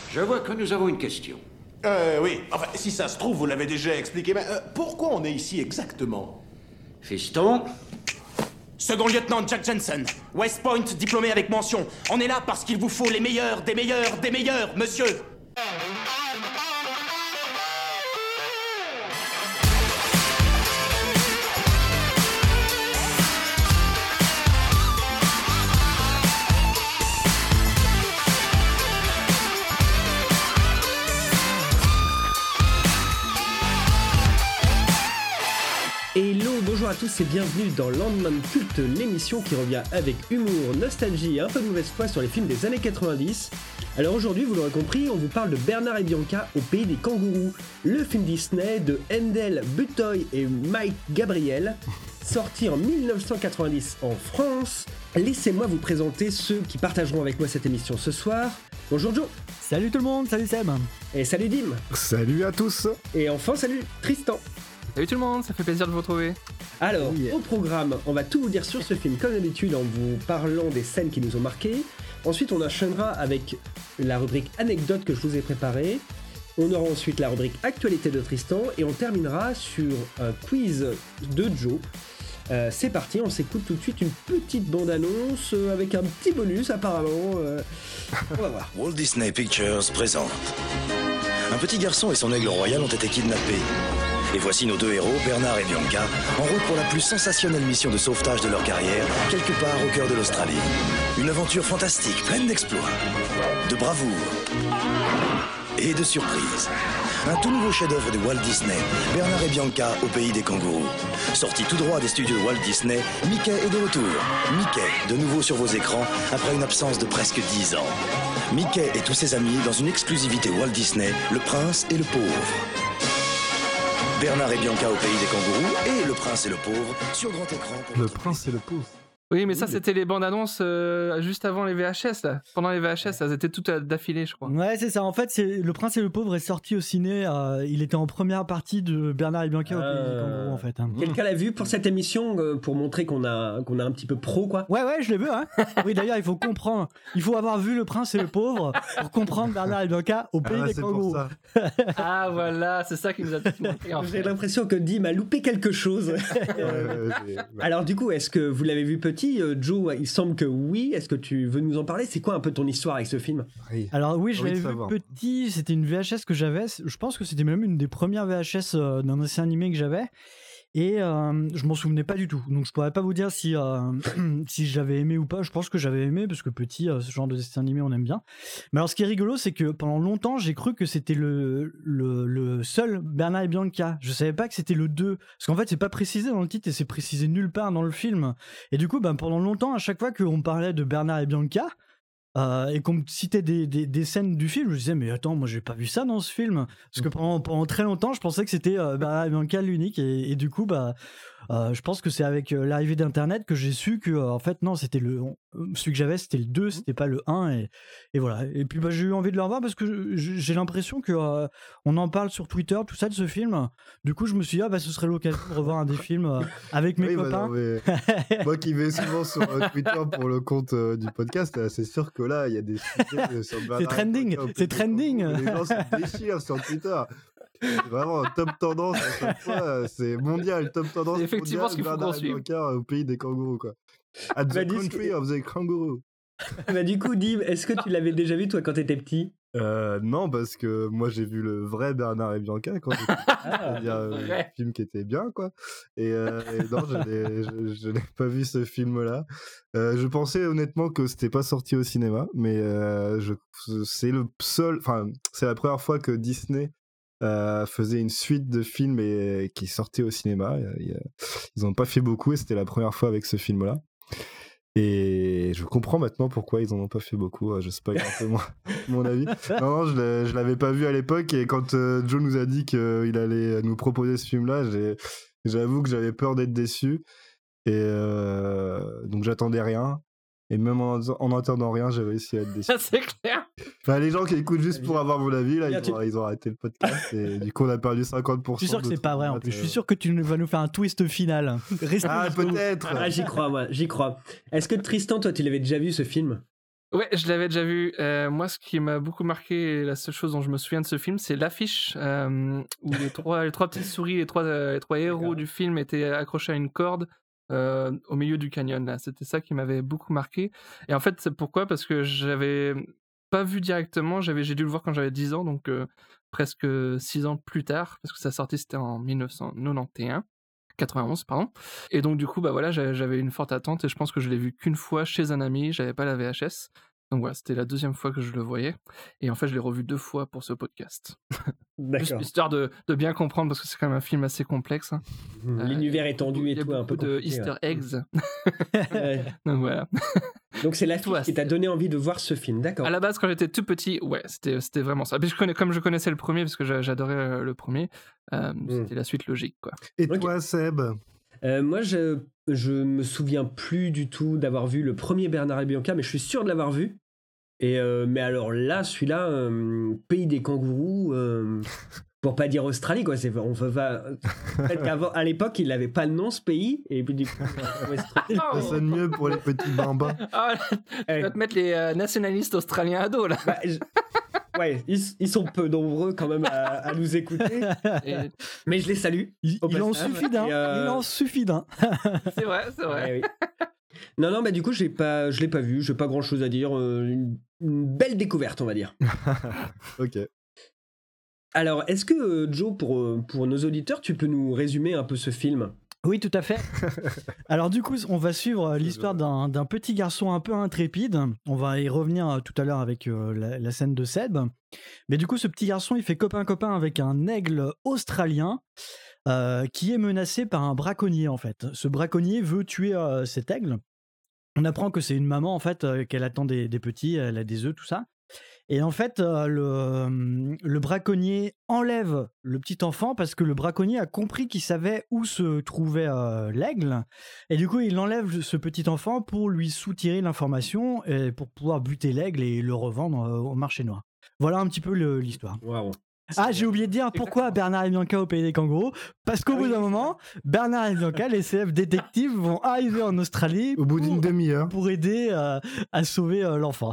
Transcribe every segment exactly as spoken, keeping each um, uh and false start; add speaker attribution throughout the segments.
Speaker 1: Je vois que nous avons une question.
Speaker 2: Euh, oui. Enfin, si ça se trouve, vous l'avez déjà expliqué, mais euh, pourquoi on est ici exactement?
Speaker 1: Fiston,
Speaker 3: Second lieutenant Jack Jensen, West Point diplômé avec mention. On est là parce qu'il vous faut les meilleurs, des meilleurs, des meilleurs, monsieur.
Speaker 4: Hello, bonjour à tous et bienvenue dans Landman Culte, l'émission qui revient avec humour, nostalgie et un peu de mauvaise foi sur les films des années quatre-vingt-dix. Alors aujourd'hui, vous l'aurez compris, on vous parle de Bernard et Bianca au pays des kangourous, le film Disney de Handel Butoy et Mike Gabriel, sorti en dix-neuf cent quatre-vingt-dix en France. Laissez-moi vous présenter ceux qui partageront avec moi cette émission ce soir. Bonjour Joe.
Speaker 5: Salut tout le monde, salut Seb.
Speaker 4: Et salut Dim.
Speaker 6: Salut à tous.
Speaker 4: Et enfin salut Tristan.
Speaker 7: Salut tout le monde, ça fait plaisir de vous retrouver.
Speaker 4: Alors,
Speaker 5: Oh yeah.
Speaker 4: au programme, on va tout vous dire sur ce film comme d'habitude en vous parlant des scènes qui nous ont marqués. Ensuite, on enchaînera avec la rubrique anecdote que je vous ai préparée. On aura ensuite la rubrique actualité de Tristan et on terminera sur un quiz de Joe. Euh, c'est parti, on s'écoute tout de suite une petite bande-annonce euh, avec un petit bonus apparemment. Euh, on va voir.
Speaker 8: Walt Disney Pictures présente. Un petit garçon et son aigle royal ont été kidnappés. Et voici nos deux héros, Bernard et Bianca, en route pour la plus sensationnelle mission de sauvetage de leur carrière, quelque part au cœur de l'Australie. Une aventure fantastique, pleine d'exploits, de bravoure et de surprises. Un tout nouveau chef-d'œuvre de Walt Disney, Bernard et Bianca au pays des kangourous. Sorti tout droit des studios de Walt Disney, Mickey est de retour. Mickey, de nouveau sur vos écrans, après une absence de presque dix ans. Mickey et tous ses amis dans une exclusivité Walt Disney, Le Prince et le Pauvre. Bernard et Bianca au pays des kangourous et Le Prince et le Pauvre sur grand écran. Pour
Speaker 6: Le
Speaker 8: votre
Speaker 6: prince et
Speaker 8: plaisir.
Speaker 6: le pauvre.
Speaker 7: Oui, mais ça, c'était les bandes annonces euh, juste avant les V H S, là. Pendant les V H S, elles étaient toutes euh, d'affilée, je crois.
Speaker 5: Ouais, c'est ça. En fait, c'est Le Prince et le Pauvre est sorti au ciné. euh, il était en première partie de Bernard et Bianca au pays des
Speaker 4: Euh,
Speaker 5: kangourous, en fait. hein.
Speaker 4: Quelqu'un l'a vu pour cette émission euh, pour montrer qu'on a, qu'on a un petit peu pro quoi.
Speaker 5: Ouais, ouais, je l'ai vu. Hein. Oui, d'ailleurs, il faut comprendre. Il faut avoir vu Le Prince et le Pauvre pour comprendre Bernard et Bianca au pays
Speaker 6: Ah,
Speaker 5: des
Speaker 6: c'est
Speaker 5: kangourous.
Speaker 6: pour ça.
Speaker 7: Ah, voilà, c'est ça qui nous a tout montré, en
Speaker 4: J'ai
Speaker 7: fait.
Speaker 4: l'impression que Dim a loupé quelque chose.
Speaker 6: Ouais, ouais, j'ai- bah,
Speaker 4: Alors du coup, est-ce que vous l'avez vu petit euh, Joe, il semble que oui. Est-ce que tu veux nous en parler? C'est quoi un peu ton histoire avec ce film?
Speaker 6: oui.
Speaker 5: Alors oui, je
Speaker 6: J'ai envie
Speaker 5: l'avais
Speaker 6: de
Speaker 5: vu
Speaker 6: savoir.
Speaker 5: petit, c'était une V H S que j'avais, je pense que c'était même une des premières V H S euh, d'un dessin animé que j'avais, et euh, je m'en souvenais pas du tout, donc je pourrais pas vous dire si, euh, si j'avais aimé ou pas. Je pense que j'avais aimé, parce que petit, euh, ce genre de dessin animé on aime bien. Mais alors ce qui est rigolo, c'est que pendant longtemps j'ai cru que c'était le, le, le seul Bernard et Bianca, je savais pas que c'était le deux, parce qu'en fait c'est pas précisé dans le titre et c'est précisé nulle part dans le film, et du coup ben, pendant longtemps à chaque fois qu'on parlait de Bernard et Bianca, Euh, et qu'on me citait des, des, des scènes du film, je me disais mais attends, moi j'ai pas vu ça dans ce film, parce que pendant, pendant très longtemps je pensais que c'était euh, Bernard et Bianca l'unique, et, et du coup bah euh, je pense que c'est avec euh, l'arrivée d'internet que j'ai su que euh, en fait non, c'était le on- celui que j'avais c'était le deux, c'était pas le un, et, et voilà, et puis bah, j'ai eu envie de le revoir parce que je- j'ai l'impression que euh, on en parle sur Twitter tout ça de ce film, du coup je me suis dit ah bah ce serait l'occasion de revoir un des films euh, avec mes
Speaker 6: Oui, bah,
Speaker 5: copains.
Speaker 6: non, mais moi qui vais souvent sur euh, Twitter pour le compte euh, du podcast, euh, c'est sûr que là, il y a des sujets euh, sur Bernard et
Speaker 5: trending,
Speaker 6: Bianca au
Speaker 5: c'est
Speaker 6: pays des
Speaker 5: trending.
Speaker 6: kangourous, Les gens se déchirent sur Twitter. C'est vraiment un top tendance à chaque fois. euh, C'est mondial, top tendance.
Speaker 7: C'est effectivement
Speaker 6: mondial,
Speaker 7: ce qu'il faut
Speaker 6: Bernard
Speaker 7: qu'on
Speaker 6: et
Speaker 7: suive.
Speaker 6: Bianca au pays des kangourous, quoi. At
Speaker 4: Bah,
Speaker 6: the
Speaker 4: dis-
Speaker 6: country of the kangourous.
Speaker 4: Bah du coup, Dim, est-ce que tu l'avais déjà vu toi quand t'étais petit?
Speaker 6: Euh, non, parce que moi j'ai vu le vrai Bernard et Bianca quand j'étais petit, c'est-à-dire euh, le
Speaker 7: vrai.
Speaker 6: film qui était bien, quoi. Et, euh, et non, je l'ai- je, je n'ai pas vu ce film-là. Euh, je pensais honnêtement que c'était pas sorti au cinéma, mais euh, je, c'est le seul, enfin, c'est la première fois que Disney euh, faisait une suite de films et, qui sortait au cinéma. Il y a- Ils n'ont pas fait beaucoup et c'était la première fois avec ce film-là. Et je comprends maintenant pourquoi ils en ont pas fait beaucoup. euh, Je spoil un peu mon, mon avis. Non, non, je l'ai- je l'avais pas vu à l'époque. Et quand euh, Joe nous a dit qu'il allait nous proposer ce film-là, j'ai- j'avoue que j'avais peur d'être déçu. Et euh, donc j'attendais rien. Et même en, en attendant rien, j'ai réussi à être déçu.
Speaker 7: Ça, c'est clair.
Speaker 6: Enfin, les gens qui écoutent juste pour avoir mon avis, là,
Speaker 4: Bien,
Speaker 6: ils
Speaker 4: tu-
Speaker 6: ont, ils ont arrêté le podcast. Et du coup, on a perdu cinquante pour cent.
Speaker 5: Je suis sûr que
Speaker 6: de
Speaker 5: c'est pas
Speaker 6: ton
Speaker 5: vrai en
Speaker 6: note,
Speaker 5: plus. Je
Speaker 6: euh.
Speaker 5: suis sûr que tu vas nous faire un twist final. Restez
Speaker 6: Ah,
Speaker 5: jusqu'au bout.
Speaker 6: peut-être.
Speaker 4: Ah, j'y crois, moi, j'y crois. Est-ce que Tristan, toi, tu l'avais déjà vu ce film?
Speaker 7: Ouais, je l'avais déjà vu. Euh, moi, ce qui m'a beaucoup marqué, la seule chose dont je me souviens de ce film, c'est l'affiche euh, où les trois, les trois petites souris, les trois, euh, les trois héros
Speaker 4: D'accord.
Speaker 7: du film étaient accrochés à une corde euh, au milieu du canyon. Là. C'était ça qui m'avait beaucoup marqué. Et en fait, c'est pourquoi? Parce que j'avais pas vu directement. J'avais, j'ai dû le voir quand j'avais dix ans, donc euh, presque six ans plus tard, parce que sa sortie c'était en dix-neuf cent quatre-vingt-onze. quatre-vingt-onze, pardon. Et donc, du coup, bah voilà, j'a- j'avais une forte attente et je pense que je l'ai vu qu'une fois chez un ami, j'avais pas la V H S. Donc voilà, c'était la deuxième fois que je le voyais. Et en fait, je l'ai revu deux fois pour ce podcast. Juste
Speaker 4: D'accord.
Speaker 7: histoire de, de bien comprendre parce que c'est quand même un film assez complexe. hein.
Speaker 4: Mmh,
Speaker 7: Euh,
Speaker 4: L'univers
Speaker 7: il y a beaucoup-
Speaker 4: étendu et
Speaker 7: il y a
Speaker 4: tout, un peu
Speaker 7: beaucoup de
Speaker 4: compliqué,
Speaker 7: Easter
Speaker 4: ouais.
Speaker 7: eggs.
Speaker 4: Ouais.
Speaker 7: Donc voilà.
Speaker 4: Donc c'est l'affiche
Speaker 7: Toi,
Speaker 4: qui t'a donné envie de voir ce film, d'accord.
Speaker 7: À la base, quand j'étais tout petit, ouais, c'était, c'était vraiment ça. Puis je connais, comme je connaissais le premier, parce que j'a- j'adorais euh, le premier, euh, c'était la suite logique, quoi.
Speaker 6: Et
Speaker 4: Ok.
Speaker 6: toi, Seb?
Speaker 4: Euh, moi, je, je me souviens plus du tout d'avoir vu le premier Bernard et Bianca, mais je suis sûr de l'avoir vu. Et euh, mais alors là, celui-là, euh, pays des kangourous, euh, pour pas dire Australie, quoi. C'est, on peut pas. Peut-être qu'avant, à l'époque, il n'avait pas de nom ce pays, et puis du coup, Australie.
Speaker 6: Ça sonne mieux pour les petits bambins.
Speaker 7: Ah, tu vas te mettre les euh, nationalistes australiens à dos, là.
Speaker 4: Bah, je- Ouais, ils, ils sont peu nombreux quand même à, à nous écouter,
Speaker 7: Et
Speaker 4: mais je les salue.
Speaker 5: Il,
Speaker 4: Au
Speaker 5: il en
Speaker 4: passage,
Speaker 5: suffit d'un.
Speaker 4: et, euh,
Speaker 5: Il en suffit d'un.
Speaker 7: c'est vrai, c'est vrai.
Speaker 4: Ouais, oui. Non, non, bah du coup, je l'ai pas, je l'ai pas vu. J'ai pas grand chose à dire. euh, Une, une belle découverte, on va dire.
Speaker 6: Ok.
Speaker 4: Alors, est-ce que euh, Joe, pour euh, pour nos auditeurs, tu peux nous résumer un peu ce film?
Speaker 5: Oui, tout à fait. Alors du coup, on va suivre euh, l'histoire d'un d'un petit garçon un peu intrépide. On va y revenir euh, tout à l'heure avec euh, la, la scène de Seb. Mais du coup, ce petit garçon, il fait copain-copain avec un aigle australien euh, qui est menacé par un braconnier, en fait. Ce braconnier veut tuer euh, cet aigle. On apprend que c'est une maman, en fait, euh, qu'elle attend des, des petits, elle a des œufs, tout ça. Et en fait, euh, le, le braconnier enlève le petit enfant parce que le braconnier a compris qu'il savait où se trouvait euh, l'aigle. Et du coup, il enlève ce petit enfant pour lui soutirer l'information et pour pouvoir buter l'aigle et le revendre euh, au marché noir. Voilà un petit peu le- l'histoire.
Speaker 4: Waouh.
Speaker 5: Ah, j'ai oublié de dire pourquoi Bernard et Bianca au pays des kangourous. Parce qu'au bout d'un moment, Bernard et Bianca, les C F détectives, vont arriver en Australie
Speaker 6: Au bout d'une
Speaker 5: pour,
Speaker 6: demi-heure.
Speaker 5: pour aider euh, à sauver euh, l'enfant.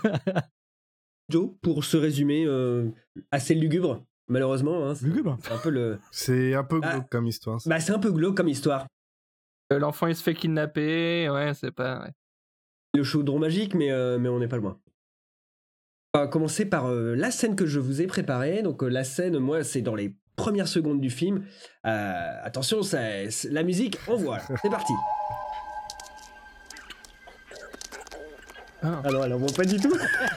Speaker 4: Joe, pour ce résumé euh, assez lugubre, malheureusement. Hein, c'est,
Speaker 5: Lugubre.
Speaker 4: c'est un peu le.
Speaker 6: C'est un peu
Speaker 4: Ah.
Speaker 6: glauque comme histoire. ça.
Speaker 4: Bah, c'est un peu glauque comme histoire.
Speaker 7: Euh, L'enfant, il se fait kidnapper. Ouais, c'est pas. ouais.
Speaker 4: Le chaudron magique, mais, euh, mais on n'est pas loin. On va commencer par euh, la scène que je vous ai préparée. Donc, euh, la scène, moi, c'est dans les premières secondes du film. Euh, attention, ça, c'est- la musique, on voit. là. C'est parti.
Speaker 7: Ah.
Speaker 4: Ah non, elle en voit pas du tout.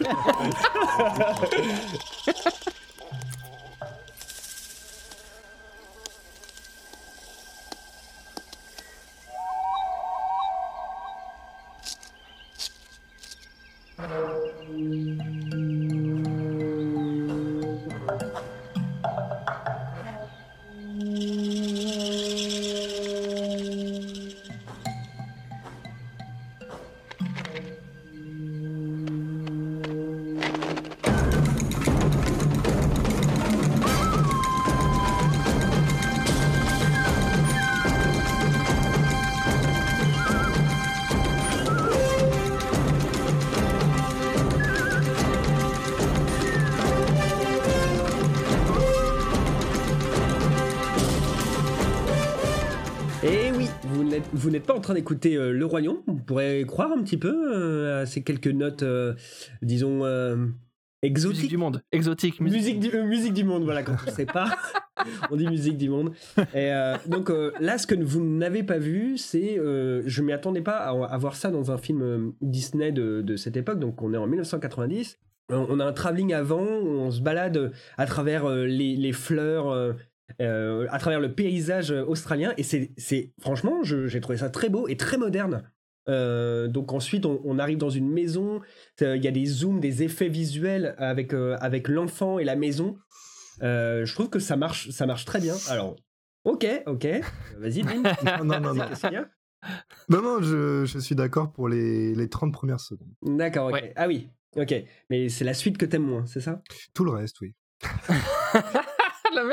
Speaker 4: Et oui, vous n'êtes, vous n'êtes pas en train d'écouter euh, Le Roi Lion. On pourrait croire un petit peu euh, à ces quelques notes, euh, disons, euh,
Speaker 7: Musique
Speaker 4: exotiques.
Speaker 7: du monde. Exotique.
Speaker 4: Musique du, euh, musique du monde, voilà, quand on ne sait pas, on dit musique du monde. Et euh, donc euh, là, ce que vous n'avez pas vu, c'est, euh, je m'y attendais pas à, à voir ça dans un film euh, Disney de, de cette époque, donc on est en dix-neuf cent quatre-vingt-dix. On on a un travelling avant, où on se balade à travers euh, les, les fleurs, euh, euh, à travers le paysage australien, et c'est, c'est franchement, je- j'ai trouvé ça très beau et très moderne. Euh, donc ensuite, on, on arrive dans une maison. euh, Il y a des zooms, des effets visuels avec euh, avec l'enfant et la maison. Euh, je trouve que ça marche, ça marche très bien. Alors, ok, ok, vas-y, Dim.
Speaker 6: Non, non, non, non.
Speaker 4: Qu'est-ce qu'il y a
Speaker 6: Non, non, je, je suis d'accord pour les, les trente premières secondes.
Speaker 4: D'accord, ok.
Speaker 7: Ouais.
Speaker 4: Ah oui, ok. Mais c'est la suite que t'aimes moins, c'est ça?
Speaker 6: Tout le reste, oui.
Speaker 7: Le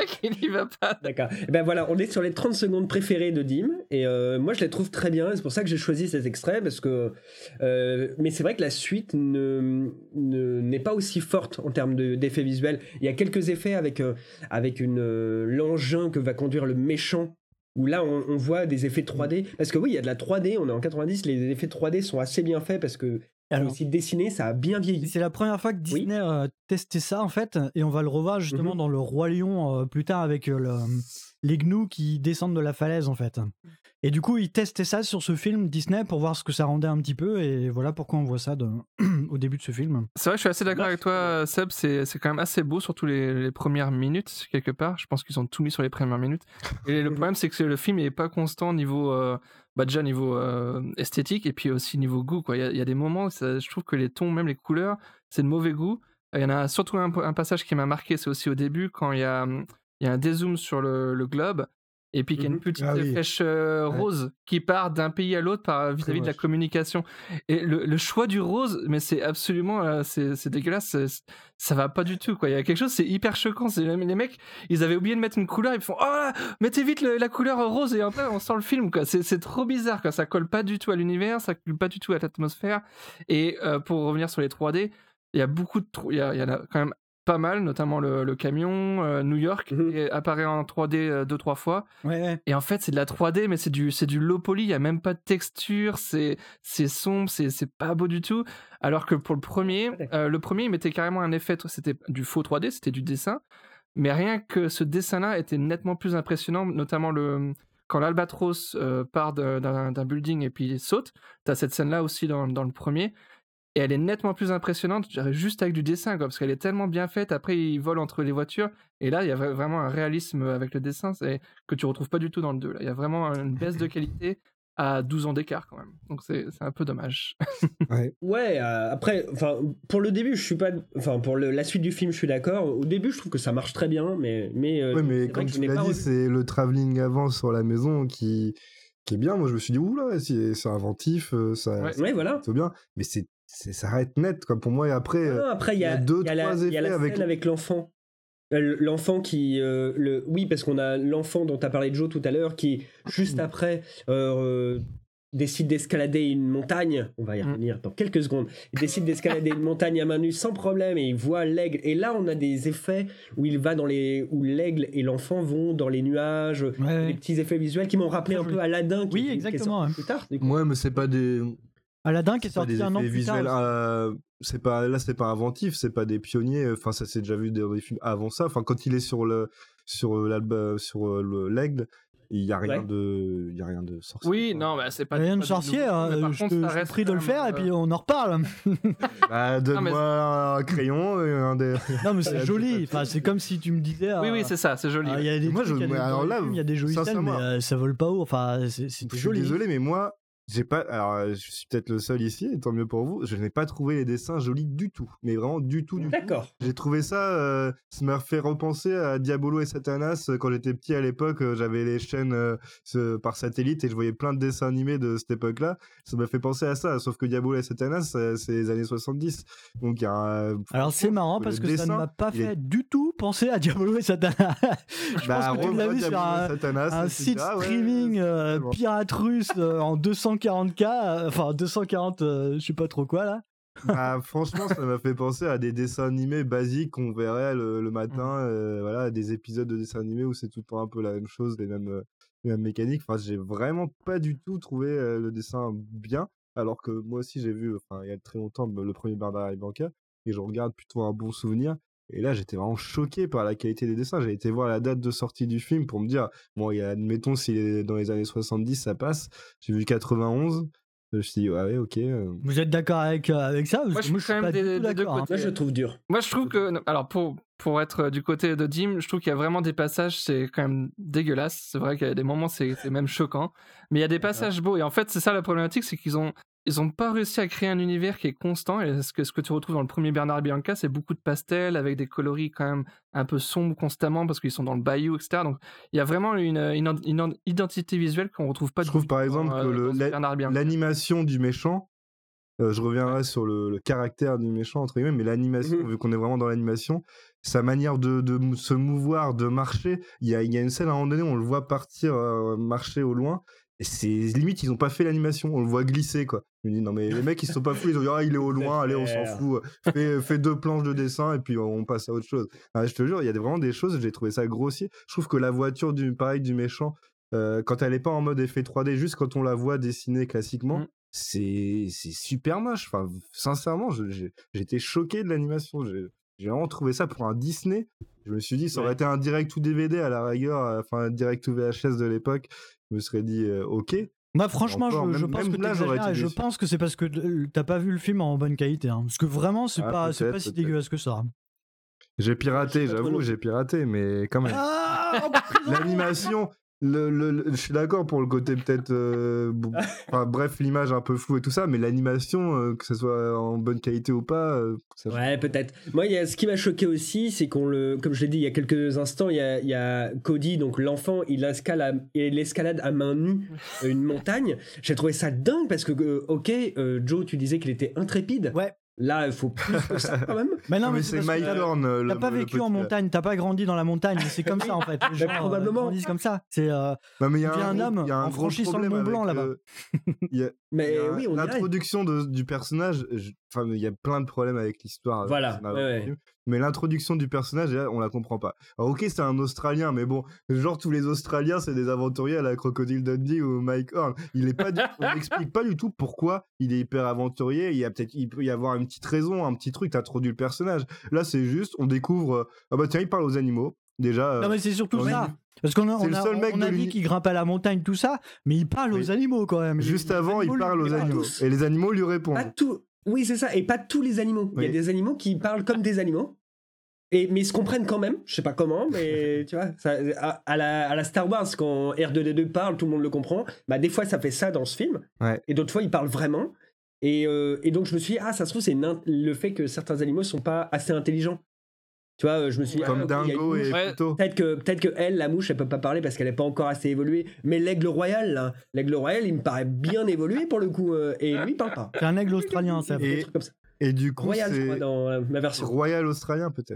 Speaker 7: mec, il y va pas.
Speaker 4: D'accord. Et ben voilà, on est sur les trente secondes préférées de Dim, et euh, moi je les trouve très bien, et c'est pour ça que j'ai choisi cet extrait, parce que... Euh, mais c'est vrai que la suite ne, ne, n'est pas aussi forte en termes de, d'effets visuels. Il y a quelques effets avec, euh, avec une, euh, l'engin que va conduire le méchant, où là on, on voit des effets trois D, parce que oui, il y a de la trois D, on est en quatre-vingt-dix, les effets trois D sont assez bien faits, parce que
Speaker 5: Alors,
Speaker 4: aussi dessiné, ça a bien vieilli.
Speaker 5: c'est la première fois que Disney a testé ça en fait, et on va le revoir justement
Speaker 4: Mhm.
Speaker 5: dans le Roi Lion euh, plus tard avec euh, le- les gnous qui descendent de la falaise en fait. Et du coup, ils testaient ça sur ce film Disney pour voir ce que ça rendait un petit peu, et voilà pourquoi on voit ça de- au début de ce film.
Speaker 7: C'est vrai, je suis assez d'accord
Speaker 4: Bah,
Speaker 7: avec toi, Seb. C'est, c'est quand même assez beau, surtout les, les premières minutes, quelque part. Je pense qu'ils ont tout mis sur les premières minutes. Et le problème, c'est que le film n'est pas constant niveau, euh, bah déjà niveau euh, esthétique et puis aussi niveau goût, quoi. Il y a, il y a des moments où ça- je trouve que les tons, même les couleurs, c'est de mauvais goût. Il y en a surtout un, un passage qui m'a marqué, c'est aussi au début, quand il y a, hum, il y a un dézoom sur le, le globe. Et puis qu'il y a une
Speaker 4: Mhm.
Speaker 7: petite
Speaker 6: Ah oui.
Speaker 7: flèche euh,
Speaker 6: Ouais.
Speaker 7: rose qui part d'un pays à l'autre par, vis-à-vis de la
Speaker 6: moche.
Speaker 7: communication. Et le, le choix du rose, mais c'est absolument, euh, c'est, c'est dégueulasse, c'est- ça va pas du tout, quoi. Il y a quelque chose, c'est hyper choquant. C'est, les mecs, ils avaient oublié de mettre une couleur, ils font, oh là, mettez vite le- la couleur rose, et après on sort le film, quoi. C'est, c'est trop bizarre, quoi. Ça colle pas du tout à l'univers, ça colle pas du tout à l'atmosphère. Et euh, pour revenir sur les trois D, il y a beaucoup de, trou- il y, a- il y en a quand même pas mal, notamment le, le camion, euh, New York,
Speaker 4: Mhm.
Speaker 7: qui apparaît en trois D euh, deux, trois fois.
Speaker 5: Ouais, ouais.
Speaker 7: Et en fait, c'est de la trois D, mais c'est du, c'est du low poly, il n'y a même pas de texture, c'est, c'est sombre, c'est, c'est pas beau du tout. Alors que pour le premier, euh, le premier, il mettait carrément un effet, c'était du faux trois D, c'était du dessin. Mais rien que ce dessin-là était nettement plus impressionnant, notamment le, quand l'Albatros euh, part de- d'un, d'un building et puis saute. T'as cette scène-là aussi dans, dans le premier. Et elle est nettement plus impressionnante, je dirais, juste avec du dessin, quoi, parce qu'elle est tellement bien faite. Après, il vole entre les voitures. Et là, il y a vra- vraiment un réalisme avec le dessin c'est, que tu retrouves pas du tout dans le deux. Là. Il y a vraiment une baisse de qualité à douze ans d'écart, quand même. Donc, c'est, c'est un peu dommage.
Speaker 4: Ouais, euh, après, enfin, pour le début, je suis pas, enfin, pour le- la suite du film, je suis d'accord. Au début, je trouve que ça marche très bien, mais, mais, euh,
Speaker 6: Ouais, mais
Speaker 4: c'est vrai
Speaker 6: comme
Speaker 4: que je
Speaker 6: tu
Speaker 4: n'ai
Speaker 6: l'as
Speaker 4: pas
Speaker 6: dit,
Speaker 4: revu.
Speaker 6: c'est le travelling avant sur la maison qui, qui est bien. Moi, je me suis dit, oula, c'est c'est inventif, euh, ça,
Speaker 7: Ouais.
Speaker 6: c'est
Speaker 4: Ouais, voilà.
Speaker 6: plutôt bien. Mais c'est, c'est, ça arrête net, quoi, pour moi. Et après, euh,
Speaker 4: Ah, après, il y
Speaker 6: il
Speaker 4: a,
Speaker 6: y a deux,
Speaker 4: il y a la,
Speaker 6: trois
Speaker 4: il y a la
Speaker 6: effets avec-
Speaker 4: scène avec l'enfant. Euh, L'enfant qui. euh, le... Oui, parce qu'on a l'enfant dont tu as parlé, Joe, tout à l'heure, qui, juste après, euh, euh, décide d'escalader une montagne. On va y
Speaker 7: Mm.
Speaker 4: revenir dans quelques secondes. Il décide d'escalader une montagne à main nue sans problème et il voit l'aigle. Et là, on a des effets où il va dans les. Où l'aigle et l'enfant vont dans les nuages.
Speaker 5: Ouais,
Speaker 4: Des
Speaker 5: ouais.
Speaker 4: petits effets visuels qui m'ont rappelé
Speaker 5: Très
Speaker 4: un peu
Speaker 5: joli.
Speaker 4: Aladdin. Qui,
Speaker 5: Oui,
Speaker 4: qui- qui est
Speaker 5: exactement,
Speaker 4: sorti
Speaker 5: ouais.
Speaker 4: plus tard. du coup.
Speaker 6: ouais, mais c'est pas des.
Speaker 5: Aladdin qui est
Speaker 6: C'est pas
Speaker 5: sorti
Speaker 6: des
Speaker 5: un an
Speaker 6: effets
Speaker 5: plus tard.
Speaker 6: visuels,
Speaker 5: aussi.
Speaker 6: euh, c'est pas là, c'est pas inventif, c'est pas des pionniers. Enfin, ça s'est déjà vu dans des films avant ça. Enfin, quand il est sur le sur euh, l'album sur euh, le l'aigle, il y a rien
Speaker 4: Ouais.
Speaker 6: de il y a rien de sorcier.
Speaker 7: Oui,
Speaker 6: quoi.
Speaker 7: non, bah, c'est pas.
Speaker 5: Rien
Speaker 7: pas
Speaker 5: de
Speaker 7: du
Speaker 5: sorcier,
Speaker 7: nouveau,
Speaker 5: hein,
Speaker 7: mais par
Speaker 5: je
Speaker 7: contre,
Speaker 5: te
Speaker 7: ça
Speaker 5: je te
Speaker 7: reste
Speaker 5: prie de le
Speaker 7: quand
Speaker 5: faire
Speaker 7: même,
Speaker 5: et puis
Speaker 7: euh,
Speaker 5: on en reparle.
Speaker 6: Bah, donne-moi un crayon et un des.
Speaker 5: Non mais
Speaker 6: Ouais,
Speaker 5: c'est
Speaker 6: tout
Speaker 5: joli,
Speaker 6: à fait.
Speaker 5: enfin, c'est comme si tu me disais...
Speaker 7: Oui,
Speaker 5: euh,
Speaker 7: oui, c'est ça, c'est joli.
Speaker 5: ah, il y a des
Speaker 6: Moi,
Speaker 5: trucs,
Speaker 6: je-
Speaker 5: il y a des-
Speaker 6: mais
Speaker 5: dans
Speaker 6: alors
Speaker 5: les
Speaker 6: là,
Speaker 5: films, il y a des jolies scènes, mais
Speaker 6: sincèrement,
Speaker 5: euh, ça vole pas haut, enfin c'est- c'était
Speaker 6: Je suis
Speaker 5: joli.
Speaker 6: désolé, mais moi, j'ai pas. Alors, euh, je suis peut-être le seul ici, et tant mieux pour vous. Je n'ai pas trouvé les dessins jolis du tout, mais vraiment du tout, du tout.
Speaker 4: D'accord.
Speaker 6: J'ai trouvé ça, euh, ça m'a fait repenser à Diabolo et Satanas. euh, Quand j'étais petit à l'époque, euh, j'avais les chaînes euh, ce- par satellite et je voyais plein de dessins animés de cette époque-là. Ça m'a fait penser à ça, sauf que Diabolo et Satanas, euh, c'est les années soixante-dix. Donc, il y a un-
Speaker 5: Alors c'est marrant
Speaker 6: le
Speaker 5: parce que ça ne
Speaker 6: dessin,
Speaker 5: m'a pas
Speaker 6: il est-
Speaker 5: fait du tout penser à Diabolo et Satanas. Je
Speaker 6: Bah,
Speaker 5: pense que tu l'as
Speaker 6: revois
Speaker 5: vu sur
Speaker 6: Diabolo et
Speaker 5: un,
Speaker 6: Satanas,
Speaker 5: un
Speaker 6: et tu te
Speaker 5: site
Speaker 6: dis, ah ouais,
Speaker 5: streaming
Speaker 6: c'est
Speaker 5: euh,
Speaker 6: tellement-
Speaker 5: pirate russe euh, en deux cent quarante K, euh, enfin deux cent quarante, euh, je sais pas trop quoi là.
Speaker 6: Bah, franchement, ça m'a fait penser à des dessins animés basiques qu'on verrait le, le matin, euh, voilà, des épisodes de dessins animés où c'est tout le temps un peu la même chose, les mêmes, euh, les mêmes mécaniques. Enfin, j'ai vraiment pas du tout trouvé euh, le dessin bien, alors que moi aussi j'ai vu, enfin, il y a très longtemps, le premier Bernard et Bianca, et je regarde plutôt un bon souvenir. Et là, j'étais vraiment choqué par la qualité des dessins. J'ai été voir la date de sortie du film pour me dire, bon, il y a, admettons, s'il est dans les années soixante-dix, ça passe. J'ai vu quatre-vingt-onze. Je me suis dit, ouais, ouais, ok. euh,
Speaker 5: Vous êtes d'accord avec, euh, avec ça? Parce
Speaker 7: Moi,
Speaker 5: que
Speaker 7: je
Speaker 5: moi,
Speaker 7: suis quand
Speaker 5: suis
Speaker 7: même
Speaker 5: pas du
Speaker 7: des-
Speaker 5: tout
Speaker 7: des deux
Speaker 5: d'accord, hein.
Speaker 7: côtés.
Speaker 4: Moi, je le trouve dur.
Speaker 7: Moi, je trouve que, non, alors pour pour être du côté de Dim, je trouve qu'il y a vraiment des passages, c'est quand même dégueulasse. C'est vrai qu'il y a des moments, c'est c'est même choquant. Mais il y a des passages beaux. Et en fait, c'est ça la problématique, c'est qu'ils ont ils ont pas réussi à créer un univers qui est constant. Et ce que ce que tu retrouves dans le premier Bernard et Bianca, c'est beaucoup de pastels avec des coloris quand même un peu sombres constamment parce qu'ils sont dans le bayou, et cetera. Donc il y a vraiment une, une, une identité visuelle qu'on retrouve pas.
Speaker 6: Je
Speaker 7: du
Speaker 6: trouve
Speaker 7: tout
Speaker 6: par
Speaker 7: dans,
Speaker 6: exemple que
Speaker 7: euh,
Speaker 6: le-
Speaker 7: dans ce
Speaker 6: la-
Speaker 7: Bernard et Bianca.
Speaker 6: l'animation du méchant Euh, je reviendrai sur le, le caractère du méchant, entre guillemets, mais l'animation,
Speaker 4: Mhm.
Speaker 6: vu qu'on est vraiment dans l'animation, sa manière de, de mou- se mouvoir, de marcher. Il y a, il y a une scène à un moment donné où on le voit partir, euh, marcher au loin. Et c'est limite, ils ont pas fait l'animation, on le voit glisser, quoi. Je me dis, non, mais les mecs, ils se sont pas fous, ils ont dit, ah, il est au loin, allez, on s'en
Speaker 4: clair.
Speaker 6: fout. Fais, fais deux planches de dessin et puis on passe à autre chose. Ah, je te jure, il y a des- vraiment des choses, j'ai trouvé ça grossier. Je trouve que la voiture, du, pareil, du méchant, euh, quand elle est pas en mode effet trois D, juste quand on la voit dessinée classiquement,
Speaker 7: Mm.
Speaker 6: c'est c'est super moche. Enfin, sincèrement, je- j'ai j'étais choqué de l'animation. J'ai j'ai vraiment trouvé ça pour un Disney. Je me suis dit, ça aurait
Speaker 4: Ouais.
Speaker 6: été un direct ou D V D à la rigueur, euh, enfin un direct ou V H S de l'époque. Je me serais dit, euh, ok.
Speaker 5: Moi, franchement,
Speaker 6: Encore,
Speaker 5: je, je
Speaker 6: même-
Speaker 5: pense
Speaker 6: même
Speaker 5: que
Speaker 6: là, j'aurais
Speaker 5: t'exagères
Speaker 6: été
Speaker 5: et je
Speaker 6: déçu.
Speaker 5: pense que c'est parce que euh, t'as pas vu le film en bonne qualité. hein. Parce que vraiment, c'est
Speaker 6: Ah,
Speaker 5: pas, c'est
Speaker 6: peut-être,
Speaker 5: pas si
Speaker 6: peut-être.
Speaker 5: dégueulasse que ça.
Speaker 6: J'ai
Speaker 4: Je
Speaker 6: piraté,
Speaker 4: sais pas trop
Speaker 6: j'avoue,
Speaker 4: non
Speaker 6: j'ai piraté, mais quand même.
Speaker 5: Ah, en prison
Speaker 6: L'animation, le, le- le- je suis d'accord pour le côté peut-être, euh, bon, enfin, bref, l'image un peu floue et tout ça, mais l'animation, euh, que ce soit en bonne qualité ou pas, euh, ça
Speaker 4: Ouais, peut-être. Moi, il y a, ce qui m'a choqué aussi, c'est qu'on le, comme je l'ai dit il y a quelques instants, il y a, il y a Cody, donc l'enfant, il escalade, il escalade à main nue une montagne. J'ai trouvé ça dingue parce que, euh, ok, euh, Joe, tu disais qu'il était intrépide.
Speaker 5: Ouais.
Speaker 4: Là, il faut plus que ça quand même.
Speaker 5: Mais non,
Speaker 6: Non,
Speaker 5: mais,
Speaker 6: mais
Speaker 5: c'est
Speaker 6: c'est
Speaker 5: parce que
Speaker 6: Mike
Speaker 5: t'as-
Speaker 6: Horn. euh,
Speaker 5: T'as
Speaker 6: le-
Speaker 5: pas
Speaker 6: le
Speaker 5: vécu en
Speaker 6: petit, là.
Speaker 5: montagne, t'as pas grandi dans la montagne, c'est comme ça en fait. Les gens, euh,
Speaker 4: probablement.
Speaker 5: grandissent comme ça. C'est euh,
Speaker 6: Non, mais il y a
Speaker 5: on devient
Speaker 6: un,
Speaker 5: un
Speaker 6: gros-
Speaker 5: homme
Speaker 6: il y a un
Speaker 5: en
Speaker 6: gros
Speaker 5: franchissant le
Speaker 6: problème
Speaker 5: Mont Blanc,
Speaker 6: avec,
Speaker 5: là-bas.
Speaker 6: euh, il y a-
Speaker 4: Mais
Speaker 6: il y a
Speaker 4: oui, on dirait.
Speaker 6: l'introduction de- du personnage, je- enfin, il y a plein de problèmes avec l'histoire. euh,
Speaker 4: Voilà,
Speaker 6: du scénario
Speaker 4: ouais,
Speaker 6: du
Speaker 4: ouais.
Speaker 6: film. Mais l'introduction du personnage, déjà, on la comprend pas. Alors, ok, c'est un Australien, mais bon, genre tous les Australiens, c'est des aventuriers à la Crocodile Dundee ou Mike Horn. Il est pas, du- on n'explique pas du tout pourquoi il est hyper aventurier. Il y a peut-être, il peut y avoir une petite raison, un petit truc. T'introduis le personnage. Là, c'est juste, on découvre. euh, ah bah tiens, il parle aux animaux. Déjà.
Speaker 5: Non
Speaker 6: euh,
Speaker 5: mais c'est surtout
Speaker 6: on
Speaker 5: ça.
Speaker 6: dit-
Speaker 5: Parce qu'on a,
Speaker 6: c'est
Speaker 5: on
Speaker 6: le
Speaker 5: a,
Speaker 6: seul mec
Speaker 5: on
Speaker 6: de
Speaker 5: a dit
Speaker 6: l'uni-
Speaker 5: qu'il grimpe à la montagne, tout ça, mais il parle
Speaker 6: Oui.
Speaker 5: aux animaux quand même.
Speaker 6: Juste
Speaker 5: Les
Speaker 6: avant, il
Speaker 5: animaux lui
Speaker 6: parle aux
Speaker 5: parlent.
Speaker 6: animaux.
Speaker 4: tous.
Speaker 6: Et les animaux lui répondent.
Speaker 4: Pas tout. Oui, c'est ça. Et pas tous les animaux. Il y a
Speaker 6: Oui.
Speaker 4: des animaux qui parlent comme des animaux. Et, mais ils se comprennent quand même. Je sais pas comment, mais tu vois, ça, à, à la, à la Star Wars, quand R deux D deux parle, tout le monde le comprend. Bah, des fois, ça fait ça dans ce film.
Speaker 6: Ouais.
Speaker 4: Et d'autres fois, ils parlent vraiment. Et, euh, et donc, je me suis dit, ah, ça se trouve, c'est une in- le fait que certains animaux sont pas assez intelligents. Tu vois, je me suis dit,
Speaker 6: Comme
Speaker 4: ah, ok, il y a une
Speaker 6: Dingo
Speaker 4: mouche.
Speaker 6: et
Speaker 7: Ouais.
Speaker 6: Pluto.
Speaker 4: Peut-être que, peut-être que elle, la mouche, elle peut pas parler parce qu'elle est pas encore assez évoluée. Mais l'aigle royal, là, l'aigle royal, il me paraît bien évolué pour le coup. euh, et lui, il parle pas.
Speaker 5: C'est un aigle australien, ça.
Speaker 4: Des
Speaker 6: Et-
Speaker 4: trucs comme ça.
Speaker 6: Et du coup,
Speaker 4: Royal, je
Speaker 6: c'est
Speaker 4: crois, dans euh, ma version.
Speaker 6: Royal australien peut-être.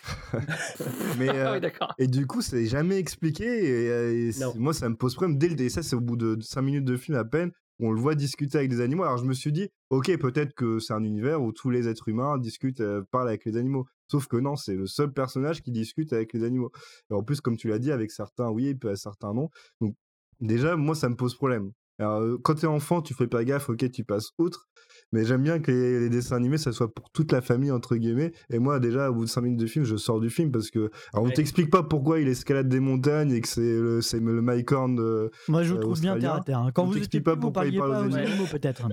Speaker 6: Mais
Speaker 7: Ah
Speaker 6: euh,
Speaker 7: oui, d'accord.
Speaker 6: et du coup, c'est jamais expliqué. Et, euh, et c'est-
Speaker 4: Non.
Speaker 6: moi, ça me pose problème dès le début. Ça, c'est au bout de cinq minutes de film à peine. On le voit discuter avec des animaux. Alors je me suis dit, ok, peut-être que c'est un univers où tous les êtres humains discutent, euh, parlent avec les animaux. Sauf que non, c'est le seul personnage qui discute avec les animaux. Et en plus, comme tu l'as dit, avec certains oui, et puis avec certains non. Donc déjà, moi, ça me pose problème. Alors, euh, quand t'es enfant, tu fais pas gaffe, ok, tu passes outre. Mais j'aime bien que les, les dessins animés, ça soit pour toute la famille, entre guillemets. Et moi, déjà, au bout de cinq minutes de film, je sors du film parce que. Alors, on
Speaker 4: Ouais.
Speaker 6: t'explique pas pourquoi il escalade des montagnes et que c'est le, c'est le Mike Horn de-
Speaker 5: Moi, je
Speaker 6: euh,
Speaker 5: trouve bien terre à
Speaker 6: australien.
Speaker 5: terre. hein. Quand
Speaker 6: On
Speaker 5: vous
Speaker 6: t'explique
Speaker 5: étiez
Speaker 6: pas
Speaker 5: petit, vous
Speaker 6: pourquoi il
Speaker 5: parliez
Speaker 6: parle
Speaker 5: pas
Speaker 6: aux
Speaker 5: aux
Speaker 6: animaux.
Speaker 5: animaux, peut-être.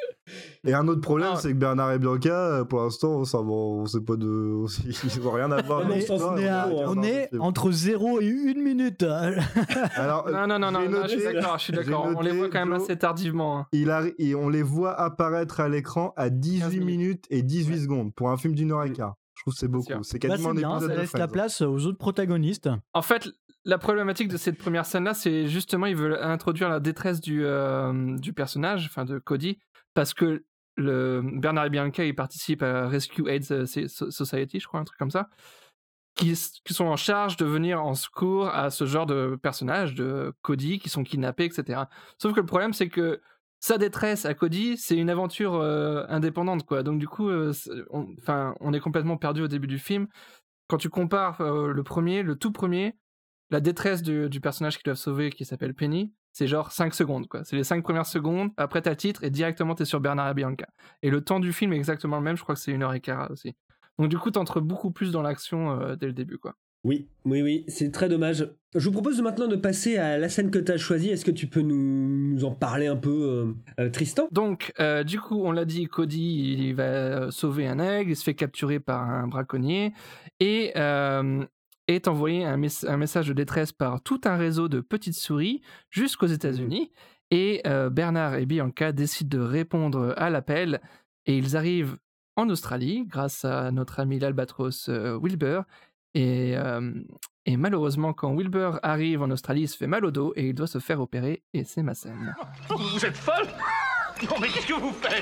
Speaker 6: Et un autre problème,
Speaker 7: Ah.
Speaker 6: c'est que Bernard et Bianca, euh, pour l'instant, on s'en va- on sait pas de. Ils ont rien à voir.
Speaker 4: On
Speaker 6: dans
Speaker 4: est-
Speaker 6: l'histoire,
Speaker 5: On est, à-
Speaker 6: a rien
Speaker 5: on
Speaker 6: dans le
Speaker 5: est
Speaker 6: film.
Speaker 5: entre zéro et une minute.
Speaker 6: Alors,
Speaker 7: Non, non, non, non,
Speaker 6: j'ai
Speaker 7: non, je suis
Speaker 6: noté-
Speaker 7: d'accord, je suis
Speaker 6: j'ai
Speaker 7: d'accord. On les
Speaker 6: noté,
Speaker 7: voit quand même
Speaker 6: Joe,
Speaker 7: assez tardivement. hein.
Speaker 6: Il arri- et on les voit apparaître à l'écran à dix-huit
Speaker 7: quinze minutes.
Speaker 6: minutes et dix-huit
Speaker 7: Ouais.
Speaker 6: secondes pour un film d'une heure et quart. Je trouve que c'est beaucoup.
Speaker 7: sûr.
Speaker 6: C'est
Speaker 5: Bah,
Speaker 6: quasiment
Speaker 5: c'est
Speaker 6: un
Speaker 5: bien,
Speaker 6: épisode
Speaker 5: ça
Speaker 6: de
Speaker 5: laisse la
Speaker 6: Friends.
Speaker 5: place aux autres protagonistes.
Speaker 7: En fait, la problématique de cette première scène-là, c'est justement, ils veulent introduire la détresse du, euh, du personnage, enfin de Cody, parce que le Bernard et Bianca, ils participent à Rescue Aid Society, je crois, un truc comme ça, qui, s- qui sont en charge de venir en secours à ce genre de personnages, de Cody, qui sont kidnappés, et cetera. Sauf que le problème, c'est que sa détresse à Cody, c'est une aventure euh, indépendante, quoi. Donc du coup, euh, c'est- on, enfin, on est complètement perdu au début du film. Quand tu compares euh, le premier, le tout premier, la détresse du, du personnage qu'ils doivent sauver, qui s'appelle Penny, c'est genre cinq secondes, quoi. C'est les cinq premières secondes, après t'as le titre, et directement t'es sur Bernard et Bianca. Et le temps du film est exactement le même, je crois que c'est une heure et quart aussi. Donc du coup, t'entres beaucoup plus dans l'action euh, dès le début, quoi.
Speaker 4: Oui, oui, oui, c'est très dommage. Je vous propose maintenant de passer à la scène que tu as choisie. Est-ce que tu peux nous, nous en parler un peu, euh, euh, Tristan?
Speaker 7: Donc, euh, du coup, on l'a dit, Cody, il va sauver un aigle, il se fait capturer par un braconnier, et euh, est envoyé un, mes- un message de détresse par tout un réseau de petites souris jusqu'aux États-Unis. Et euh, Bernard et Bianca décident de répondre à l'appel, et ils arrivent en Australie grâce à notre ami l'albatros euh, Wilbur. Et, euh, et malheureusement, quand Wilbur arrive en Australie, il se fait mal au dos et il doit se faire opérer, et c'est ma scène.
Speaker 3: Vous êtes folle? Non mais qu'est-ce que vous faites?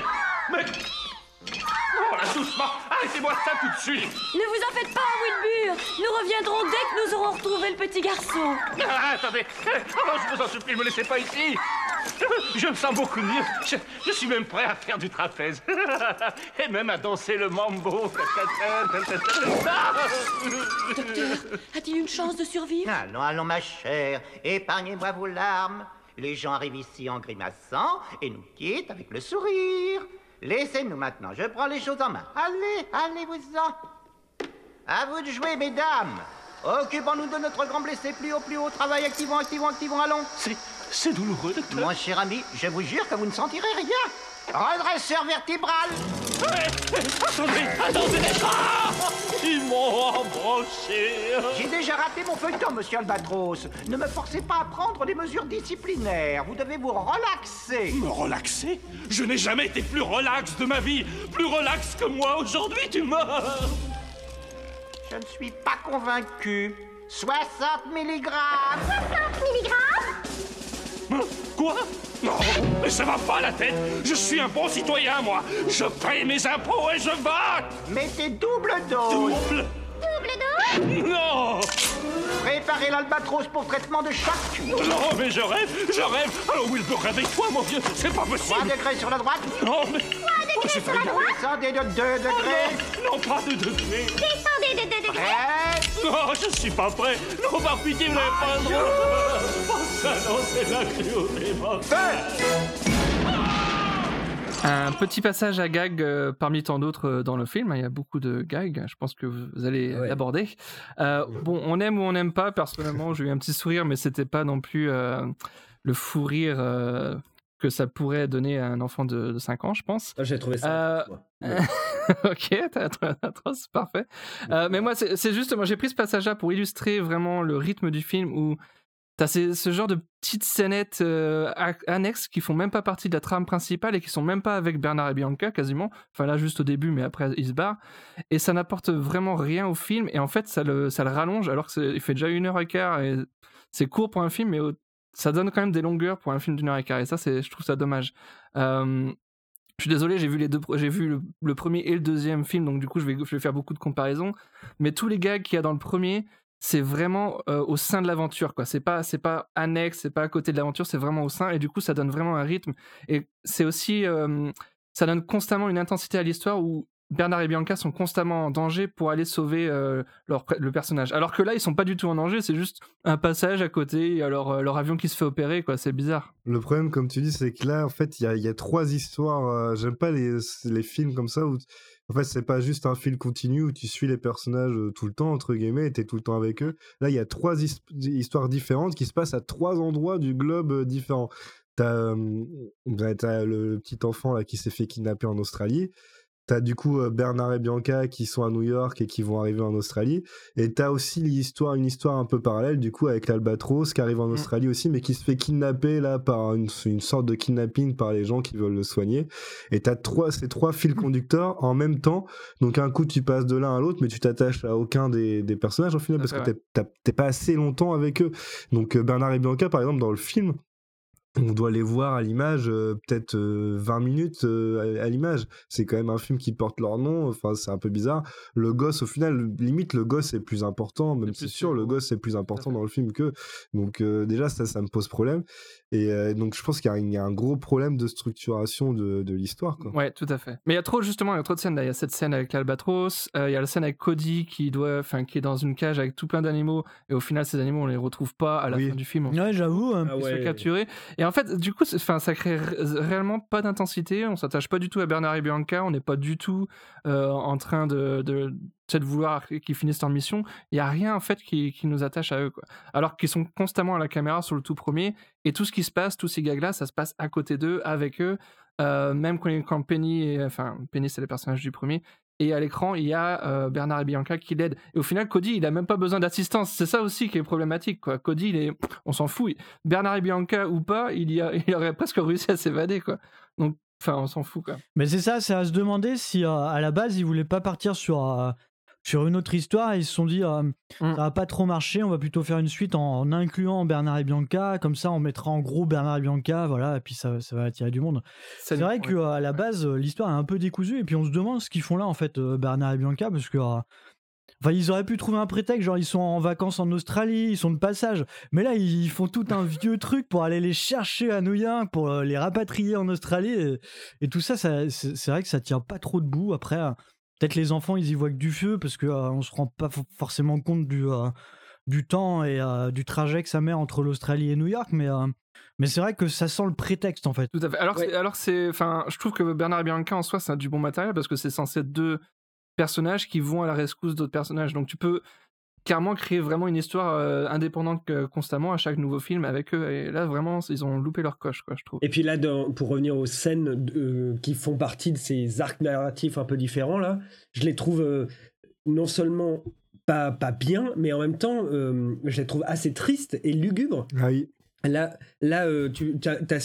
Speaker 9: Mais... Oh là, doucement. Arrêtez-moi ça tout de suite.
Speaker 10: Ne vous en faites pas, Wilbur. Nous reviendrons dès que nous aurons retrouvé le petit garçon.
Speaker 9: Ah, attendez. Oh, je vous en supplie, ne me laissez pas ici. Je me sens beaucoup mieux. Je, je suis même prêt à faire du trapèze. Et même à danser le mambo.
Speaker 10: Docteur, a-t-il une chance de survivre?
Speaker 11: Allons, allons, ma chère. Épargnez-moi vos larmes. Les gens arrivent ici en grimaçant et nous quittent avec le sourire. Laissez-nous maintenant, je prends les choses en main. Allez, allez-vous-en. À vous de jouer, mesdames. Occupons-nous de notre grand blessé plus haut, plus haut. Travail, activons, activons, activons, allons.
Speaker 9: C'est, c'est douloureux, docteur.
Speaker 11: Mon cher ami, je vous jure que vous ne sentirez rien. Redresseur vertébral.
Speaker 9: Ouais, attendez, attendez. Ah, ils m'ont embranché.
Speaker 11: J'ai déjà raté mon feuilleton, monsieur Albatros. Ne me forcez pas à prendre des mesures disciplinaires. Vous devez vous relaxer.
Speaker 9: Me relaxer? Je n'ai jamais été plus relax de ma vie. Plus relax que moi aujourd'hui, tu meurs.
Speaker 11: Je ne suis pas convaincu. soixante milligrammes.
Speaker 10: soixante milligrammes?
Speaker 9: Quoi? Non, mais ça va pas la tête. Je suis un bon citoyen, moi. Je paye mes impôts et je vote.
Speaker 11: Mettez double dose.
Speaker 9: Double?
Speaker 10: Double dose?
Speaker 9: Non.
Speaker 11: Préparez l'Albatros pour traitement de choc.
Speaker 9: Non, mais je rêve, je rêve. Alors Wilbur, réveille-toi, mon vieux. C'est pas possible.
Speaker 11: trois degrés sur la droite.
Speaker 9: Non, mais...
Speaker 10: trois degrés
Speaker 9: oh,
Speaker 10: sur la droite.
Speaker 11: Descendez de deux degrés.
Speaker 9: Oh, non, non, pas de degrés.
Speaker 10: Descendez de deux degrés.
Speaker 11: Prêt?
Speaker 9: Non, je suis pas prêt. Non, par pitié, vous n'avez pas le droit. Oh, ça, non, c'est la cruauté, mon
Speaker 7: Un petit passage à gag euh, parmi tant d'autres euh, dans le film. Il y a beaucoup de gags. Je pense que vous allez
Speaker 4: Ouais.
Speaker 7: l'aborder. Euh, bon, on aime ou on n'aime pas. Personnellement, j'ai eu un petit sourire, mais c'était pas non plus euh, le fou rire euh, que ça pourrait donner à un enfant de, de cinq ans, je pense.
Speaker 4: Ah, j'ai trouvé ça.
Speaker 7: Euh,
Speaker 4: moi.
Speaker 7: ok, t'as trouvé atroce, c'est parfait. Euh, mais moi, c'est c'est juste, moi j'ai pris ce passage-là pour illustrer vraiment le rythme du film où t'as ces- ce genre de petites scénettes euh, a- annexes qui font même pas partie de la trame principale et qui sont même pas avec Bernard et Bianca quasiment. Enfin là juste au début, mais après ils se barrent. Et ça n'apporte vraiment rien au film. Et en fait, ça le, ça le rallonge alors qu'il fait déjà une heure et quart. Et c'est court pour un film, mais au- ça donne quand même des longueurs pour un film d'une heure et quart. Et ça, c'est, je trouve ça dommage. Euh, je suis désolé, j'ai vu les deux, pro- j'ai vu le, le premier et le deuxième film, donc du coup je vais, je vais faire beaucoup de comparaisons. Mais tous les gags qu'il y a dans le premier, c'est vraiment euh, au sein de l'aventure, quoi. C'est pas, c'est pas annexe, c'est pas à côté de l'aventure, c'est vraiment au sein. Et du coup, ça donne vraiment un rythme. Et c'est aussi, euh, ça donne constamment une intensité à l'histoire où Bernard et Bianca sont constamment en danger pour aller sauver euh, leur, le personnage. Alors que là, ils sont pas du tout en danger, c'est juste un passage à côté, il y a leur, euh, leur avion qui se fait opérer, quoi. C'est bizarre.
Speaker 6: Le problème, comme tu dis, c'est que là, en fait, il y a, il y a trois histoires. euh, J'aime pas les, les films comme ça où, en fait, c'est pas juste un fil continu où tu suis les personnages euh, tout le temps, entre guillemets, et t'es tout le temps avec eux. Là, il y a trois his- histoires différentes qui se passent à trois endroits du globe euh, différents. T'as euh, bah, t'as le petit enfant là qui s'est fait kidnapper en Australie. T'as du coup euh, Bernard et Bianca qui sont à New York et qui vont arriver en Australie. Et t'as aussi l'histoire, une histoire un peu parallèle du coup avec l'Albatros qui arrive en Australie aussi, mais qui se fait kidnapper là par une, une sorte de kidnapping par les gens qui veulent le soigner. Et t'as trois, ces trois fils conducteurs en même temps. Donc un coup tu passes de l'un à l'autre, mais tu t'attaches à aucun des, des personnages au final
Speaker 7: Ça,
Speaker 6: parce
Speaker 7: c'est
Speaker 6: que
Speaker 7: vrai.
Speaker 6: t'es, t'as- t'es pas assez longtemps avec eux. Donc euh, Bernard et Bianca par exemple dans le film, on doit les voir à l'image, euh, peut-être euh, vingt minutes euh, à, à l'image. C'est quand même un film qui porte leur nom, enfin c'est un peu bizarre. Le gosse, au final, limite le gosse est plus important, même
Speaker 7: C'est
Speaker 6: si
Speaker 7: plus
Speaker 6: c'est sûr,
Speaker 7: sûr.
Speaker 6: le gosse est plus important
Speaker 7: fait.
Speaker 6: dans le film que. Donc euh, déjà, ça, ça me pose problème. Et euh, donc je pense qu'il y a, un- il y a un gros problème de structuration de, de l'histoire, quoi.
Speaker 7: Ouais, tout à fait. Mais il y a trop, justement, il y a trop de scènes là. Il y a cette scène avec l'Albatros, euh, il y a la scène avec Cody qui doit, enfin, qui est dans une cage avec tout plein d'animaux, et au final, ces animaux, on les retrouve pas à la
Speaker 6: Oui.
Speaker 7: fin du film.
Speaker 5: Ouais, j'avoue. hein.
Speaker 4: Ah
Speaker 7: Ils se fait
Speaker 4: ouais.
Speaker 7: capturer. Et en fait, du coup, c'est- enfin, ça crée ré- réellement pas d'intensité. On s'attache pas du tout à Bernard et Bianca. On n'est pas du tout euh, en train de, de, tu sais, de vouloir qu'ils finissent leur mission. Il y a rien en fait qui, qui nous attache à eux, quoi. Alors qu'ils sont constamment à la caméra sur le tout premier. Et tout ce qui se passe, tous ces gags-là, ça se passe à côté d'eux, avec eux. Euh, même quand, quand Penny, et, enfin Penny, c'est le personnage du premier. Et à l'écran, il y a euh, Bernard et Bianca qui l'aident. Et au final, Cody, il a même pas besoin d'assistance. C'est ça aussi qui est problématique, quoi. Cody, il est, on s'en fout. Bernard et Bianca ou pas, il, y a, il aurait presque réussi à s'évader, quoi. Donc, enfin, on s'en fout, quoi.
Speaker 5: Mais c'est ça, c'est à se demander si euh, à la base ils voulaient pas partir sur, euh, sur une autre histoire et ils se sont dit euh, mm. ça va pas trop marcher, on va plutôt faire une suite en, en incluant Bernard et Bianca, comme ça on mettra en gros Bernard et Bianca, voilà, et puis ça, ça va attirer du monde. C'est, c'est vrai ouais. qu'à la base l'histoire est un peu décousue et puis on se demande ce qu'ils font là en fait euh, Bernard et Bianca, parce que euh, enfin, ils auraient pu trouver un prétexte, genre ils sont en vacances en Australie, ils sont de passage. Mais là, ils font tout un vieux truc pour aller les chercher à New York, pour les rapatrier en Australie. Et, et tout ça, ça c'est, c'est vrai que ça tient pas trop debout. Après, euh, peut-être les enfants, ils y voient que du feu, parce qu'on euh, ne se rend pas f- forcément compte du, euh, du temps et euh, du trajet que ça met entre l'Australie et New York. Mais, euh, mais c'est vrai que ça sent le prétexte, en fait.
Speaker 7: Tout à fait. Alors,
Speaker 5: ouais.
Speaker 7: c'est, alors c'est, enfin, je trouve que Bernard et Bianca, en soi, c'est du bon matériel, parce que c'est censé être deux personnages qui vont à la rescousse d'autres personnages, donc tu peux carrément créer vraiment une histoire euh, indépendante euh, constamment à chaque nouveau film avec eux, et là vraiment ils ont loupé leur coche, quoi, je trouve.
Speaker 4: Et puis là, dans, pour revenir aux scènes euh, qui font partie de ces arcs narratifs un peu différents là, je les trouve euh, non seulement pas, pas bien, mais en même temps euh, je les trouve assez tristes et lugubres.
Speaker 6: Ah oui.
Speaker 4: Là, là euh, tu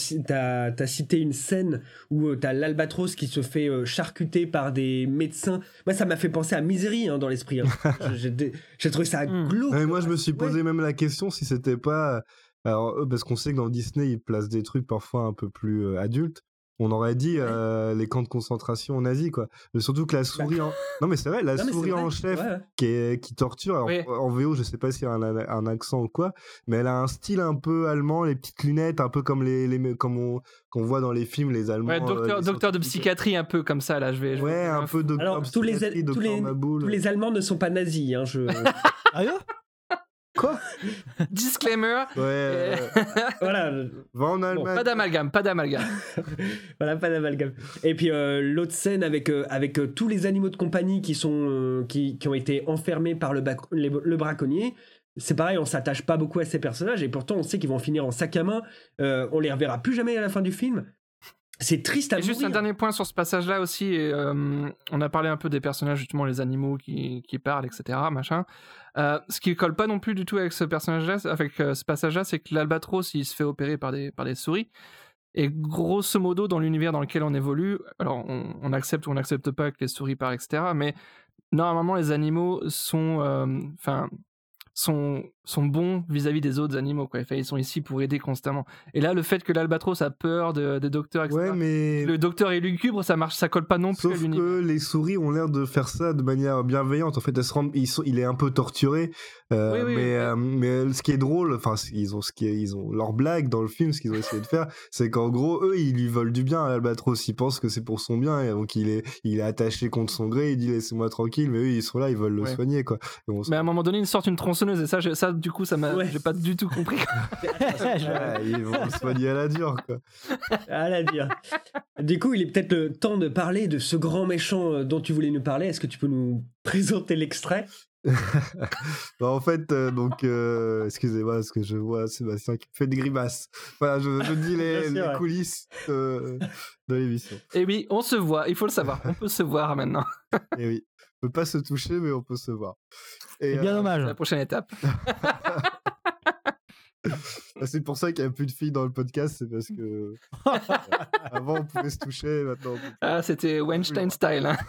Speaker 4: as cité une scène où euh, tu as l'albatros qui se fait euh, charcuter par des médecins. Moi, ça m'a fait penser à Misery hein, dans l'esprit. Hein. j'ai, j'ai trouvé ça glauque.
Speaker 6: Ouais, moi, je me suis posé ouais. même la question si c'était pas... Alors, parce qu'on sait que dans Disney, ils placent des trucs parfois un peu plus euh, adultes. On aurait dit euh, les camps de concentration en Asie, quoi. Mais surtout que la souris... En... Non, mais c'est vrai, la non, souris en chef ouais. qui, est, qui torture. Alors, oui. En V O, je sais pas s'il y a un, un accent ou quoi, mais elle a un style un peu allemand, les petites lunettes, un peu comme les, les comme on qu'on voit dans les films, les Allemands.
Speaker 7: Ouais, docteur, euh, docteur de psychiatrie, un peu comme ça, là, je vais... Je
Speaker 6: ouais,
Speaker 7: vais...
Speaker 6: un peu docteur
Speaker 4: Alors, tous les, al- tous, les, tous les Allemands ne sont pas nazis, hein, je...
Speaker 5: Ah yeah
Speaker 7: Quoi Disclaimer.
Speaker 6: Ouais.
Speaker 4: Voilà.
Speaker 6: Va en Allemagne.
Speaker 7: Bon, pas d'amalgame, pas d'amalgame.
Speaker 4: Voilà, pas d'amalgame. Et puis euh, l'autre scène avec euh, avec euh, tous les animaux de compagnie qui sont euh, qui, qui ont été enfermés par le, bac- les, le braconnier. C'est pareil, on s'attache pas beaucoup à ces personnages et pourtant on sait qu'ils vont finir en sac à main. Euh, on les reverra plus jamais à la fin du film. C'est triste à
Speaker 7: et juste un dernier point sur ce passage-là aussi. Et, euh, on a parlé un peu des personnages, justement, les animaux qui, qui parlent, et cetera. Machin. Euh, ce qui colle pas non plus du tout avec ce personnage-là, avec euh, ce passage-là, c'est que l'albatros, il se fait opérer par des, par des souris. Et grosso modo, dans l'univers dans lequel on évolue, alors on, on accepte ou on n'accepte pas que les souris parlent, et cetera. Mais normalement, les animaux sont, enfin. Euh, sont, sont bons vis-à-vis des autres animaux, quoi. Enfin, ils sont ici pour aider constamment. Et là, le fait que l'albatros a peur de, des docteurs, et cetera.
Speaker 6: Ouais, mais...
Speaker 7: Le docteur est lugubre, ça marche, ça colle pas non plus
Speaker 6: Sauf
Speaker 7: à l'univers.
Speaker 6: que les souris ont l'air de faire ça de manière bienveillante. En fait, elles se rendent, ils sont, il est un peu torturé. Euh,
Speaker 7: oui, oui,
Speaker 6: mais,
Speaker 7: oui.
Speaker 6: euh, mais ce qui est drôle, enfin, ils ont, ce qui est, ils ont leur blague dans le film, ce qu'ils ont essayé de faire, c'est qu'en gros, eux, ils lui veulent du bien à l'albatros. Ils pensent que c'est pour son bien, et donc il est, il est attaché contre son gré. Il dit laissez-moi tranquille, mais eux, ils sont là, ils veulent le
Speaker 7: ouais.
Speaker 6: soigner, quoi.
Speaker 7: On... Mais à un moment donné, ils sortent une tronçonneuse, et ça, je, ça, du coup, ça m'a, ouais. j'ai pas du tout compris.
Speaker 6: Ouais, ils vont le soigner à la dure, quoi.
Speaker 4: À la dure. Du coup, il est peut-être le temps de parler de ce grand méchant dont tu voulais nous parler. Est-ce que tu peux nous présenter l'extrait?
Speaker 6: bah en fait, euh, donc, euh, excusez-moi, parce que je vois Sébastien qui me fait des grimaces. Voilà, je, je dis les, les coulisses de, de l'émission.
Speaker 7: Et oui, on se voit, il faut le savoir. On peut se voir maintenant.
Speaker 6: Et oui, on peut pas se toucher, mais on peut se voir.
Speaker 5: Et c'est bien euh, dommage.
Speaker 7: La prochaine étape.
Speaker 6: C'est pour ça qu'il n'y a plus de filles dans le podcast, c'est parce que avant on pouvait se toucher, maintenant on peut...
Speaker 7: Ah, c'était Weinstein style. Hein.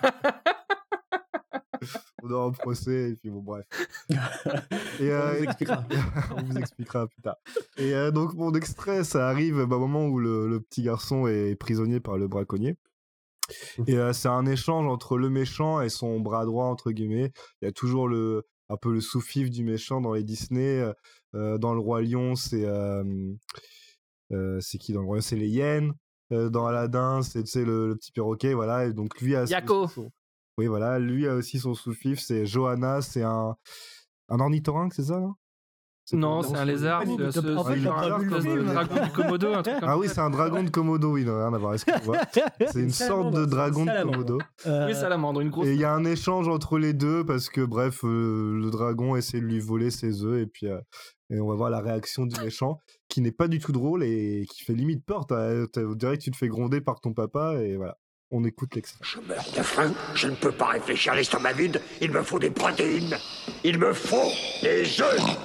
Speaker 6: On est en procès, et puis bon, bref. Et, euh,
Speaker 4: on, vous expliquera.
Speaker 6: on vous expliquera plus tard. Et euh, donc, mon extrait, ça arrive bah, au moment où le, le petit garçon est prisonnier par le braconnier. Et euh, c'est un échange entre le méchant et son bras droit, entre guillemets. Il y a toujours le, un peu le sous-fifre du méchant dans les Disney. Euh, dans Le Roi Lion, c'est... Euh, euh, c'est qui dans Le Roi Lion? C'est les hyènes. Euh, dans Aladdin, c'est le, le petit perroquet, voilà. Et donc, lui a...
Speaker 7: Yako.
Speaker 6: Son... Oui, voilà, lui a aussi son sous-fifre, c'est Johanna, c'est un, un ornithorynque, c'est ça, là?
Speaker 7: C'est non, c'est un lézard, c'est, c'est,
Speaker 5: en fait,
Speaker 7: c'est genre un dragon de Komodo, un truc comme ça.
Speaker 6: Ah oui, c'est un dragon de Komodo, oui, non, rien à voir, excuse-moi. C'est une sorte de dragon de Komodo.
Speaker 7: Euh... Oui, salamandre, une grosse.
Speaker 6: Et il y a un échange entre les deux, parce que, bref, euh, le dragon essaie de lui voler ses œufs, et puis euh, et on va voir la réaction du méchant, qui n'est pas du tout drôle, et qui fait limite peur. On dirait que tu te fais gronder par ton papa, et voilà. On écoute l'extrait.
Speaker 12: Je meurs de faim, je ne peux pas réfléchir l'estomac vide, il me faut des protéines, il me faut des œufs.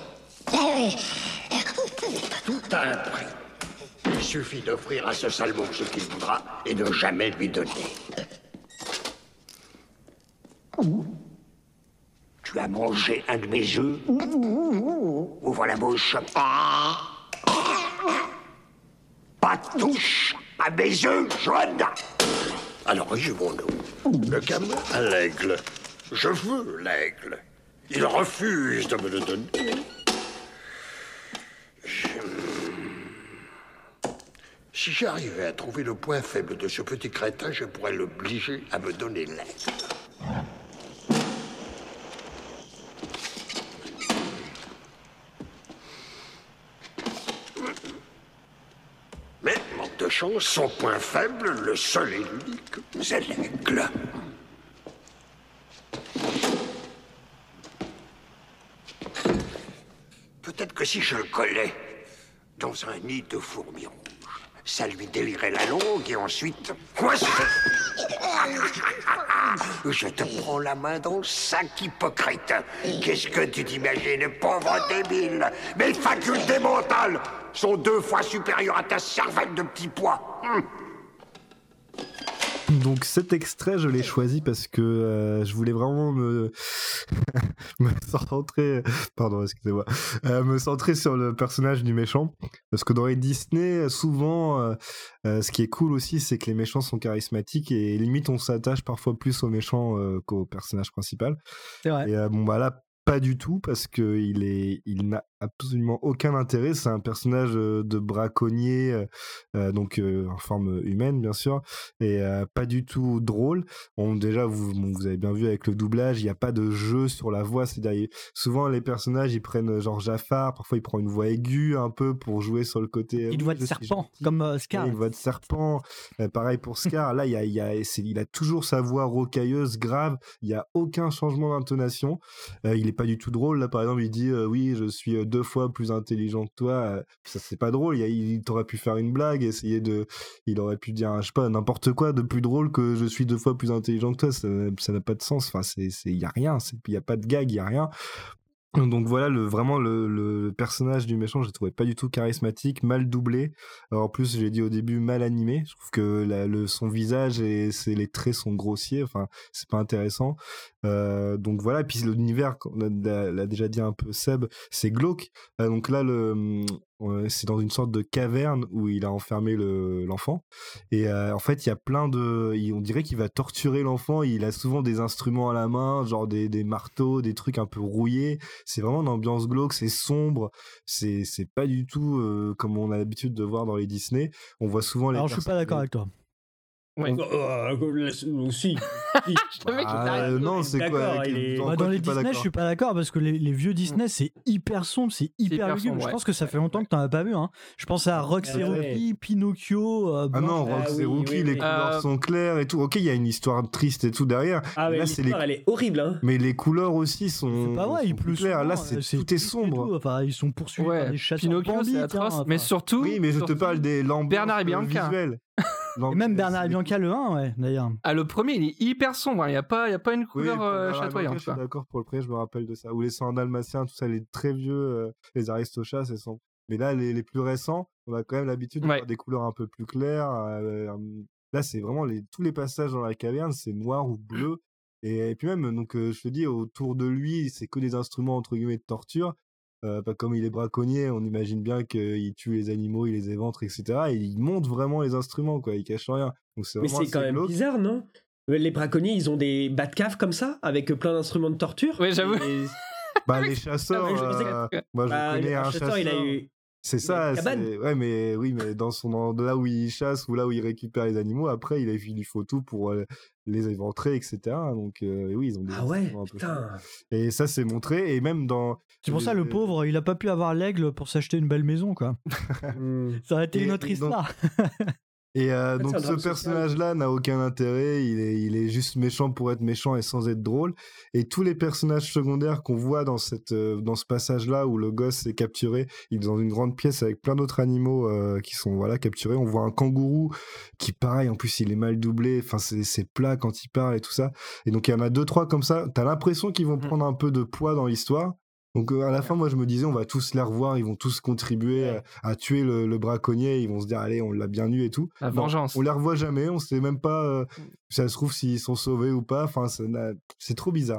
Speaker 12: Tout a un prix. Il suffit d'offrir à ce salmon ce qu'il voudra et de jamais lui donner. Tu as mangé un de mes œufs? Ouvre la bouche. Pas de touche à mes œufs jaunes. Alors, résumons-nous. Le gamin a l'aigle. Je veux l'aigle. Il refuse de me le donner. Je... Si j'arrivais à trouver le point faible de ce petit crétin, je pourrais l'obliger à me donner l'aigle. Mais, manque de chance, son point faible, le seul et l'unique, c'est l'aigle. Peut-être que si je le collais dans un nid de fourmis rouges, ça lui délirait la langue et ensuite... Coincé. Je te prends la main dans le sac, hypocrite. Qu'est-ce que tu t'imagines, pauvre débile? Mes facultés mentales sont deux fois supérieures à ta cervelle de petit pois. Hum.
Speaker 6: Donc cet extrait, je l'ai choisi parce que euh, je voulais vraiment me, me centrer, pardon, excusez-moi, euh, me centrer sur le personnage du méchant. Parce que dans les Disney, souvent, euh, euh, ce qui est cool aussi, c'est que les méchants sont charismatiques et limite on s'attache parfois plus aux méchants euh, qu'au personnage principal.
Speaker 5: C'est vrai.
Speaker 6: Et euh, bon bah là, pas du tout, parce que il est, il n'a absolument aucun intérêt. C'est un personnage euh, de braconnier, euh, euh, donc euh, en forme humaine bien sûr, et euh, pas du tout drôle. Bon, déjà vous, bon, vous avez bien vu avec le doublage, il n'y a pas de jeu sur la voix. C'est-à-dire souvent les personnages ils prennent genre Jafar, parfois il prend une voix aiguë un peu pour jouer sur le côté.
Speaker 5: Une voix de serpent, comme euh, Scar.
Speaker 6: Ouais, une voix de serpent. Euh, pareil pour Scar. Là il y a, il y a, c'est, il a toujours sa voix rocailleuse, grave. Il y a aucun changement d'intonation. Euh, il est pas du tout drôle. Là par exemple il dit euh, oui je suis euh, deux fois plus intelligent que toi. Euh, ça c'est pas drôle. Il, il, il t'aurait pu faire une blague, essayer de, il aurait pu dire je sais pas n'importe quoi de plus drôle que je suis deux fois plus intelligent que toi. Ça, ça n'a pas de sens. Enfin c'est, c'est, il y a rien. C'est, il y a pas de gag, il y a rien. Donc voilà, le, vraiment le, le personnage du méchant, je le trouvais pas du tout charismatique, mal doublé. Alors en plus, j'ai dit au début mal animé. Je trouve que la, le, son visage et c'est, les traits sont grossiers. Enfin, c'est pas intéressant. Euh, donc voilà. Et puis l'univers, on l'a, l'a déjà dit un peu Seb, c'est glauque. Euh, donc là, le, euh, c'est dans une sorte de caverne où il a enfermé le, l'enfant. Et euh, en fait, il y a plein de, il, on dirait qu'il va torturer l'enfant. Il a souvent des instruments à la main, genre des, des marteaux, des trucs un peu rouillés. C'est vraiment une ambiance glauque, c'est sombre, c'est, c'est pas du tout euh, comme on a l'habitude de voir dans les Disney. On voit souvent les.
Speaker 5: Alors je suis pas d'accord avec toi.
Speaker 4: Ouais. Euh, euh, si.
Speaker 6: Ah, non, c'est quoi
Speaker 5: est... bah, Dans les Disney, je suis pas d'accord parce que les, les vieux Disney, c'est hyper sombre, c'est hyper lugubre. Ouais. Je pense que ça fait longtemps que t'en as pas vu. Hein. Je pense à Rox et Rookie, Pinocchio. Euh,
Speaker 6: ah non, Rox et ah, oui, Rookie, oui, oui. les couleurs euh... sont claires et tout. Ok, il y a une histoire triste et tout derrière.
Speaker 4: Ah, mais là, c'est les... elle est horrible. Hein.
Speaker 6: Mais les couleurs aussi sont.
Speaker 5: C'est pas vrai,
Speaker 6: il pleut clair. Là, c'est, c'est tout est sombre.
Speaker 5: Enfin, ils sont poursuivis
Speaker 7: ouais.
Speaker 5: par des chasseurs.
Speaker 7: Pinocchio, c'est atroce. Mais surtout.
Speaker 6: Oui, mais je te parle des lambeaux
Speaker 7: Bernard et Bianca.
Speaker 5: Et même Bernard et Bianca le un, ouais, d'ailleurs.
Speaker 7: Ah, le premier, il est hyper sombre. Il n'y a, a pas une couleur oui, euh, chatoyante.
Speaker 6: Je suis d'accord pour le premier, je me rappelle de ça. Ou les cent dalmatiens, tout ça, les très vieux, euh, les Aristochats, c'est sombre. Mais là, les, les plus récents, on a quand même l'habitude de ouais. voir des couleurs un peu plus claires. Euh, là, c'est vraiment les, tous les passages dans la caverne, c'est noir ou bleu. Et, et puis même, donc, euh, je te dis, autour de lui, c'est que des instruments, entre guillemets, de torture. Euh, pas comme il est braconnier, on imagine bien qu'il tue les animaux, il les éventre, et cetera. Et il monte vraiment les instruments, quoi. Il cache rien. Donc c'est
Speaker 4: mais c'est quand même glauque. Bizarre, non? Les braconniers, ils ont des bas de cave comme ça, avec plein d'instruments de torture.
Speaker 7: Oui, j'avoue.
Speaker 6: Et... bah les chasseurs. Ah, je euh... que... Moi, je bah, connais un chasseur. Il a eu... C'est ça, c'est... Ouais, mais oui, mais dans son là où il chasse ou là où il récupère les animaux, après il, a... il lui faut tout pour euh, les éventrer, et cetera. Donc euh, oui, ils ont des
Speaker 4: ah ouais,
Speaker 6: un peu
Speaker 4: putain.
Speaker 6: Et ça c'est montré, et même dans.
Speaker 5: C'est pour les... ça le pauvre, il a pas pu avoir l'aigle pour s'acheter une belle maison, quoi. Ça aurait été et, une autre histoire.
Speaker 6: Donc... Et euh, donc ce personnage-là n'a aucun intérêt, il est, il est juste méchant pour être méchant et sans être drôle. Et tous les personnages secondaires qu'on voit dans, cette, euh, dans ce passage-là où le gosse est capturé, il est dans une grande pièce avec plein d'autres animaux euh, qui sont voilà, capturés. On voit un kangourou qui, pareil, en plus il est mal doublé, enfin c'est, c'est plat quand il parle et tout ça. Et donc il y en a deux, trois comme ça, t'as l'impression qu'ils vont mmh. prendre un peu de poids dans l'histoire. Donc euh, à la fin, moi je me disais, on va tous les revoir, ils vont tous contribuer ouais. à, à tuer le, le braconnier, ils vont se dire, allez, on l'a bien eu et tout.
Speaker 7: La vengeance.
Speaker 6: Non, on les revoit jamais, on sait même pas euh, si ça se trouve s'ils sont sauvés ou pas, enfin c'est, c'est trop bizarre.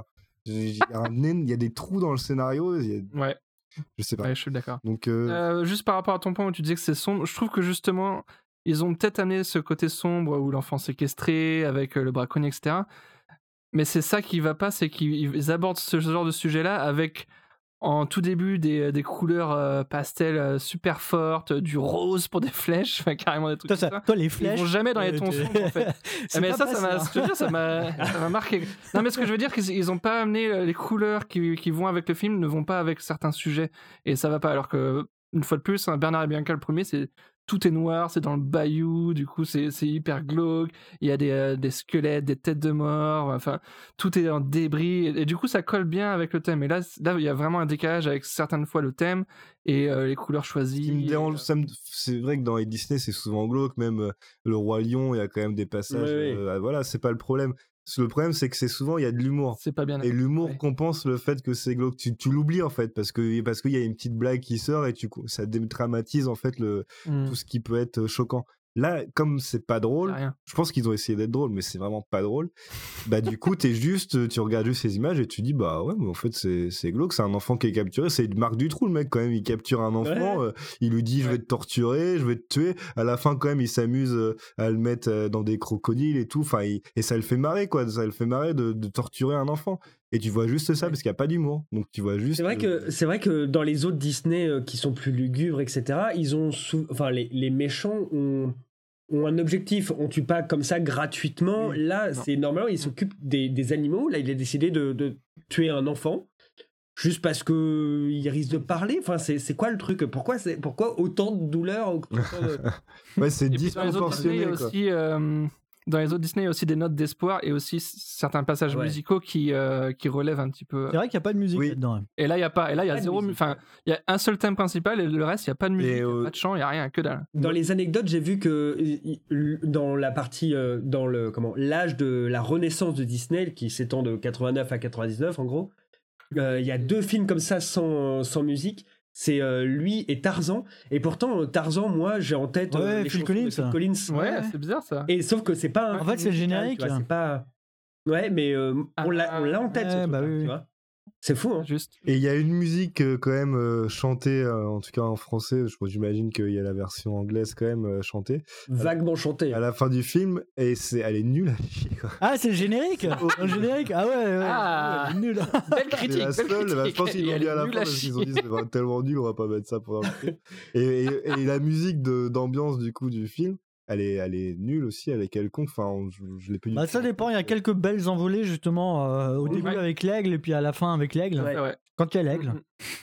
Speaker 6: Il y a, un, il y a des trous dans le scénario. Il y a...
Speaker 7: Ouais.
Speaker 6: Je sais pas.
Speaker 7: Ouais, je suis d'accord.
Speaker 6: Donc, euh...
Speaker 7: Euh, juste par rapport à ton point où tu disais que c'est sombre, je trouve que justement, ils ont peut-être amené ce côté sombre où l'enfant séquestré avec le braconnier, et cetera. Mais c'est ça qui va pas, c'est qu'ils abordent ce genre de sujet-là avec en tout début des, des couleurs euh, pastel euh, super fortes, du rose pour des flèches, enfin carrément des trucs
Speaker 5: toi,
Speaker 7: comme
Speaker 5: ça,
Speaker 7: ça.
Speaker 5: toi les flèches
Speaker 7: Ils vont jamais dans les tons sombres en fait. Mais ça, ça m'a, je te jure, ça m'a, ça m'a marqué. Non mais ce que je veux dire, qu'ils ils ont pas amené les couleurs qui, qui vont avec le film, ne vont pas avec certains sujets et ça va pas. Alors que une fois de plus, hein, Bernard et Bianca le premier, c'est tout est noir, c'est dans le bayou, du coup c'est, c'est hyper glauque, il y a des, euh, des squelettes, des têtes de mort, enfin tout est en débris, et, et du coup ça colle bien avec le thème. Et là, là il y a vraiment un décalage avec certaines fois le thème et euh, les couleurs choisies.
Speaker 6: Ce qui me dérange, ça me... c'est vrai que dans les Disney c'est souvent glauque, même euh, le Roi Lion, il y a quand même des passages,
Speaker 4: Ouais, ouais.
Speaker 6: Euh, voilà, c'est pas le problème. Le problème, c'est que c'est souvent il y a de l'humour.
Speaker 7: C'est pas bien.
Speaker 6: Et l'humour
Speaker 7: ouais.
Speaker 6: compense le fait que c'est glauque. Tu, tu l'oublies en fait parce que parce qu'il y a une petite blague qui sort et tu ça dédramatise en fait le
Speaker 7: Mm.
Speaker 6: tout ce qui peut être choquant. Là, comme c'est pas drôle, je pense qu'ils ont essayé d'être drôle, mais c'est vraiment pas drôle. Bah du coup, t'es juste, tu regardes juste ces images et tu dis bah ouais, mais en fait c'est c'est glauque. C'est un enfant qui est capturé. C'est Marc Dutroux le mec quand même. Il capture un enfant,
Speaker 4: Ouais.
Speaker 6: euh, il lui dit je vais te torturer, je vais te tuer. À la fin quand même, il s'amuse euh, à le mettre euh, dans des crocodiles et tout. Enfin, il- et ça le fait marrer quoi. Ça le fait marrer de, de torturer un enfant. Et tu vois juste ça parce qu'il y a pas d'humour. Donc tu vois juste.
Speaker 4: C'est vrai
Speaker 6: euh,
Speaker 4: que c'est vrai que dans les autres Disney euh, qui sont plus lugubres, et cetera, ils ont sou- enfin les, les méchants ont ont un objectif. On tue pas comme ça gratuitement. Là,
Speaker 7: Non.
Speaker 4: c'est normalement ils s'occupent des, des animaux. Là, il a décidé de, de tuer un enfant juste parce que il risque de parler. Enfin, c'est c'est quoi le truc? Pourquoi c'est pourquoi autant de douleur? autant de-
Speaker 6: Ouais, c'est
Speaker 7: Et puis dans les autres Disney, il y
Speaker 6: disproportionné
Speaker 7: a
Speaker 6: quoi.
Speaker 7: aussi, euh, dans les autres Disney, il y a aussi des notes d'espoir et aussi s- certains passages
Speaker 4: Ouais.
Speaker 7: musicaux qui, euh, qui relèvent un petit peu.
Speaker 5: C'est vrai qu'il n'y a pas de musique
Speaker 6: Oui.
Speaker 5: là-dedans. hein.
Speaker 7: Et là, il y a pas. Et là, il y a
Speaker 4: Pas de
Speaker 7: zéro. mu-
Speaker 4: musique,
Speaker 7: Enfin, il y a un seul thème principal et le reste, il y a pas de musique,
Speaker 6: Et,
Speaker 7: il y a
Speaker 6: euh,
Speaker 7: pas de chant, il y a rien, que dalle.
Speaker 4: Dans les anecdotes, j'ai vu que i- i- dans la partie, euh, dans le comment, l'âge de la renaissance de Disney, qui s'étend de quatre-vingt-neuf à quatre-vingt-dix-neuf en gros, euh, il y a deux films comme ça sans, sans musique. C'est euh, lui et Tarzan. Et pourtant, euh, Tarzan, moi, j'ai en tête euh,
Speaker 5: Ouais,
Speaker 4: les
Speaker 5: Phil
Speaker 4: chansons
Speaker 5: Collins.
Speaker 4: de Phil Collins.
Speaker 7: Ouais,
Speaker 5: Ouais.
Speaker 7: c'est bizarre ça.
Speaker 4: Et sauf que c'est pas un
Speaker 5: En fait,
Speaker 4: film
Speaker 5: c'est le
Speaker 4: musical,
Speaker 5: générique,
Speaker 4: tu vois,
Speaker 5: hein.
Speaker 4: c'est pas. Ouais, mais euh, on l'a on l'a en tête.
Speaker 5: Ouais,
Speaker 4: ce
Speaker 5: bah
Speaker 4: truc-là,
Speaker 5: oui,
Speaker 4: tu
Speaker 5: oui.
Speaker 4: vois. C'est fou, hein.
Speaker 7: Juste.
Speaker 6: Et il y a une musique euh, quand même euh, chantée, euh, en tout cas en français. Je j'imagine qu'il y a la version anglaise quand même euh, chantée
Speaker 4: Vaguement chanté.
Speaker 6: à la fin du film et c'est elle est nulle à chier, quoi.
Speaker 5: Ah, c'est le générique Le générique Ah ouais, ouais.
Speaker 7: Ah.
Speaker 5: ouais, nul.
Speaker 7: Belle
Speaker 6: C'est
Speaker 7: critique.
Speaker 6: la
Speaker 7: belle
Speaker 6: seule, bah, je
Speaker 7: critique.
Speaker 6: pense qu'ils
Speaker 7: Et
Speaker 6: l'ont
Speaker 7: elle
Speaker 6: mis
Speaker 7: est
Speaker 6: à la fin
Speaker 7: nulle à
Speaker 6: parce qu'ils ont
Speaker 7: chier.
Speaker 6: dit c'est vraiment tellement nul, on va pas mettre ça pendant le film. Et, et, et la musique de- d'ambiance du coup du film, elle est, elle est nulle aussi, elle est quelconque. Enfin, on- je, je l'ai pas du
Speaker 5: Bah,
Speaker 6: tout.
Speaker 5: ça dépend, il y a quelques belles envolées justement euh, au
Speaker 7: Oui.
Speaker 5: début
Speaker 7: Ouais.
Speaker 5: avec l'aigle et puis à la fin avec l'aigle.
Speaker 7: Ouais, ouais.
Speaker 5: Quand il y a l'aigle.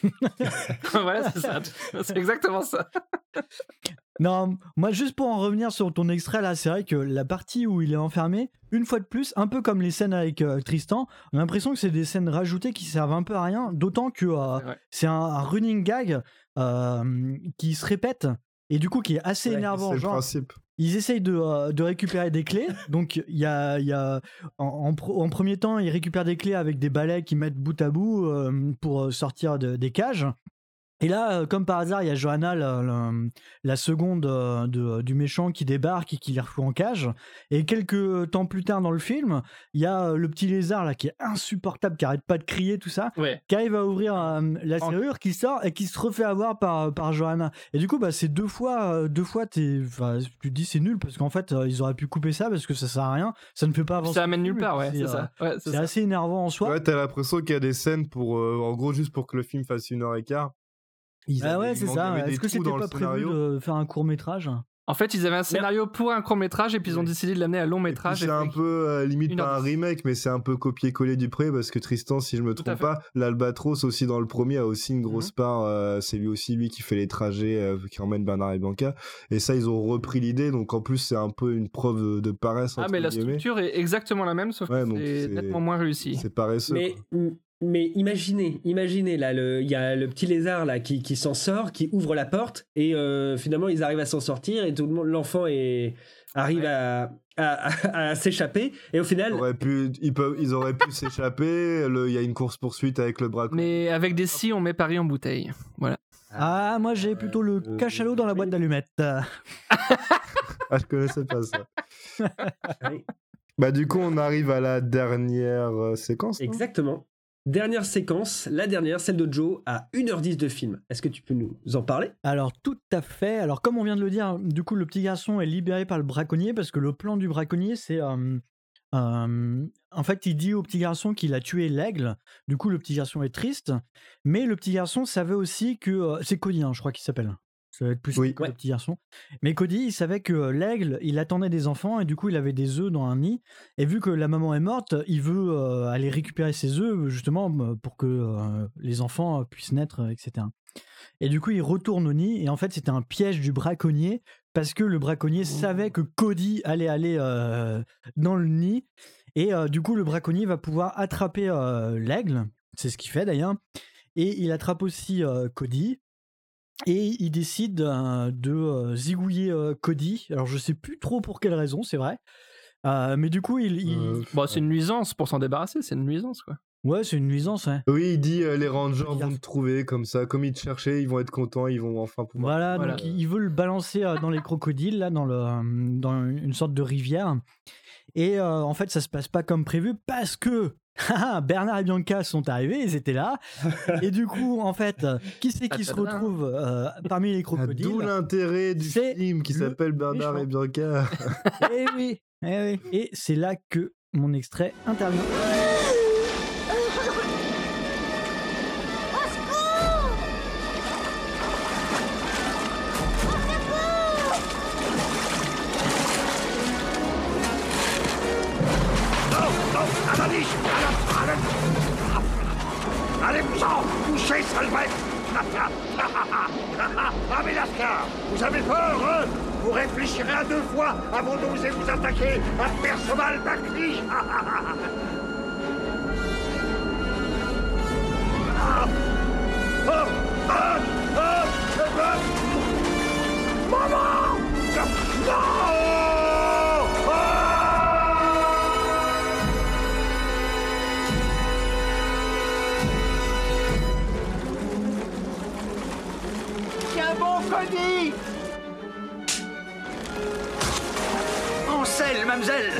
Speaker 7: Voilà, c'est ça. C'est exactement ça.
Speaker 5: Non, moi juste pour en revenir sur ton extrait là, c'est vrai que la partie où il est enfermé, une fois de plus, un peu comme les scènes avec euh, Tristan, on a l'impression que c'est des scènes rajoutées qui servent un peu à rien, d'autant que euh,
Speaker 7: C'est vrai.
Speaker 5: c'est un, un running gag euh, qui se répète et du coup qui est assez
Speaker 4: Ouais,
Speaker 5: énervant.
Speaker 6: C'est le
Speaker 5: Genre,
Speaker 6: principe.
Speaker 5: ils essayent de, euh, de récupérer des clés. Donc, il y a, il y a en, en, pro- en premier temps, ils récupèrent des clés avec des balais qu'ils mettent bout à bout euh, pour sortir de- des cages. Et là, euh, comme par hasard, il y a Johanna, la, la, la seconde euh, de- du méchant, qui débarque et qui les refout en cage. Et quelques temps plus tard dans le film, il y a euh, le petit lézard là qui est insupportable, qui arrête pas de crier, tout ça,
Speaker 7: Ouais.
Speaker 5: qui arrive à ouvrir euh, la
Speaker 7: En-
Speaker 5: serrure, qui sort et qui se refait avoir par, par Johanna. Et du coup, bah, c'est deux fois, euh, deux fois t'es, enfin, tu te dis c'est nul parce qu'en fait, euh, ils auraient pu couper ça parce que ça sert à rien, ça ne fait pas avancer.
Speaker 7: Ça amène
Speaker 5: le
Speaker 7: nulle
Speaker 5: film,
Speaker 7: part, ouais,
Speaker 5: c'est,
Speaker 7: c'est
Speaker 5: euh,
Speaker 7: ça. Ouais, c'est
Speaker 5: C'est
Speaker 7: ça.
Speaker 5: assez énervant en soi.
Speaker 6: Ouais, t'as l'impression qu'il y a des scènes pour, euh, en gros, juste pour que le film fasse une heure et quart. Ils
Speaker 5: Ah
Speaker 6: avaient-
Speaker 5: ouais,
Speaker 6: il
Speaker 5: c'est
Speaker 6: manquait- il y
Speaker 5: ça.
Speaker 6: avait des
Speaker 5: Est-ce que
Speaker 6: trous
Speaker 5: c'était
Speaker 6: dans le
Speaker 5: pas prévu
Speaker 6: scénario.
Speaker 5: de faire un court métrage?
Speaker 7: En fait, ils avaient un scénario pour un court métrage et puis ils ont décidé de l'amener à long
Speaker 6: Et puis
Speaker 7: métrage.
Speaker 6: c'est un peu euh, limite
Speaker 7: une
Speaker 6: pas
Speaker 7: heure
Speaker 6: un
Speaker 7: dix.
Speaker 6: remake, mais c'est un peu copier-coller du pré parce que Tristan, si je me
Speaker 7: Tout à
Speaker 6: trompe
Speaker 7: fait.
Speaker 6: pas, l'Albatros aussi dans le premier a aussi une grosse
Speaker 7: Mhm.
Speaker 6: part. euh, c'est lui aussi lui qui fait les trajets, euh, qui emmène Bernard et Bianca. Et ça, ils ont repris l'idée, donc en plus c'est un peu une preuve de paresse.
Speaker 7: Ah,
Speaker 6: entre
Speaker 7: mais la
Speaker 6: guillemets.
Speaker 7: structure est exactement la même, sauf
Speaker 6: Ouais,
Speaker 7: que
Speaker 6: donc
Speaker 7: c'est
Speaker 6: c'est-
Speaker 7: nettement moins réussi.
Speaker 6: C'est paresseux.
Speaker 4: Mais,
Speaker 6: quoi.
Speaker 4: mais imaginez, imaginez là, le- il y a le petit lézard là qui, qui s'en sort, qui ouvre la porte et euh, finalement ils arrivent à s'en sortir et tout le monde, l'enfant est, arrive
Speaker 7: Ouais.
Speaker 4: à, à, à- à s'échapper et au final,
Speaker 6: Ils auraient pu, ils peuvent, ils auraient pu s'échapper. le- Il y a une course poursuite avec le bras.
Speaker 7: Mais avec des scies, on met Paris en bouteille. Voilà.
Speaker 5: Ah, moi j'ai plutôt le
Speaker 6: Euh,
Speaker 5: cachalot dans la boîte d'allumettes.
Speaker 6: Ah, je connaissais pas ça.
Speaker 4: Oui,
Speaker 6: Bah du coup, on arrive à la dernière euh, séquence. non
Speaker 4: exactement. Dernière séquence, la dernière, celle de Joe, à une heure dix de film. Est-ce que tu peux nous en parler ?
Speaker 5: Alors tout à fait. Alors comme on vient de le dire, du coup le petit garçon est libéré par le braconnier parce que le plan du braconnier c'est... euh, euh, en fait il dit au petit garçon qu'il a tué l'aigle. Du coup le petit garçon est triste. Mais le petit garçon savait aussi que... euh, c'est Cody, hein, je crois qu'il s'appelle. Ça va être plus
Speaker 6: Oui.
Speaker 5: que le petit garçon. Mais Cody, il savait que euh, l'aigle, il attendait des enfants et du coup, il avait des œufs dans un nid. Et vu que la maman est morte, il veut euh, aller récupérer ses œufs justement euh, pour que euh, les enfants euh, puissent naître, euh, et cetera. Et du coup, il retourne au nid et en fait, c'était un piège du braconnier parce que le braconnier savait que Cody allait aller euh, dans le nid. Et euh, du coup, le braconnier va pouvoir attraper euh, l'aigle. C'est ce qu'il fait d'ailleurs. Et il attrape aussi euh, Cody. Et il décide euh, de euh, zigouiller euh, Cody. Alors je sais plus trop pour quelle raison, c'est vrai. Euh, mais du coup, il. il...
Speaker 6: Euh,
Speaker 7: Bon, c'est une nuisance pour s'en débarrasser, c'est une nuisance quoi.
Speaker 5: Ouais, c'est une nuisance, ouais.
Speaker 6: Oui, il dit euh, les rangers vont te trouver comme ça, comme ils te cherchaient, ils vont être contents, ils vont enfin pouvoir.
Speaker 5: Voilà,
Speaker 7: Voilà.
Speaker 5: donc il il veut le balancer euh, dans les crocodiles, là, dans, le, euh, dans une sorte de rivière. Et euh, en fait, ça se passe pas comme prévu parce que Bernard et Bianca sont arrivés, ils étaient là. Et du coup, en fait, qui c'est qui se retrouve euh, parmi les
Speaker 6: Ah,
Speaker 5: crocodiles?
Speaker 6: D'où l'intérêt du
Speaker 5: C'est
Speaker 6: film qui
Speaker 5: le
Speaker 6: s'appelle Bernard
Speaker 5: méchant.
Speaker 6: et Bianca.
Speaker 5: Eh oui, eh oui. Et c'est là que mon extrait intervient.
Speaker 12: Non, non, Amanis, allez, allez, vous-en, couchez, sale bête. Ah, mais Lascar, vous avez peur, hein? Vous réfléchirez à deux fois avant d'oser vous attaquer à Perceval Macri. Ah. Oh, ah, ah, ah. Maman! Non! Ah!
Speaker 11: Tiens bon, Cody!
Speaker 1: En selle, mademoiselle.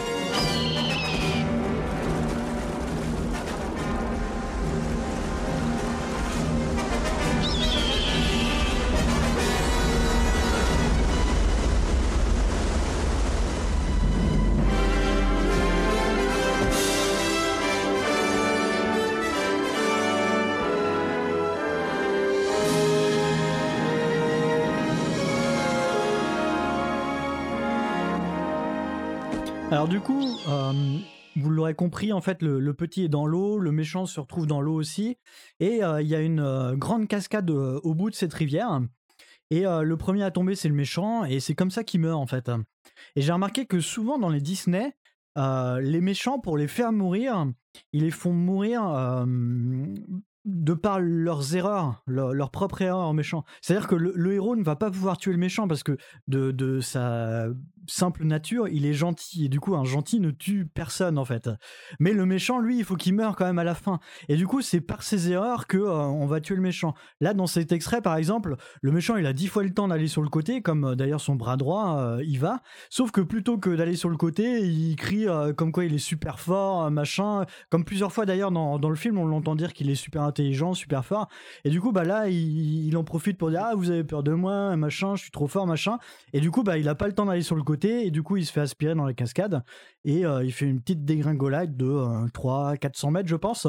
Speaker 5: Alors du coup, euh, vous l'aurez compris, en fait, le, le petit est dans l'eau, le méchant se retrouve dans l'eau aussi, et euh, il y a une euh, grande cascade euh, au bout de cette rivière, et euh, le premier à tomber, c'est le méchant, et c'est comme ça qu'il meurt, en fait. Et j'ai remarqué que souvent, dans les Disney, euh, les méchants, pour les faire mourir, ils les font mourir euh, de par leurs erreurs, leur, leur propre erreur en méchant. C'est-à-dire que le, le héros ne va pas pouvoir tuer le méchant, parce que de, de sa simple nature, il est gentil, et du coup un gentil ne tue personne en fait. Mais le méchant, lui, il faut qu'il meure quand même à la fin, et du coup c'est par ses erreurs que euh, on va tuer le méchant. Là dans cet extrait par exemple, le méchant il a dix fois le temps d'aller sur le côté, comme euh, d'ailleurs son bras droit euh, il va, sauf que plutôt que d'aller sur le côté, il crie euh, comme quoi il est super fort, euh, machin, comme plusieurs fois d'ailleurs dans, dans le film on l'entend dire qu'il est super intelligent, super fort, et du coup bah là il, il en profite pour dire ah vous avez peur de moi, machin, je suis trop fort, machin, et du coup bah il a pas le temps d'aller sur le côté, et du coup il se fait aspirer dans la cascade, et euh, il fait une petite dégringolade de euh, trois à quatre cents mètres je pense.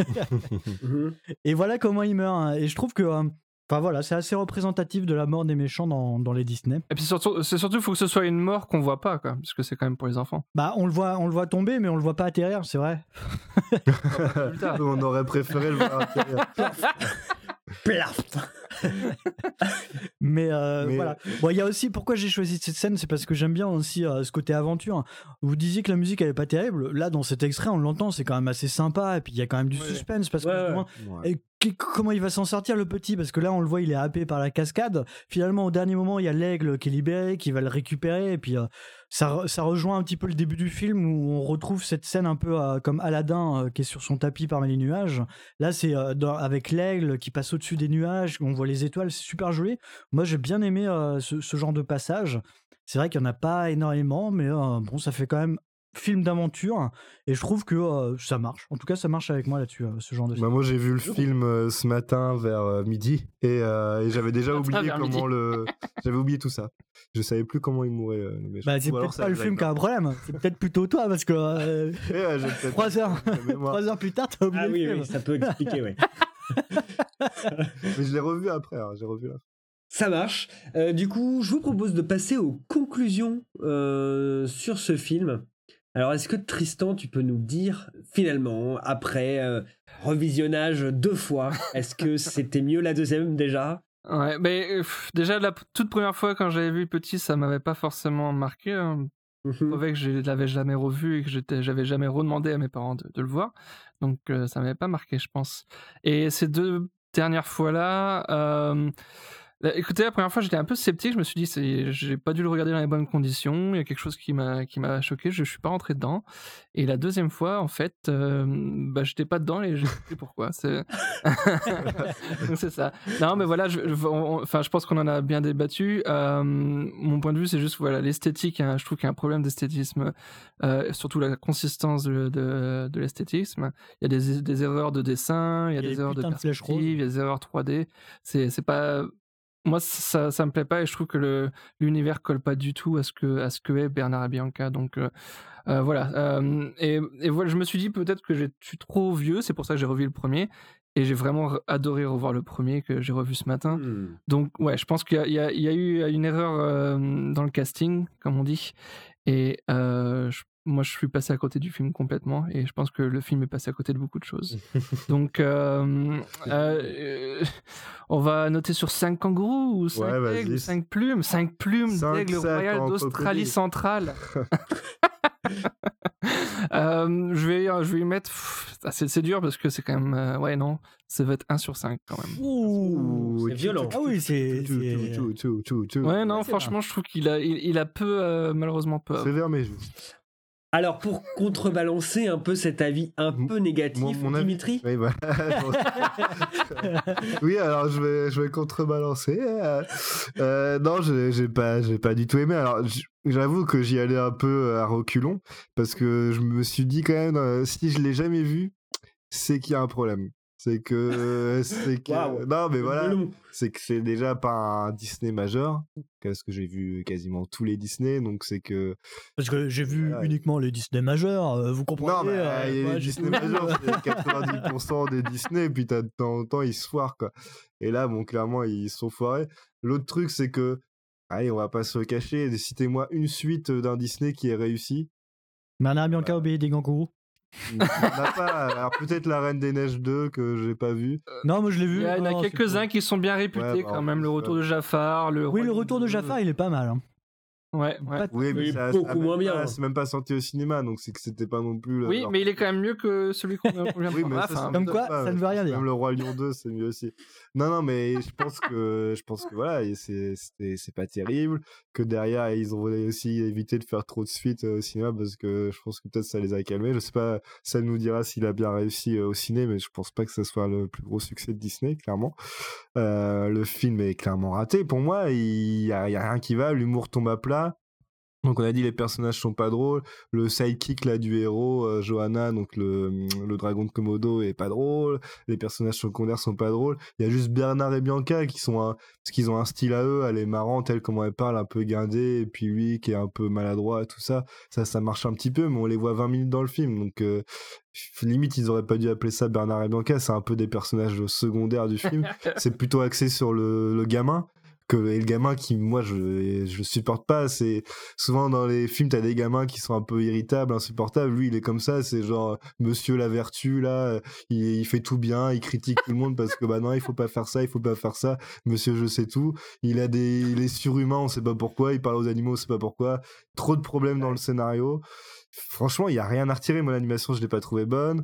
Speaker 5: Et voilà comment il meurt, hein. Et je trouve que euh, enfin voilà, c'est assez représentatif de la mort des méchants dans, dans les Disney.
Speaker 7: Et puis surtout, c'est surtout, faut que ce soit une mort qu'on voit pas, quoi, parce que c'est quand même pour les enfants.
Speaker 5: Bah on le voit, on le voit tomber, mais on le voit pas atterrir, c'est vrai.
Speaker 6: On aurait préféré le voir atterrir.
Speaker 5: Plaf. mais, euh,
Speaker 6: Mais-
Speaker 5: voilà. Bon, il y a aussi pourquoi j'ai choisi cette scène, c'est parce que j'aime bien aussi euh, ce côté aventure. Vous disiez que la musique elle est pas terrible. Là, dans cet extrait, on l'entend, c'est quand même assez sympa. Et puis il y a quand même du
Speaker 4: Ouais.
Speaker 5: suspense parce que
Speaker 4: Ouais, ouais.
Speaker 5: justement,
Speaker 6: Ouais.
Speaker 5: et qu- comment il va s'en sortir le petit, parce que là on le voit, il est happé par la cascade. Finalement, au dernier moment, il y a l'aigle qui est libéré, qui va le récupérer, et puis euh, ça, re- ça rejoint un petit peu le début du film où on retrouve cette scène un peu euh, comme Aladdin euh, qui est sur son tapis parmi les nuages. Là, c'est euh, dans- avec l'aigle qui passe au-dessus des nuages, on voit les étoiles, c'est super joli. Moi, j'ai bien aimé euh, ce, ce genre de passage. C'est vrai qu'il n'y en a pas énormément, mais euh, bon, ça fait quand même film d'aventure et je trouve que euh, ça marche. En tout cas, ça marche avec moi là-dessus, euh, ce genre de film.
Speaker 6: Bah moi j'ai vu le film euh, ce matin vers euh, midi et, euh, et j'avais déjà oublié
Speaker 7: vers
Speaker 6: comment
Speaker 7: midi.
Speaker 6: le j'avais oublié tout ça. Je savais plus comment il mourait. euh, le méchant.
Speaker 5: Bah, c'est
Speaker 6: Ou alors
Speaker 5: peut-être
Speaker 6: ça
Speaker 5: pas le
Speaker 6: les
Speaker 5: film qui a un problème, c'est peut-être plutôt toi parce que euh,
Speaker 6: Eh ouais, j'ai peut-être
Speaker 5: trois heures,
Speaker 6: la mémoire.
Speaker 5: trois heures plus tard, t'as oublié
Speaker 4: Ah
Speaker 5: le
Speaker 4: oui,
Speaker 5: film.
Speaker 4: oui, ça peut expliquer, oui.
Speaker 6: Mais je l'ai revu après, hein, j'ai revu là.
Speaker 4: Ça marche. Euh, du coup, je vous propose de passer aux conclusions euh, sur ce film. Alors, est-ce que Tristan, tu peux nous dire, finalement, après euh, revisionnage deux fois, est-ce que c'était mieux la deuxième déjà?
Speaker 7: Ouais, mais euh, pff, déjà la p- toute première fois quand j'avais vu Petit, ça m'avait pas forcément marqué. Hein. Je
Speaker 4: Mhm.
Speaker 7: trouvais que je l'avais jamais revu et que j'étais, j'avais jamais redemandé à mes parents de, de le voir. Donc euh, ça m'avait pas marqué, je pense. Et ces deux dernières fois-là, euh, là, écoutez, la première fois j'étais un peu sceptique. Je me suis dit, c'est, j'ai pas dû le regarder dans les bonnes conditions. Il y a quelque chose qui m'a, qui m'a choqué. Je, je suis pas rentré dedans. Et la deuxième fois, en fait, euh, bah, j'étais pas dedans et j'ai compris pourquoi. C'est... Donc, c'est ça. Non, mais voilà, je, je- on- enfin, je pense qu'on en a bien débattu. Euh, mon point de vue, c'est juste voilà, l'esthétique. Hein, je trouve qu'il y a un problème d'esthétisme, euh, surtout la consistance de, de, de l'esthétisme. Il y a des, des erreurs de dessin, il y a
Speaker 5: Il y a
Speaker 7: des
Speaker 5: des
Speaker 7: erreurs de
Speaker 5: putains de flèches
Speaker 7: perspective,
Speaker 5: roses.
Speaker 7: il y a des erreurs trois D. C'est, c'est pas. Moi, ça, ça me plaît pas et je trouve que le, l'univers colle pas du tout à ce que, à ce que est Bernard et Bianca. Donc, euh, euh, voilà. Euh, et, et voilà, je me suis dit peut-être que je suis trop vieux, c'est pour ça que j'ai revu le premier. Et j'ai vraiment re- adoré revoir le premier que j'ai revu ce matin.
Speaker 4: Hmm.
Speaker 7: Donc, ouais, je pense qu'il y a, il y a- il y a eu une erreur euh, dans le casting, comme on dit. Et euh, je- moi, je suis passé à côté du film complètement. Et je pense que le film est passé à côté de beaucoup de choses. Donc, euh, euh, on va noter sur cinq kangourous ou cinq
Speaker 6: Ouais,
Speaker 7: aigles
Speaker 6: vas-y.
Speaker 7: ou cinq plumes. cinq plumes
Speaker 6: Cinq
Speaker 7: d'aigle
Speaker 6: sacs
Speaker 7: royal
Speaker 6: en
Speaker 7: d'Australie
Speaker 6: crocodile.
Speaker 7: centrale. Euh, je vais je vais y mettre pff, ah, c'est, c'est dur parce que c'est quand même euh, ouais non ça va être un sur cinq quand même.
Speaker 5: Ouh,
Speaker 4: C'est violent.
Speaker 5: Ah oui, c'est.
Speaker 6: Tchou,
Speaker 5: c'est-
Speaker 6: tchou, tchou, tchou, tchou.
Speaker 7: Ouais non
Speaker 5: c'est
Speaker 7: franchement je trouve qu'il a il, il a peu euh, malheureusement peu.
Speaker 6: Sévère mais juste.
Speaker 4: Alors, pour contrebalancer un peu cet avis un peu négatif,
Speaker 6: Mon- mon avis-
Speaker 4: Dimitri,
Speaker 6: Oui, voilà. Oui, alors je vais, je vais contrebalancer. Euh, euh, non, j'ai j'ai pas, j'ai pas du tout aimé. Alors, j- j'avoue que j'y allais un peu à reculons parce que je me suis dit quand même, euh, si je l'ai jamais vu, c'est qu'il y a un problème. C'est que, c'est que,
Speaker 4: Waouh.
Speaker 6: non, mais voilà,
Speaker 4: melon.
Speaker 6: c'est que c'est déjà pas un Disney majeur, parce que j'ai vu quasiment tous les Disney, donc c'est que.
Speaker 5: Parce que j'ai vu
Speaker 6: Voilà.
Speaker 5: uniquement les Disney majeurs, euh, vous comprenez.
Speaker 6: Non, mais
Speaker 5: euh,
Speaker 6: il y a
Speaker 5: moi,
Speaker 6: les
Speaker 5: j'ai
Speaker 6: Disney
Speaker 5: tout vu.
Speaker 6: majeurs, c'est quatre-vingt-dix pour cent des Disney, puis t'as de temps en temps, ils se foirent, quoi. Et là, bon, clairement, ils se sont foirés. L'autre truc, c'est que, allez, on va pas se le cacher, citez-moi une suite d'un Disney qui est réussi.
Speaker 5: Bernard et Bianca obéit des kangourous.
Speaker 6: Il n'y en a pas. Alors, peut-être La Reine des Neiges deux, que j'ai pas vu.
Speaker 5: Non, moi je l'ai
Speaker 7: Il
Speaker 5: vu.
Speaker 7: y, a- il y en a
Speaker 5: non, c'est
Speaker 7: quelques-uns
Speaker 5: cool.
Speaker 7: qui sont bien réputés
Speaker 6: Ouais, bah,
Speaker 7: quand
Speaker 6: en
Speaker 7: même.
Speaker 6: plus,
Speaker 7: Le retour
Speaker 6: ouais.
Speaker 7: de Jafar, le
Speaker 5: Oui, le
Speaker 7: Roi
Speaker 5: retour de
Speaker 7: Lion.
Speaker 5: Jafar, il est pas mal. hein.
Speaker 7: Ouais, ouais.
Speaker 5: Pas-
Speaker 6: Oui, mais
Speaker 4: Oui,
Speaker 6: ça,
Speaker 4: beaucoup
Speaker 6: ça a même
Speaker 4: moins bien.
Speaker 6: pas- C'est même pas sorti au cinéma, donc c'est que c'était pas non plus. le-
Speaker 7: Oui,
Speaker 6: leur-
Speaker 7: mais il est quand même mieux que celui qu'on qu'on vient de
Speaker 6: Oui,
Speaker 7: voir.
Speaker 6: mais
Speaker 7: Ah,
Speaker 6: ça,
Speaker 7: enfin,
Speaker 6: c'est
Speaker 5: Comme
Speaker 6: peut-être
Speaker 5: quoi,
Speaker 6: pas,
Speaker 5: ça ne veut
Speaker 6: je
Speaker 5: rien
Speaker 6: pense que
Speaker 5: dire.
Speaker 6: Même le Roi Lion deux, c'est mieux aussi. Non, non, mais je pense que, je pense que voilà, et c'est, c'était- c'est pas terrible. Que derrière, ils ont aussi évité de faire trop de suites euh, au cinéma parce que je pense que peut-être ça les a calmés. Je sais pas, ça nous dira s'il a bien réussi euh, au ciné, mais je pense pas que ce soit le plus gros succès de Disney, clairement. Euh, le film est clairement raté. Pour moi, il y a, il y a rien qui va. L'humour tombe à plat. Donc on a dit les personnages sont pas drôles, le sidekick là du héros, euh, Johanna, donc le, le dragon de Komodo est pas drôle, les personnages secondaires sont pas drôles, il y a juste Bernard et Bianca qui sont un, parce qu'ils ont un style à eux, elle est marrante, elle comment elle parle, un peu guindée, et puis lui qui est un peu maladroit, tout ça, ça ça marche un petit peu, mais on les voit vingt minutes dans le film, donc euh, limite ils auraient pas dû appeler ça Bernard et Bianca, c'est un peu des personnages secondaires du film, c'est plutôt axé sur le, le gamin. Que, et le gamin qui, moi, je, je supporte pas, c'est souvent dans les films, t'as des gamins qui sont un peu irritables, insupportables. Lui, il est comme ça, c'est genre Monsieur la vertu, là, il, il fait tout bien, il critique tout le monde parce que bah non, il faut pas faire ça, il faut pas faire ça. Monsieur, je sais tout. Il a des, il est surhumain, on sait pas pourquoi. Il parle aux animaux, on sait pas pourquoi. Trop de problèmes dans le scénario. Franchement, il y a rien à retirer. Moi, l'animation, je l'ai pas trouvée bonne.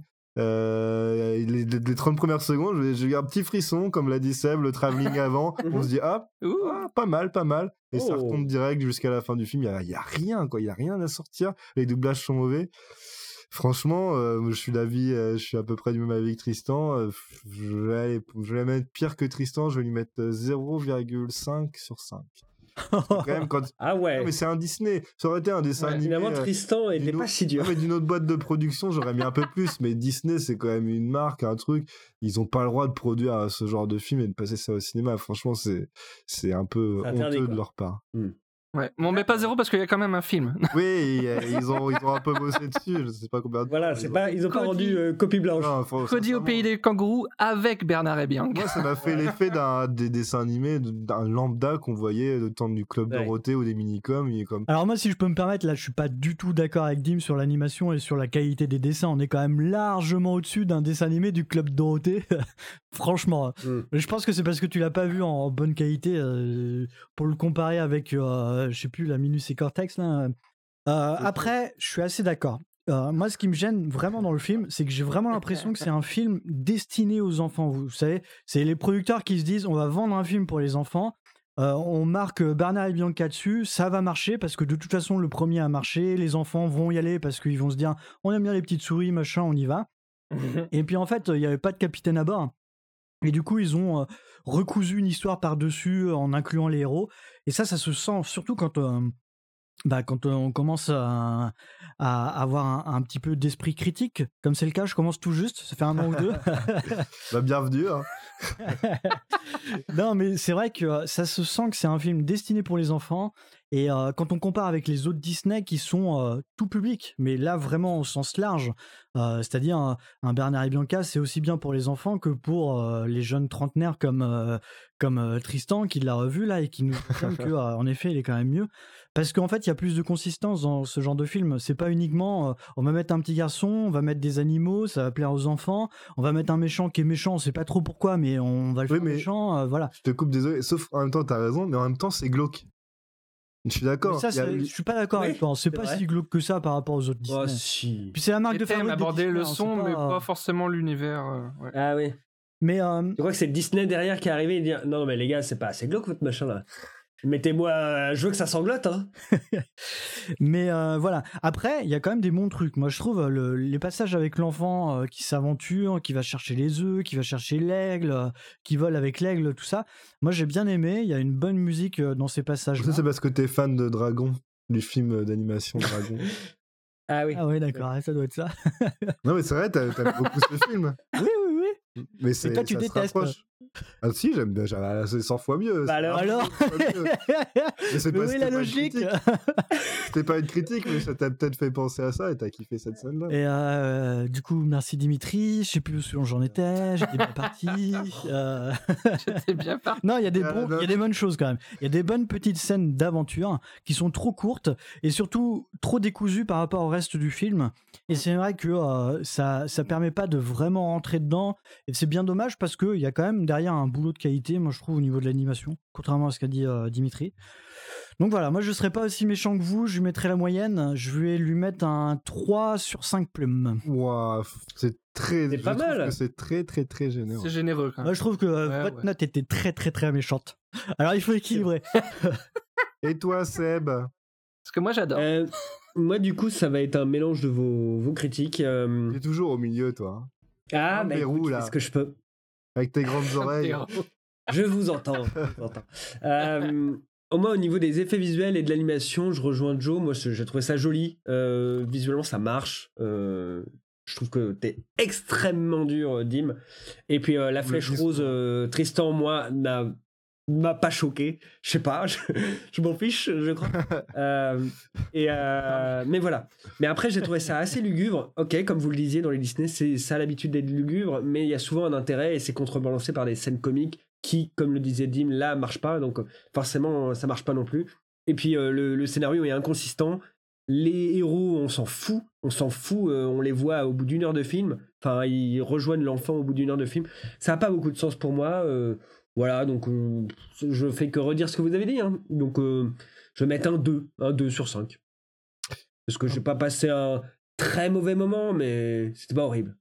Speaker 6: Euh, les, les trente premières secondes, j'ai j'ai eu un petit frisson, comme l'a dit Seb, le travelling avant. On se dit, ah, ah, pas mal, pas mal. Et ça
Speaker 4: Oh.
Speaker 6: retombe direct jusqu'à la fin du film. Il y a, il y a rien, quoi. Il y a rien à sortir. Les doublages sont mauvais. Franchement, euh, je suis d'avis, euh, je suis à peu près du même avis que Tristan. Euh, je vais aller, je vais la mettre pire que Tristan. Je vais lui mettre euh, zéro virgule cinq sur cinq. Quand même, quand...
Speaker 13: Ah ouais.
Speaker 6: Non, mais c'est un Disney. Ça aurait été un dessin
Speaker 13: Ouais,
Speaker 6: animé.
Speaker 13: finalement, Tristan était
Speaker 6: d'une
Speaker 13: pas
Speaker 6: autre-
Speaker 13: si dur.
Speaker 6: Non, mais d'une autre boîte de production, j'aurais mis un peu plus. Mais Disney, c'est quand même une marque, un truc. Ils ont pas le droit de produire ce genre de film et de passer ça au cinéma. Franchement, c'est c'est un peu
Speaker 13: C'est interdit,
Speaker 6: honteux
Speaker 13: quoi.
Speaker 6: de leur part.
Speaker 7: Ouais, mais on met pas zéro parce qu'il y a quand même un film.
Speaker 6: Oui, et, euh, ils ont ils ont un peu bossé dessus. Je sais pas combien. De
Speaker 13: Voilà,
Speaker 6: temps,
Speaker 13: c'est
Speaker 6: ont-
Speaker 13: pas, ils ont pas
Speaker 7: Cody.
Speaker 13: rendu euh, copie blanche.
Speaker 6: Non, faut-
Speaker 7: Cody au
Speaker 6: sincèrement.
Speaker 7: pays des kangourous avec Bernard et Bianca.
Speaker 6: Moi, ça m'a fait l'effet d'un des dessins animés d'un lambda qu'on voyait de temps du Club
Speaker 13: Ouais.
Speaker 6: Dorothée ou des Minicom. Il est comme
Speaker 5: Alors moi, si je peux me permettre, là, je suis pas du tout d'accord avec Dim sur l'animation et sur la qualité des dessins. On est quand même largement au-dessus d'un dessin animé du Club Dorothée. Franchement.
Speaker 13: Mm.
Speaker 5: Mais je pense que c'est parce que tu l'as pas vu en bonne qualité. euh, pour le comparer avec, euh, je sais plus, la Minus et Cortex, là. Euh, après, je suis assez d'accord. Euh, moi, ce qui me gêne vraiment dans le film, c'est que j'ai vraiment l'impression que c'est un film destiné aux enfants. Vous savez, c'est les producteurs qui se disent on va vendre un film pour les enfants. Euh, on marque Bernard et Bianca dessus, ça va marcher parce que de toute façon le premier a marché, les enfants vont y aller parce qu'ils vont se dire on aime bien les petites souris, machin, on y va. Et puis en fait, il n'y avait pas de capitaine à bord. Et du coup, ils ont euh, recousu une histoire par-dessus euh, en incluant les héros. Et ça, ça se sent surtout quand, euh, bah, quand euh, on commence à, à avoir un, un petit peu d'esprit critique. Comme c'est le cas, je commence tout juste, ça fait un an ou deux.
Speaker 6: bah, bienvenue. Hein.
Speaker 5: Non, mais c'est vrai que euh, ça se sent que c'est un film destiné pour les enfants. Et euh, quand on compare avec les autres Disney qui sont euh, tout public, mais là vraiment au sens large, euh, c'est-à-dire un, un Bernard et Bianca, c'est aussi bien pour les enfants que pour euh, les jeunes trentenaires comme, euh, comme euh, Tristan qui l'a revu là et qui nous confirme que, euh, en effet, il est quand même mieux. Parce qu'en fait, il y a plus de consistance dans ce genre de film. C'est pas uniquement euh, on va mettre un petit garçon, on va mettre des animaux, ça va plaire aux enfants, on va mettre un méchant qui est méchant, on sait pas trop pourquoi, mais on va le
Speaker 6: Oui,
Speaker 5: faire
Speaker 6: mais
Speaker 5: méchant, euh, voilà.
Speaker 6: Je te coupe, désolé. Sauf en même temps, t'as raison, mais en même temps, c'est glauque. Je suis d'accord.
Speaker 5: Mais ça,
Speaker 6: il y a-
Speaker 5: c'est- je suis pas d'accord
Speaker 13: Oui,
Speaker 5: avec toi. C'est
Speaker 13: c'est
Speaker 5: pas
Speaker 13: vrai.
Speaker 5: si glauque que ça par rapport aux autres Disney.
Speaker 13: Oh, si.
Speaker 5: Puis c'est la marque
Speaker 7: Les
Speaker 5: de
Speaker 7: thèmes,
Speaker 5: fabrique des
Speaker 7: aborder
Speaker 5: Disney,
Speaker 7: le
Speaker 5: hein,
Speaker 7: son,
Speaker 5: c'est
Speaker 7: mais
Speaker 5: pas-
Speaker 7: pas forcément l'univers. euh, ouais.
Speaker 13: Ah oui.
Speaker 5: Mais euh,
Speaker 13: Tu crois que c'est Disney derrière qui est arrivé et dit non, non, mais les gars, c'est pas assez glauque votre machin là. Mettez-moi, euh, je veux que ça sanglote, hein.
Speaker 5: Mais euh, voilà. Après, il y a quand même des bons trucs. Moi, je trouve le- les passages avec l'enfant euh, qui s'aventure, qui va chercher les œufs, qui va chercher l'aigle, euh, qui vole avec l'aigle, tout ça. Moi, j'ai bien aimé. Il y a une bonne musique euh, dans ces passages.
Speaker 6: Ça, c'est parce que t'es fan de Dragon, du film d'animation Dragon.
Speaker 13: Ah oui.
Speaker 5: Ah oui, d'accord. Ça doit être ça.
Speaker 6: Non, mais c'est vrai, t'as- t'aimes beaucoup ce film.
Speaker 5: Oui, oui, oui.
Speaker 6: Mais c'est,
Speaker 5: toi, tu
Speaker 6: ça se
Speaker 5: détestes.
Speaker 6: rapproche. Ah si, j'aime bien, j'aime- c'est cent fois mieux.
Speaker 13: Bah
Speaker 6: c'est
Speaker 13: alors,
Speaker 6: largement
Speaker 5: alors
Speaker 6: cent fois mieux. Mais c'est
Speaker 5: Mais
Speaker 6: pas-
Speaker 5: oui,
Speaker 6: c'était
Speaker 5: la
Speaker 6: pas une
Speaker 5: logique.
Speaker 6: critique. C'était pas une critique, mais ça t'a peut-être fait penser à ça et t'as kiffé cette scène-là.
Speaker 5: Et euh, du coup, merci Dimitri. Je sais plus où j'en étais. J'étais bien parti. Euh...
Speaker 7: J'étais bien parti.
Speaker 5: Non, il y a des
Speaker 6: Ah,
Speaker 5: bons,
Speaker 6: non.
Speaker 5: il y a des bonnes choses quand même. Il y a des bonnes petites scènes d'aventure qui sont trop courtes et surtout trop décousues par rapport au reste du film. Et c'est vrai que euh, ça, ça permet pas de vraiment rentrer dedans. Et c'est bien dommage parce que il y a quand même derrière un boulot de qualité, moi je trouve au niveau de l'animation, contrairement à ce qu'a dit euh, Dimitri. Donc voilà, moi je serais pas aussi méchant que vous. Je lui mettrais la moyenne. Je vais lui mettre un trois sur cinq plumes.
Speaker 6: Ouah, c'est très.
Speaker 13: C'est
Speaker 6: je
Speaker 13: pas
Speaker 6: trouve
Speaker 13: mal.
Speaker 6: que c'est très, très, très généreux.
Speaker 7: C'est généreux quand même.
Speaker 5: Moi je trouve que euh,
Speaker 7: Ouais,
Speaker 5: votre
Speaker 7: ouais.
Speaker 5: note était très très très méchante. Alors il faut équilibrer.
Speaker 6: Et toi, Seb?
Speaker 7: Parce que moi j'adore.
Speaker 13: Euh, moi, du coup, ça va être un mélange de vos, vos critiques. euh.
Speaker 6: T'es toujours au milieu, toi. hein.
Speaker 13: Ah,
Speaker 6: Comme
Speaker 13: bah
Speaker 6: les roues,
Speaker 13: écoute,
Speaker 6: là.
Speaker 13: est-ce que je peux?
Speaker 6: Avec tes grandes oreilles.
Speaker 13: Je vous entends. je vous entends. Euh, au moins, au niveau des effets visuels et de l'animation, je rejoins Joe. Moi, c'est- j'ai trouvé ça joli. Euh, visuellement, ça marche. Euh, je trouve que t'es extrêmement dur, euh, Dim. Et puis, euh, la
Speaker 6: Le
Speaker 13: flèche
Speaker 6: discours.
Speaker 13: rose, euh, Tristan, moi, n'a m'a pas choqué. Je sais pas, je, je m'en fiche, je crois. Euh, et euh, mais voilà. Mais après, j'ai trouvé ça assez lugubre. Ok, comme vous le disiez dans les Disney, c'est ça a l'habitude d'être lugubre, mais il y a souvent un intérêt et c'est contrebalancé par des scènes comiques qui, comme le disait Dim, là marchent pas. Donc forcément, ça marche pas non plus. Et puis euh, le, le scénario est inconsistant. Les héros, on s'en fout, on s'en fout. euh, on les voit au bout d'une heure de film. Enfin, ils rejoignent l'enfant au bout d'une heure de film. Ça a pas beaucoup de sens pour moi. euh, Voilà, donc euh, je fais que redire ce que vous avez dit. Hein. Donc euh, je vais mettre un deux, un deux sur cinq. Parce que j'ai pas passé un très mauvais moment, mais c'était pas horrible.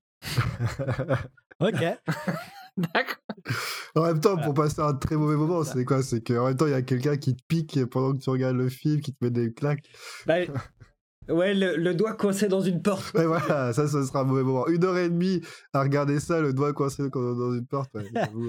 Speaker 5: Ok.
Speaker 7: D'accord.
Speaker 6: En même temps, pour passer un très mauvais moment, c'est quoi? C'est qu'en même temps, il y a quelqu'un qui te pique pendant que tu regardes le film, qui te met des claques.
Speaker 13: Bah, Ouais, le, le doigt coincé dans une porte.
Speaker 6: Ouais, voilà, ça, ça sera un mauvais moment. Une heure et demie à regarder ça, le doigt coincé dans une porte. Ouais,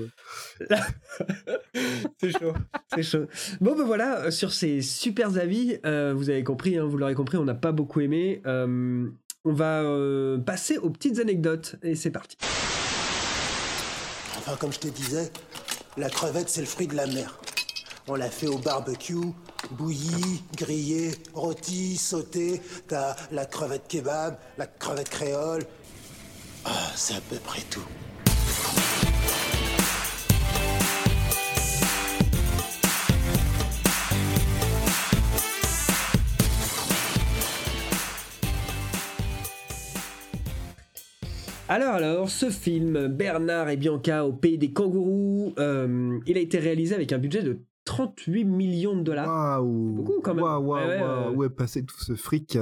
Speaker 13: c'est chaud, c'est chaud. Bon, ben voilà, sur ces super avis, euh, vous avez compris, hein, vous l'aurez compris, on n'a pas beaucoup aimé. Euh, on va euh, passer aux petites anecdotes, et c'est parti.
Speaker 14: Enfin, comme je te disais, la crevette, c'est le fruit de la mer. On l'a fait au barbecue, bouillie, grillée, rôtie, sautée. T'as la crevette kebab, la crevette créole. Ah, c'est à peu près tout.
Speaker 13: Alors, alors, ce film, Bernard et Bianca au pays des kangourous, euh, il a été réalisé avec un budget de trente-huit millions de dollars.
Speaker 6: Waouh!
Speaker 13: Beaucoup quand même.
Speaker 6: Waouh, waouh,
Speaker 13: Ouais, ouais,
Speaker 6: waouh.
Speaker 13: euh.
Speaker 6: Où est passé tout ce fric?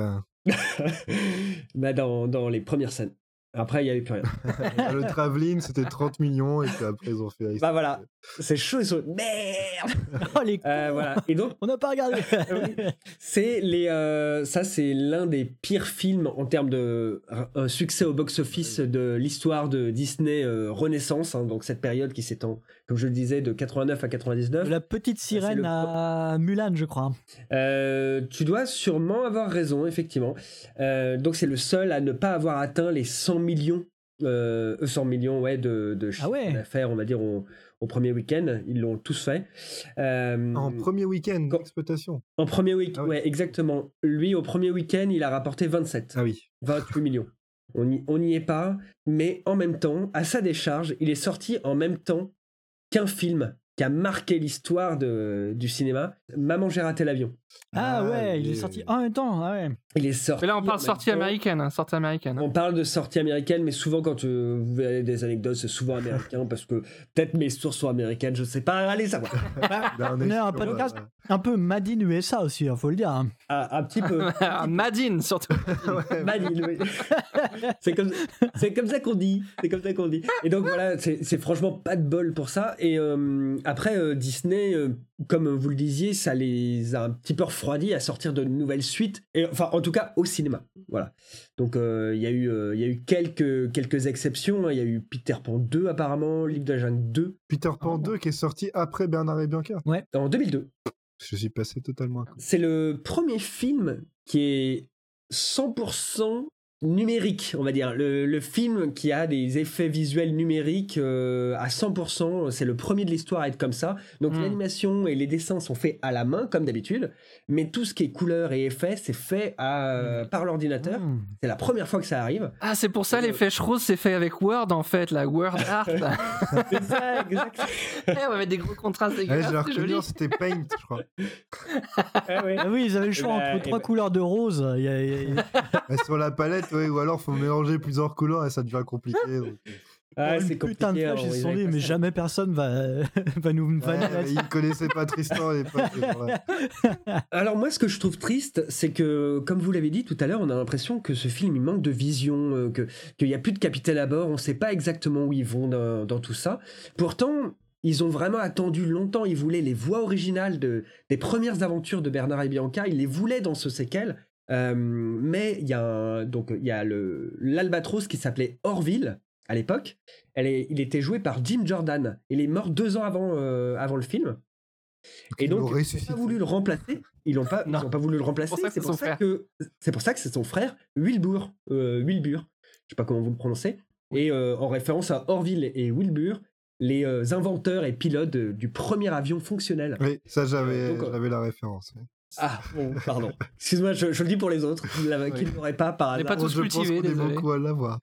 Speaker 13: Bah dans, dans les premières scènes. Après, il n'y avait plus rien.
Speaker 6: Le travelling, c'était trente millions, et puis après, ils ont fait.
Speaker 13: Bah voilà, c'est chaud, ils sont. Merde.
Speaker 5: Oh les
Speaker 13: Euh, voilà. Et donc,
Speaker 5: On n'a pas regardé.
Speaker 13: c'est les, euh, ça, c'est l'un des pires films en termes de euh, succès au box-office de l'histoire de Disney euh, Renaissance, hein, donc cette période qui s'étend, comme je le disais, de quatre-vingt-neuf à quatre-vingt-dix-neuf.
Speaker 5: De la petite sirène
Speaker 13: le-
Speaker 5: à Mulan, je crois.
Speaker 13: Euh, tu dois sûrement avoir raison, effectivement. Euh, donc c'est le seul à ne pas avoir atteint les cent millions, euh, cent millions ouais, de, de chiffre
Speaker 5: Ah ouais.
Speaker 13: d'affaires, on va dire, au, au premier week-end. Ils l'ont tous fait. Euh,
Speaker 6: En premier week-end
Speaker 13: Quand-
Speaker 6: d'exploitation.
Speaker 13: en premier week-end,
Speaker 6: Ah oui.
Speaker 13: ouais, exactement. Lui, au premier week-end, il a rapporté vingt-sept,
Speaker 6: Ah oui.
Speaker 13: vingt-huit millions. On n'y on n'y est pas, mais en même temps, à sa décharge, il est sorti en même temps qu'un film qui a marqué l'histoire de- du cinéma, Maman, j'ai raté l'avion.
Speaker 5: Ah,
Speaker 6: Ah,
Speaker 5: ouais, il
Speaker 6: il
Speaker 5: est
Speaker 6: est-
Speaker 5: sortie en même temps. Ah ouais.
Speaker 13: Il est sorti.
Speaker 7: Mais là, on
Speaker 13: en
Speaker 7: parle
Speaker 13: même
Speaker 7: sortie
Speaker 13: temps.
Speaker 7: américaine, hein, sortie américaine. hein.
Speaker 13: On parle de sortie américaine, mais souvent quand euh, vous verrez des anecdotes, c'est souvent américain parce que peut-être mes sources sont américaines, je sais pas, allez savoir.
Speaker 6: Là,
Speaker 5: On est un
Speaker 6: sur,
Speaker 5: podcast
Speaker 6: euh,
Speaker 5: un peu Made in U S A aussi, il faut le dire. hein.
Speaker 13: Ah, un petit peu.
Speaker 7: Madine, surtout.
Speaker 13: Madine, oui. c'est comme, c'est comme ça qu'on dit. C'est comme ça qu'on dit. Et donc voilà, c'est c'est franchement pas de bol pour ça. Et euh, après, euh, Disney, euh, comme vous le disiez, ça les a un petit peu refroidis à sortir de nouvelles suites. Et, enfin, en tout cas, au cinéma. Voilà. Donc euh, il y a eu, euh, il y a eu quelques, quelques exceptions. hein. Il y a eu Peter Pan deux, apparemment, Livre de la jungle deux,
Speaker 6: Peter Pan deux qui est sorti après Bernard et Bianca.
Speaker 13: en deux mille deux.
Speaker 6: Je suis passé totalement à côté.
Speaker 13: C'est le premier film qui est cent pour cent numérique, on va dire. Le, le film qui a des effets visuels numériques euh, à cent pour cent. C'est le premier de l'histoire à être comme ça. Donc
Speaker 7: Mm.
Speaker 13: l'animation et les dessins sont faits à la main, comme d'habitude. Mais tout ce qui est couleurs et effets, c'est fait à, par l'ordinateur.
Speaker 5: Mmh.
Speaker 13: C'est la première fois que ça arrive.
Speaker 7: Ah, c'est pour ça les flèches roses, c'est fait avec Word en fait, la Word Art. là.
Speaker 13: C'est ça, exact.
Speaker 7: Eh, on va mettre des gros contrastes
Speaker 6: Ouais,
Speaker 7: dégueulasses,
Speaker 6: j'ai
Speaker 7: c'est
Speaker 6: reconnu,
Speaker 7: joli.
Speaker 6: c'était Paint, je crois.
Speaker 13: Ah ouais.
Speaker 5: Ah oui, ils avaient le choix
Speaker 13: bah,
Speaker 5: entre
Speaker 13: eh
Speaker 5: trois
Speaker 13: bah.
Speaker 5: couleurs de rose. Il y a- il y a-
Speaker 6: Ouais, sur la palette, ouais, ou alors faut mélanger plusieurs couleurs et ça devient compliqué. donc.
Speaker 13: Ah,
Speaker 5: une
Speaker 13: c'est
Speaker 5: putain de
Speaker 13: compliqué.
Speaker 5: flèche,
Speaker 13: hein,
Speaker 5: ils se
Speaker 13: ils
Speaker 5: sont
Speaker 13: avaient
Speaker 5: dit,
Speaker 13: pas
Speaker 5: mais
Speaker 13: ça.
Speaker 5: jamais personne va, va nous
Speaker 6: Ouais,
Speaker 5: vanner
Speaker 6: mais
Speaker 5: là-dessus.
Speaker 6: ils connaissaient pas Tristan à l'époque. ces gens-là.
Speaker 13: Alors moi, ce que je trouve triste, c'est que, comme vous l'avez dit tout à l'heure, on a l'impression que ce film, il manque de vision, euh, que qu'il n'y a plus de capitaine à bord, on ne sait pas exactement où ils vont dans, dans tout ça. Pourtant, ils ont vraiment attendu longtemps, ils voulaient les voix originales de, des premières aventures de Bernard et Bianca, ils les voulaient dans ce séquel, euh, mais il y a, un- donc, il y a le, l'Albatros qui s'appelait Orville, à l'époque. Elle est, il était joué par Jim Jordan. Il est mort deux ans avant, euh, avant le film. Et
Speaker 6: Ils
Speaker 13: donc,
Speaker 6: l'ont
Speaker 13: ils n'ont
Speaker 6: ressuscité.
Speaker 13: pas voulu le remplacer. Ils n'ont pas, ils
Speaker 7: Non.
Speaker 13: ont pas voulu le remplacer.
Speaker 7: C'est pour ça que
Speaker 13: C'est
Speaker 7: c'est
Speaker 13: pour,
Speaker 7: son
Speaker 13: ça
Speaker 7: frère.
Speaker 13: que c'est pour ça que c'est son frère Wilbur. Euh, Wilbur. Je sais pas comment vous le prononcez. Et euh, en référence à Orville et Wilbur, les euh, inventeurs et pilotes de- du premier avion fonctionnel.
Speaker 6: Oui, ça j'avais
Speaker 13: Donc, euh,
Speaker 6: j'avais la référence. oui.
Speaker 13: Ah, bon, pardon. Excuse-moi, je, je le dis pour les autres qui ne
Speaker 7: Oui.
Speaker 13: l'auraient pas par
Speaker 7: On n'est
Speaker 13: hasard.
Speaker 7: pas tous
Speaker 6: Je pense
Speaker 7: cultivés,
Speaker 6: qu'on est
Speaker 7: désolé.
Speaker 6: beaucoup à l'avoir.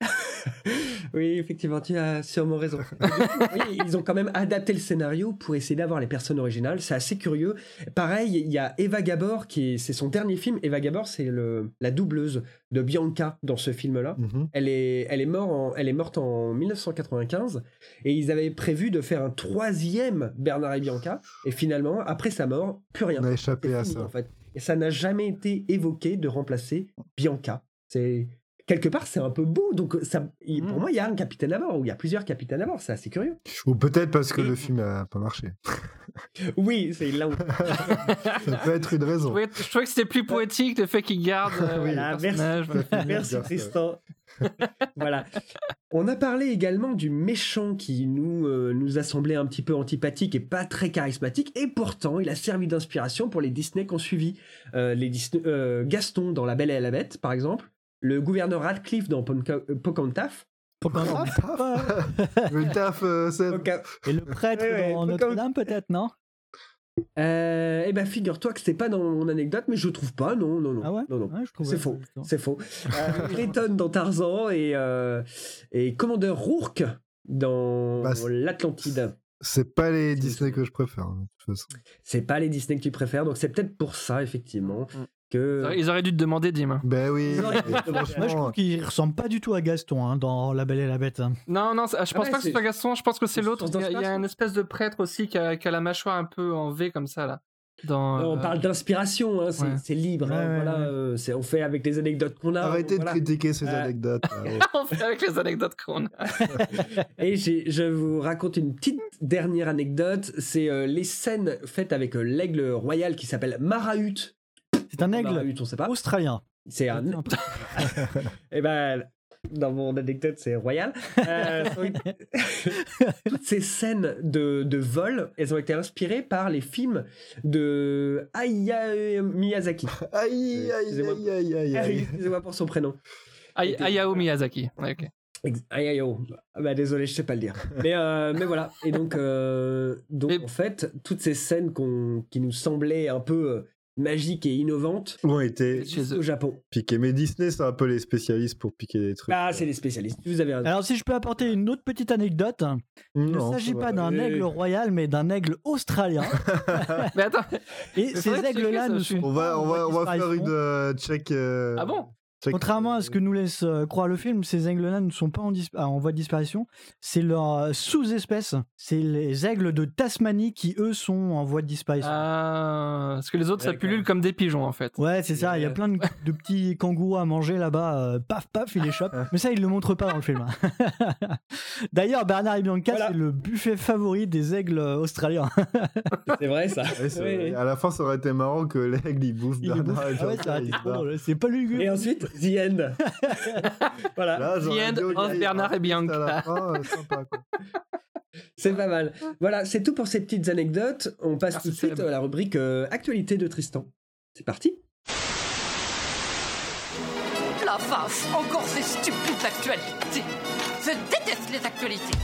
Speaker 13: Oui, effectivement, tu as sûrement raison. Et du coup, oui, ils ont quand même adapté le scénario pour essayer d'avoir les personnes originales. C'est assez curieux. Pareil, il y a Eva Gabor, qui est, c'est son dernier film. Eva Gabor, c'est le, la doubleuse de Bianca dans ce film-là.
Speaker 6: Mhm.
Speaker 13: Elle est, elle, est mort en, elle est morte en mille neuf cent quatre-vingt-quinze et ils avaient prévu de faire un troisième Bernard et Bianca. Et finalement, après sa mort, plus rien.
Speaker 6: On a échappé
Speaker 13: C'est
Speaker 6: à
Speaker 13: fini,
Speaker 6: ça.
Speaker 13: en fait. Et ça n'a jamais été évoqué de remplacer Bianca. C'est quelque part, c'est un peu beau. Donc, ça, il- pour
Speaker 7: Mm.
Speaker 13: moi, il y a un capitaine à bord ou il y a plusieurs capitaines à bord. C'est assez curieux.
Speaker 6: Ou peut-être parce que
Speaker 13: Et-
Speaker 6: le film a pas marché.
Speaker 13: Oui, c'est là où.
Speaker 6: Ça peut être une raison.
Speaker 7: Ouais, je trouvais que c'était plus poétique le fait qu'il garde euh,
Speaker 13: Voilà,
Speaker 7: le personnage.
Speaker 13: merci, merci Tristan. Voilà. On a parlé également du méchant qui nous, euh, nous a semblé un petit peu antipathique et pas très charismatique, et pourtant il a servi d'inspiration pour les Disney qu'on suivi. Euh, les Disney, euh, Gaston dans La Belle et la Bête, par exemple, le gouverneur Radcliffe dans Ponca- euh, Pocahontas.
Speaker 5: Pocahontas.
Speaker 6: Le taf, euh, c'est...
Speaker 13: Poca-
Speaker 5: Et le prêtre
Speaker 13: Ouais, ouais,
Speaker 5: dans Notre-Dame, peut-être, non?
Speaker 13: Euh, eh ben figure-toi que c'était pas dans mon anecdote, mais je trouve pas, non, non, non,
Speaker 5: Ah ouais
Speaker 13: non, non.
Speaker 5: Ouais, je trouvais,
Speaker 13: c'est faux,
Speaker 5: justement.
Speaker 13: c'est faux. Euh, Clayton dans Tarzan et euh, et Commandeur Rourke dans
Speaker 6: Bah, c'est-
Speaker 13: l'Atlantide.
Speaker 6: C'est pas les Disney que je préfère, hein, de toute façon.
Speaker 13: C'est pas les Disney que tu préfères, donc c'est peut-être pour ça effectivement que.
Speaker 7: Ils auraient dû te demander, Dim.
Speaker 6: Ben oui.
Speaker 13: Ils auraient pu te demander.
Speaker 5: Moi, je trouve qu'il ressemble pas du tout à Gaston hein, dans La Belle et la Bête. hein.
Speaker 7: Non, non, c'est- je pense
Speaker 13: ouais,
Speaker 7: pas que ce
Speaker 13: c'est-
Speaker 7: soit Gaston, je pense que c'est
Speaker 13: c'est
Speaker 7: l'autre.
Speaker 13: source
Speaker 7: Il y, a, il y a
Speaker 13: d'inspiration.
Speaker 7: un espèce de prêtre aussi qui a, qui a la mâchoire un peu en V comme ça, là. Dans,
Speaker 13: On
Speaker 7: euh,
Speaker 13: parle d'inspiration, hein, c'est
Speaker 7: ouais.
Speaker 13: c'est libre. hein,
Speaker 5: Ouais, ouais,
Speaker 13: voilà,
Speaker 5: ouais.
Speaker 13: euh, c'est- on fait avec les anecdotes qu'on a.
Speaker 6: Arrêtez
Speaker 13: voilà.
Speaker 6: de critiquer ces
Speaker 13: Euh,
Speaker 6: anecdotes. là, ouais.
Speaker 7: On fait avec les anecdotes qu'on a.
Speaker 13: Et j'ai- je vous raconte une petite dernière anecdote. C'est euh, les scènes faites avec euh, l'aigle royal qui s'appelle Marahut.
Speaker 5: C'est un aigle
Speaker 13: Marahut, on sait pas.
Speaker 5: australien.
Speaker 13: C'est un. Et ben, dans mon anecdote, c'est royal. Euh, donc, toutes ces scènes de, de vol, elles ont été inspirées par les films de Hayao Miyazaki.
Speaker 6: Aïe, aïe,
Speaker 13: Excusez-moi.
Speaker 6: aïe, aïe, aïe, aïe.
Speaker 13: Excusez-moi pour son prénom.
Speaker 7: Ay- Hayao Miyazaki. Ouais, ok.
Speaker 13: Ex- Hayao. Ah bah désolé, je sais pas le dire. Mais, euh, mais voilà. Et donc, euh, donc
Speaker 7: Mais-
Speaker 13: en fait, toutes ces scènes qu'on- qui nous semblaient un peu euh, magiques et innovantes
Speaker 6: Ont été
Speaker 7: Chez
Speaker 13: au
Speaker 7: eux.
Speaker 13: Japon.
Speaker 6: piqués. Mais Disney, c'est un peu les spécialistes pour piquer des trucs.
Speaker 13: Ah, c'est les spécialistes. Vous avez raison.
Speaker 5: Alors, si je peux apporter une autre petite anecdote, il ne
Speaker 6: Non,
Speaker 5: s'agit
Speaker 6: ça
Speaker 5: pas
Speaker 6: va.
Speaker 5: d'un
Speaker 13: Oui.
Speaker 5: aigle royal, mais d'un aigle australien.
Speaker 7: Mais attends,
Speaker 5: Et
Speaker 7: Mais
Speaker 5: ces
Speaker 7: faudrait checker
Speaker 5: aigles-là
Speaker 7: ça,
Speaker 5: ne
Speaker 7: je suis-
Speaker 5: sont
Speaker 6: On
Speaker 5: pas
Speaker 6: va,
Speaker 5: en
Speaker 6: on
Speaker 5: voie
Speaker 6: va,
Speaker 5: de
Speaker 6: on va faire
Speaker 5: disparition.
Speaker 6: une euh, check. euh,
Speaker 7: ah bon
Speaker 6: check,
Speaker 5: Contrairement
Speaker 6: euh,
Speaker 5: à ce que nous laisse euh, croire le film, ces aigles-là ne sont pas en, dis- ah, en voie de disparition. C'est leur euh, sous-espèce. C'est les aigles de Tasmanie qui, eux, sont en voie de disparition.
Speaker 7: Ah, parce que les autres, ça
Speaker 13: D'accord.
Speaker 7: pullule comme des pigeons, en fait.
Speaker 5: Ouais, c'est ça. Il y a plein de, de petits kangourous à manger là-bas. euh, paf, paf, il échappe. Mais ça, il le montre pas dans le film. D'ailleurs, Bernard et Bianca,
Speaker 13: Voilà.
Speaker 5: c'est le buffet favori des aigles euh, australiens.
Speaker 13: C'est vrai ça.
Speaker 6: ouais, c'est
Speaker 13: Oui,
Speaker 6: vrai.
Speaker 13: oui.
Speaker 6: À la fin, ça aurait été marrant que l'aigle il bouffe
Speaker 5: Il le
Speaker 6: Bernard
Speaker 5: bouffe.
Speaker 6: et
Speaker 5: Ah ouais,
Speaker 6: Bianca,
Speaker 5: ça aurait
Speaker 6: il
Speaker 5: été
Speaker 6: se
Speaker 5: trop
Speaker 6: barre.
Speaker 5: drôle. C'est pas lugubre.
Speaker 13: Et ensuite, The End. voilà.
Speaker 6: Là,
Speaker 7: The
Speaker 6: j'aurais
Speaker 7: End
Speaker 6: dit au
Speaker 7: of
Speaker 6: gars,
Speaker 7: Bernard et
Speaker 6: il reste à la
Speaker 7: Bianca.
Speaker 6: fin, euh, sympa, quoi.
Speaker 13: C'est pas mal. Voilà, c'est tout pour ces petites anecdotes. On passe
Speaker 7: Merci,
Speaker 13: tout de suite
Speaker 7: Seb.
Speaker 13: à la rubrique euh, Actualité de Tristan. C'est parti.
Speaker 15: La vache, encore ces stupides actualités. Je déteste les actualités.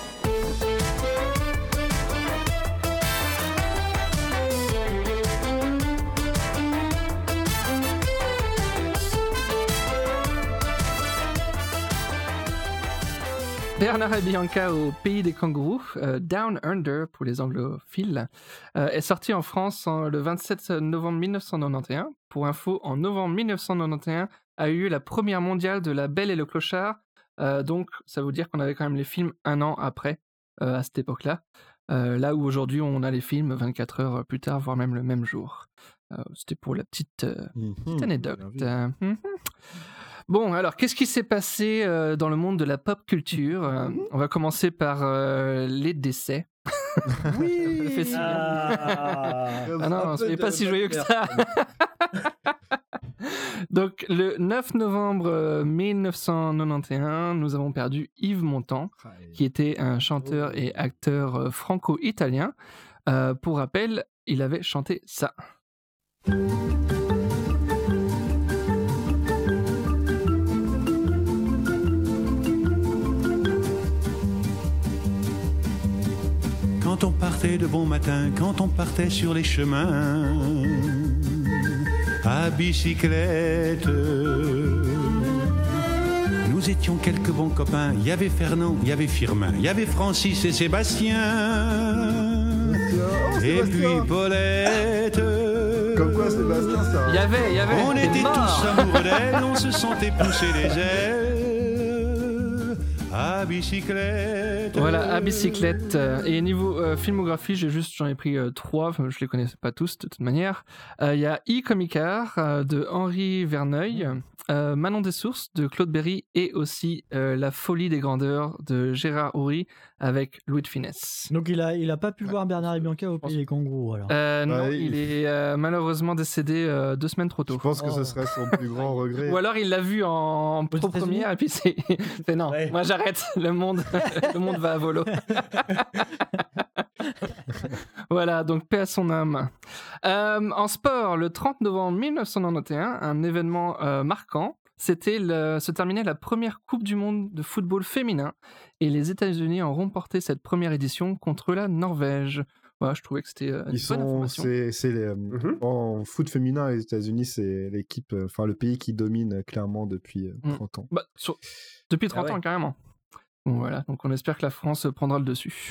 Speaker 7: Bernard et Bianca au pays des kangourous, euh, Down Under pour les anglophiles, euh, est sorti en France en- le vingt-sept novembre mille neuf cent quatre-vingt-onze. Pour info, en novembre mille neuf cent quatre-vingt-onze a eu lieu la première mondiale de La Belle et le Clochard. Euh, donc, ça veut dire qu'on avait quand même les films un an après, euh, à cette époque-là. Euh, là où aujourd'hui, on a les films vingt-quatre heures plus tard, voire même le même jour. Euh, C'était pour la petite, euh, petite
Speaker 6: Mhm,
Speaker 7: anecdote.
Speaker 6: bien vu.
Speaker 7: Euh, mhm. Bon, alors, qu'est-ce qui s'est passé euh, dans le monde de la pop culture Euh, On va commencer par euh, les décès.
Speaker 5: Oui.
Speaker 7: Ça fait si bien.
Speaker 13: Ah,
Speaker 7: Ah non, soyez pas si joyeux que ça. Donc, le neuf novembre euh, mille neuf cent quatre-vingt-onze, nous avons perdu Yves Montand, qui était un chanteur et acteur euh, franco-italien. Euh, pour rappel, il avait chanté ça.
Speaker 16: Quand on partait de bon matin, quand on partait sur les chemins, à bicyclette, nous étions quelques bons copains. Il y avait Fernand, il y avait Firmin, il y avait Francis et Sébastien, et puis Paulette.
Speaker 6: Comme quoi, Sébastien, ça.
Speaker 7: Il y avait, il y avait.
Speaker 16: On
Speaker 7: t'es
Speaker 16: était
Speaker 7: mort.
Speaker 16: tous amoureux d'elle, on se sentait pousser les ailes à bicyclette.
Speaker 7: Voilà, à bicyclette. Euh, Et niveau euh, filmographie, j'ai juste, j'en ai pris euh, trois, enfin, je les connaissais pas tous de toute manière. Euh, Il y a I Comicard euh, de Henri Verneuil, euh, Manon des Sources de Claude Berry et aussi euh, La Folie des Grandeurs de Gérard Houry avec Louis de Funès.
Speaker 5: Donc il a, il a pas pu voir Bernard et Bianca au Pays des Kangourous alors.
Speaker 7: Euh, non,
Speaker 6: Ouais,
Speaker 7: il
Speaker 6: il-
Speaker 7: est euh, malheureusement décédé euh, deux semaines trop tôt.
Speaker 6: Je pense que ce serait son plus grand regret.
Speaker 7: Ou alors il l'a vu en pro
Speaker 5: États-Unis
Speaker 7: première et puis c'est c'est non,
Speaker 13: Ouais.
Speaker 7: moi j'arrête, le monde le monde va à volo. Voilà, donc paix à son âme. Euh, en sport, le trente novembre mille neuf cent quatre-vingt-onze, un événement euh, marquant, c'était le, se terminait la première Coupe du monde de football féminin et les États-Unis ont remporté cette première édition contre la Norvège. Voilà, je trouvais que c'était euh, une
Speaker 6: Ils
Speaker 7: bonne
Speaker 6: sont,
Speaker 7: information.
Speaker 6: c'est, c'est les, euh,
Speaker 13: Mhm.
Speaker 6: en foot féminin, les États-Unis, c'est l'équipe, euh, enfin le pays qui domine euh, clairement depuis euh,
Speaker 7: Mm.
Speaker 6: trente ans.
Speaker 7: Bah, sur- Depuis trente
Speaker 13: Ah ouais.
Speaker 7: ans, carrément. Bon, voilà, donc on espère que la France prendra le dessus.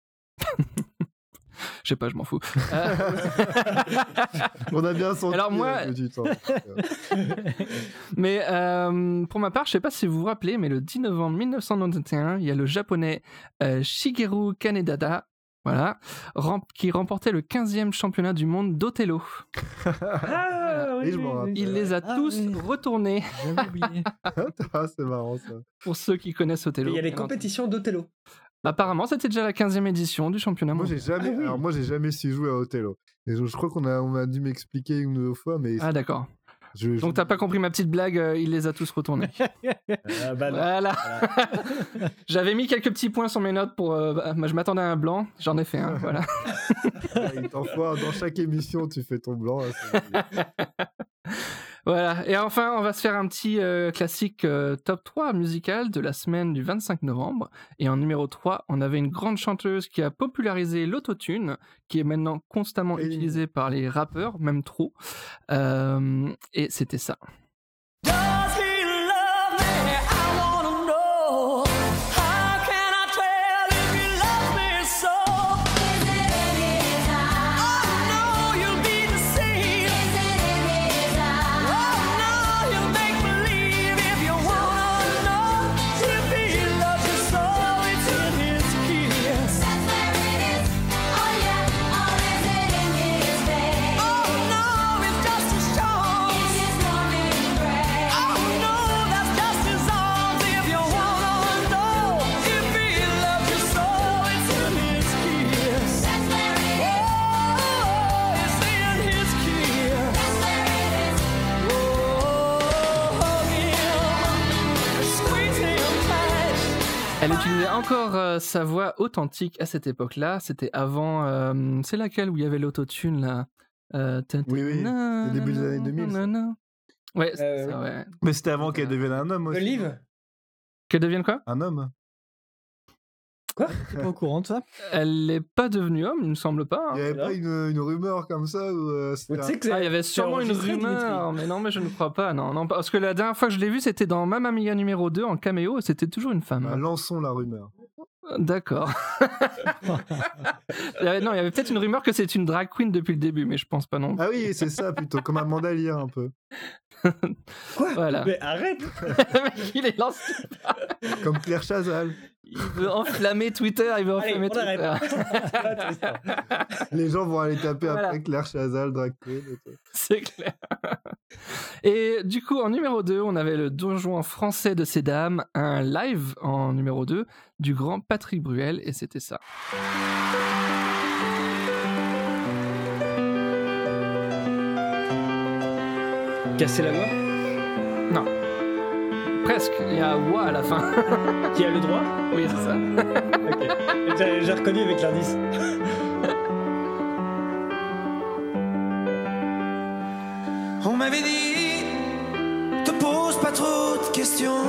Speaker 7: Je sais pas, je m'en fous. Euh,
Speaker 6: On a bien senti
Speaker 7: Alors moi-
Speaker 6: euh, du temps.
Speaker 7: Mais euh, pour ma part, je sais pas si vous vous rappelez, mais le dix novembre mille neuf cent quatre-vingt-onze, il y a le japonais euh, Shigeru Kanedada, voilà, rem- qui remportait le quinzième championnat du monde d'Othello.
Speaker 13: Ah
Speaker 6: Et je m'en rappelle.
Speaker 7: Il les a
Speaker 5: Ah
Speaker 7: tous
Speaker 5: oui.
Speaker 7: retournés,
Speaker 5: J'avais oublié.
Speaker 6: Ah, c'est marrant ça.
Speaker 7: pour ceux qui connaissent Othello.
Speaker 13: Il y a des
Speaker 7: bien entendu.
Speaker 13: compétitions d'Othello.
Speaker 7: Apparemment, c'était déjà la quinzième édition du championnat
Speaker 6: Moi
Speaker 7: mondial.
Speaker 6: j'ai jamais,
Speaker 13: Ah oui.
Speaker 6: alors moi j'ai jamais su jouer à Othello. Et je, je crois qu'on a, on a dû m'expliquer une ou deux fois, mais
Speaker 7: Ah d'accord.
Speaker 6: je, je-
Speaker 7: Donc t'as pas compris ma petite blague, euh, il les a tous retournés.
Speaker 13: Ah, bah non.
Speaker 7: Voilà. J'avais mis quelques petits points sur mes notes pour. euh, bah, moi, je m'attendais à un blanc, j'en ai fait un. Voilà.
Speaker 6: il t'envoie dans chaque émission, tu fais ton blanc. là, c'est-
Speaker 7: Voilà. Et enfin, on va se faire un petit euh, classique euh, top trois musical de la semaine du vingt-cinq novembre. Et en numéro trois, on avait une grande chanteuse qui a popularisé l'autotune, qui est maintenant constamment
Speaker 6: Et-
Speaker 7: utilisée par les rappeurs, même trop. Euh, et c'était ça.
Speaker 15: Does he love me? I wanna know. How can I tell if he loves me so? Is it in his eyes? Oh no, you'll be deceived. Is it in his eyes? Oh no, you'll make believe if you wanna know. If he loves you so, it's in his kiss. That's where it is. Oh yeah. Or is it in his face? Oh no, it's just as strong. It's his morning prayer. Oh no, that's just his arms. If you wanna know, if he loves you so, it's in his kiss. That's where it is. Oh, it's in his kiss. That's where it is. Oh, hug him, squeeze him tight.
Speaker 7: Elle utilisait encore euh, sa voix authentique à cette époque-là. C'était avant. euh, c'est laquelle où il y avait l'autotune là Euh, ta- ta-
Speaker 6: Oui, oui,
Speaker 7: na-
Speaker 6: au début des années deux mille, ça.
Speaker 7: na- na- Ouais, c'est
Speaker 13: Euh,
Speaker 7: ça, ouais.
Speaker 6: Mais c'était avant qu'elle devienne un homme aussi.
Speaker 13: Olive
Speaker 7: Qu'elle devienne quoi
Speaker 6: Un homme.
Speaker 5: T'es pas au courant de ça?
Speaker 7: Elle n'est pas devenue homme, il me semble pas. hein.
Speaker 6: Il n'y avait
Speaker 13: là.
Speaker 6: pas une, une rumeur comme ça où euh, c'était
Speaker 13: Tu sais
Speaker 6: un-
Speaker 13: que c'est-
Speaker 7: Ah, il y avait
Speaker 13: c'est
Speaker 7: sûrement une
Speaker 13: enregistré,
Speaker 7: rumeur, mais non, mais je ne crois pas. Non, non, parce que la dernière fois que je l'ai vue, c'était dans Mamma Mia numéro deux en caméo et c'était toujours une femme.
Speaker 6: Bah, lançons la rumeur.
Speaker 7: D'accord. Il y avait- non, il y avait peut-être une rumeur que c'est une drag queen depuis le début, mais je pense pas non.
Speaker 6: Ah oui, c'est ça plutôt, comme un mandalier un peu.
Speaker 13: Quoi
Speaker 7: Voilà.
Speaker 13: Mais arrête.
Speaker 7: Le mec, il est lancé.
Speaker 6: Comme Claire Chazal.
Speaker 7: Il veut enflammer Twitter, il veut
Speaker 13: Allez,
Speaker 7: enflammer
Speaker 13: on arrête.
Speaker 7: Twitter.
Speaker 6: Les gens vont aller taper
Speaker 7: Voilà.
Speaker 6: après Claire Chazal, drag queen. et tout.
Speaker 7: C'est clair. Et du coup, en numéro deux, on avait le donjon français de ces dames, un live en numéro deux du grand Patrick Bruel, et c'était ça.
Speaker 13: Casser la loi.
Speaker 7: Non. Presque, il y a wa à la fin.
Speaker 13: Qui a le droit?
Speaker 7: Oui, c'est ça.
Speaker 13: Ok. J'ai j'ai reconnu avec l'indice.
Speaker 17: On m'avait dit, te pose pas trop de questions.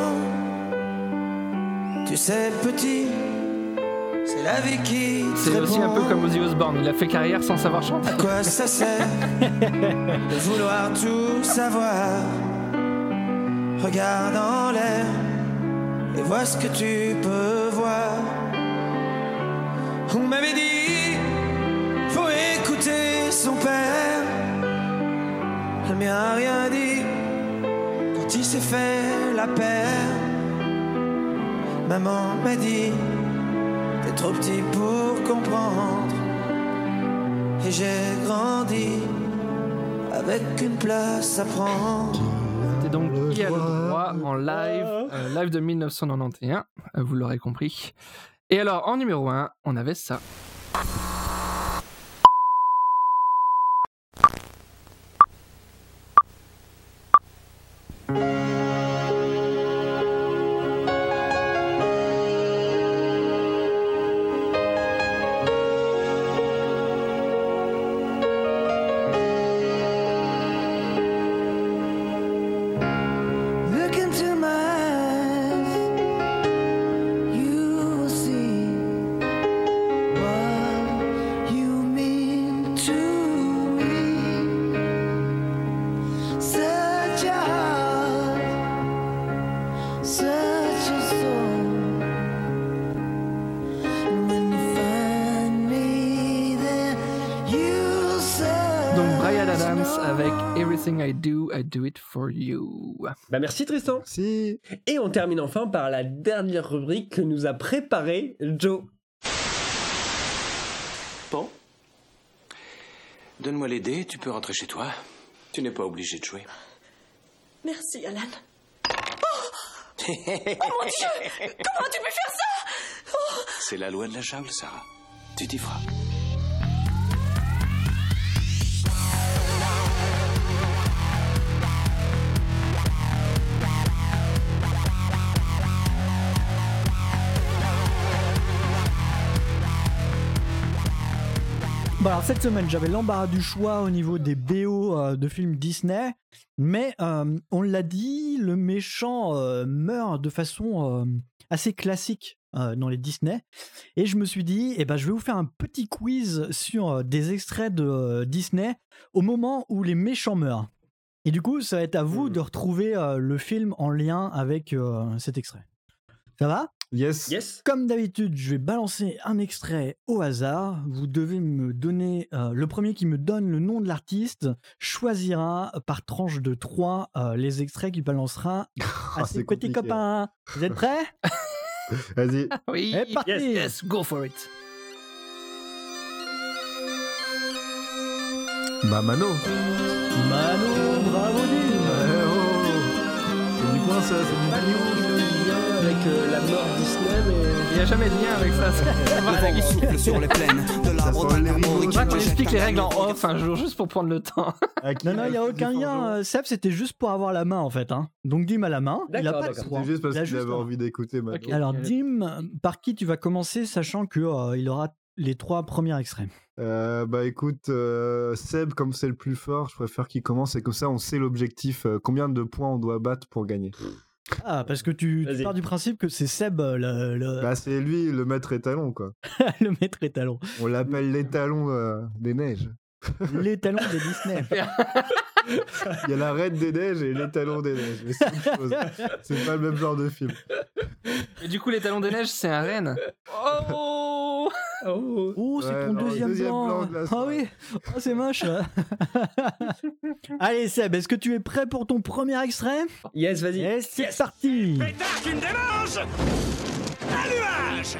Speaker 17: Tu sais, petit, c'est la vie qui te
Speaker 7: C'est aussi un peu
Speaker 17: répond.
Speaker 7: comme Ozzy Osbourne, il a fait carrière sans savoir chanter.
Speaker 17: À quoi ça sert de vouloir tout savoir? Regarde en l'air et vois ce que tu peux voir. On m'avait dit, faut écouter son père. Le mien a rien dit quand il s'est fait la paire. Maman m'a dit, t'es trop petit pour comprendre. Et j'ai grandi avec une place à prendre.
Speaker 7: C'est donc Qui a le droit en live, euh, live de mille neuf cent quatre-vingt-onze, euh, vous l'aurez compris. Et alors, en numéro un, on avait ça.
Speaker 17: Look into my eyes, you will see what you mean to me. Such a heart, such a soul. And when you find me there, you'll search.
Speaker 7: Donc Bryan Adams avec Everything I Do, I Do It For You.
Speaker 13: Bah merci Tristan.
Speaker 6: Si.
Speaker 13: Et on termine enfin par la dernière rubrique que nous a préparée Joe.
Speaker 18: Bon. Donne-moi les dés, tu peux rentrer chez toi. Tu n'es pas obligé de jouer.
Speaker 10: Merci, Alan. Oh, oh mon Dieu! Comment tu peux faire ça? Oh.
Speaker 18: C'est la loi de la jungle, Sarah. Tu t'y feras.
Speaker 5: Bon alors cette semaine j'avais l'embarras du choix au niveau des B O euh, de films Disney, mais euh, on l'a dit, le méchant euh, meurt de façon euh, assez classique euh, dans les Disney, et je me suis dit, eh ben, je vais vous faire un petit quiz sur euh, des extraits de euh, Disney au moment où les méchants meurent. Et du coup ça va être à vous de retrouver euh, le film en lien avec euh, cet extrait. Ça va ?
Speaker 6: Yes.
Speaker 13: Yes.
Speaker 5: Comme d'habitude, je vais balancer un extrait au hasard. Vous devez me donner, euh, le premier qui me donne le nom de l'artiste choisira par tranche de trois euh, les extraits qu'il balancera à ses
Speaker 6: c'est
Speaker 5: petits
Speaker 6: compliqué.
Speaker 5: copains. Vous êtes prêts?
Speaker 6: Vas-y.
Speaker 7: Oui,
Speaker 5: C'est parti.
Speaker 7: yes, yes, go for it.
Speaker 6: Bah Mano.
Speaker 5: Mano, bravo Dim.
Speaker 6: Ouais, oh. C'est du coin ça, c'est du
Speaker 13: Mano, le lien avec euh, la mort Disney, mais
Speaker 7: il n'y a jamais de lien avec ça. Voilà, il
Speaker 1: souffle sur les plaines de l'arbre d'un arbre qui
Speaker 7: faudra qu'on explique les règles en off un jour, juste pour prendre le temps.
Speaker 5: Non, non, il n'y a aucun lien. euh, Seb, c'était juste pour avoir la main en fait. Hein. Donc Dim a la main. Il a
Speaker 13: D'accord,
Speaker 5: pas de
Speaker 13: d'accord.
Speaker 5: point.
Speaker 6: C'est juste parce
Speaker 5: Il a
Speaker 6: qu'il
Speaker 5: juste
Speaker 6: avait
Speaker 5: un-
Speaker 6: envie d'écouter Mano.
Speaker 7: Ok.
Speaker 5: Alors Dim, par qui tu vas commencer, sachant que euh, il aura les trois premiers extraits.
Speaker 6: Euh, bah écoute, euh, Seb, comme c'est le plus fort, je préfère qu'il commence et comme ça on sait l'objectif, euh, combien de points on doit battre pour gagner.
Speaker 5: Ah, parce que tu, tu
Speaker 13: Vas-y.
Speaker 5: pars du principe que c'est Seb euh, le, le,
Speaker 6: Bah c'est lui le maître étalon quoi.
Speaker 5: le maître étalon.
Speaker 6: On l'appelle l'étalon euh, des neiges.
Speaker 5: L'étalon de Disney.
Speaker 6: Il y a la reine des neiges et l'étalon des neiges. Mais c'est autre chose. C'est pas le même genre de film.
Speaker 7: Et du coup, les talons des neiges, c'est un renne. Oh,
Speaker 13: oh,
Speaker 5: Oh, c'est
Speaker 6: Ouais,
Speaker 5: ton
Speaker 6: alors,
Speaker 5: deuxième,
Speaker 6: deuxième
Speaker 5: blanc.
Speaker 6: blanc de la
Speaker 5: Ah
Speaker 6: soirée.
Speaker 5: oui, oh, c'est moche. Allez Seb, est-ce que tu es prêt pour ton premier extrait?
Speaker 13: Yes, vas-y.
Speaker 5: Et c'est parti.
Speaker 1: Pétard qu'une démange! Allumage!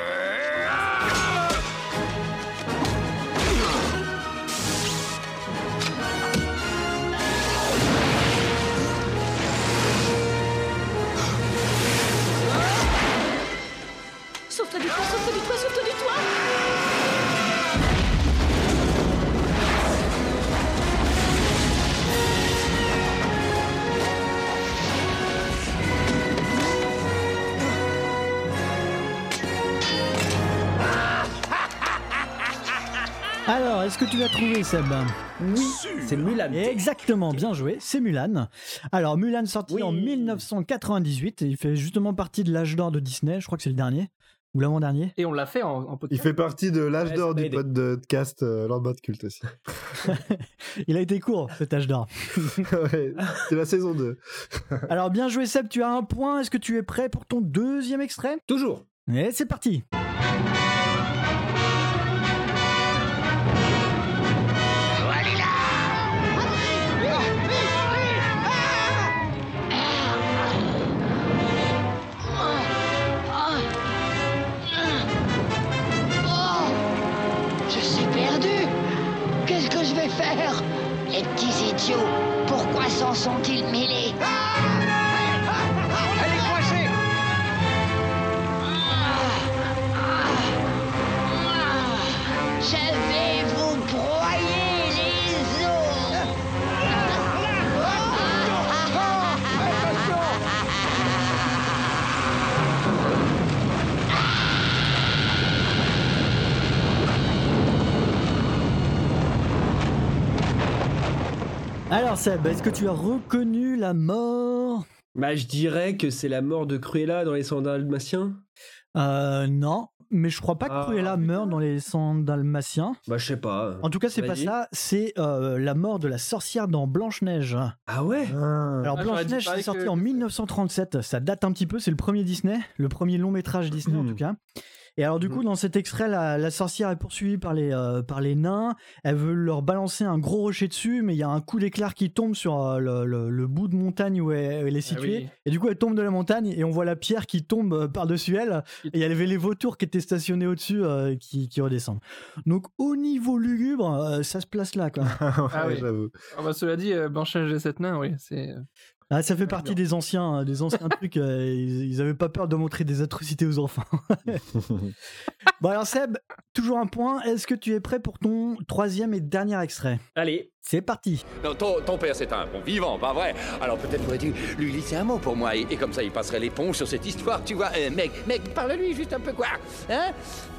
Speaker 10: Sauve-toi du toit, sauve-toi du toit, sauve-toi du toit!
Speaker 5: Alors, est-ce que tu l'as trouvé Seb?
Speaker 13: Oui, c'est Mulan.
Speaker 5: Exactement, bien joué, c'est Mulan. Alors Mulan sorti
Speaker 13: Oui.
Speaker 5: en mille neuf cent quatre-vingt-dix-huit, et il fait justement partie de l'âge d'or de Disney, je crois que c'est le dernier, ou l'avant-dernier.
Speaker 7: Et on l'a fait en, en podcast.
Speaker 6: Il fait partie de l'âge
Speaker 13: Ouais,
Speaker 6: d'or
Speaker 13: ça m'a
Speaker 6: du
Speaker 13: aidé.
Speaker 6: podcast euh, Lord Bad Cult aussi.
Speaker 5: Il a été court cet âge d'or.
Speaker 6: Ouais, c'est la saison deux.
Speaker 5: Alors bien joué Seb, tu as un point, est-ce que tu es prêt pour ton deuxième extrait?
Speaker 13: Toujours.
Speaker 5: Et c'est parti.
Speaker 19: Oh, je suis perdu. Qu'est-ce que je vais faire? Les petits idiots, pourquoi s'en sont-ils mêlés?
Speaker 1: Elle est coincée!
Speaker 19: Je vais vous broyer les os.
Speaker 5: Alors Seb, est-ce que tu as reconnu la mort?
Speaker 13: Bah, je dirais que c'est la mort de Cruella dans Les cent Dalmatiens.
Speaker 5: Euh, non, mais je crois pas que
Speaker 13: Ah,
Speaker 5: Cruella meurt dans les cent Dalmatiens.
Speaker 13: Bah, je sais pas.
Speaker 5: En tout cas, c'est pas
Speaker 13: Vas-y.
Speaker 5: ça, c'est euh, la mort de la sorcière dans Blanche-Neige.
Speaker 13: Ah ouais
Speaker 5: Alors
Speaker 7: Ah, j'aurais dit
Speaker 5: Blanche-Neige,
Speaker 7: pareil
Speaker 5: c'est sorti
Speaker 7: que-
Speaker 5: en mille neuf cent trente-sept, ça date un petit peu, c'est le premier Disney, le premier long métrage Disney en tout cas. Et alors du coup, dans cet extrait, la, la sorcière est poursuivie par les, euh, par les nains, elle veut leur balancer un gros rocher dessus, mais il y a un coup d'éclair qui tombe sur euh, le, le- le bout de montagne où elle, elle est située,
Speaker 7: oui.
Speaker 5: et du coup elle tombe de la montagne, et on voit la pierre qui tombe euh, par-dessus elle, et il y avait les vautours qui étaient stationnés au-dessus euh, qui, qui redescendent. Donc au niveau lugubre, euh, ça se place là quoi.
Speaker 7: Ah oui.
Speaker 6: j'avoue.
Speaker 7: Ah bah, cela dit, euh, Blanche-Neige et sept nains, oui, c'est. euh,
Speaker 5: Ah, ça fait partie des anciens, des anciens trucs. euh, ils, ils avaient pas peur de montrer des atrocités aux enfants. Bon alors Seb, toujours un point. Est-ce que tu es prêt pour ton troisième et dernier extrait?
Speaker 13: Allez,
Speaker 5: c'est parti.
Speaker 20: Non, ton, ton père, c'est un bon vivant, pas vrai? Alors peut-être pourrais-tu lui glisser un mot pour moi, et, et comme ça, il passerait l'éponge sur cette histoire, tu vois. Euh, mec, mec, parle-lui juste un peu, quoi. Hein?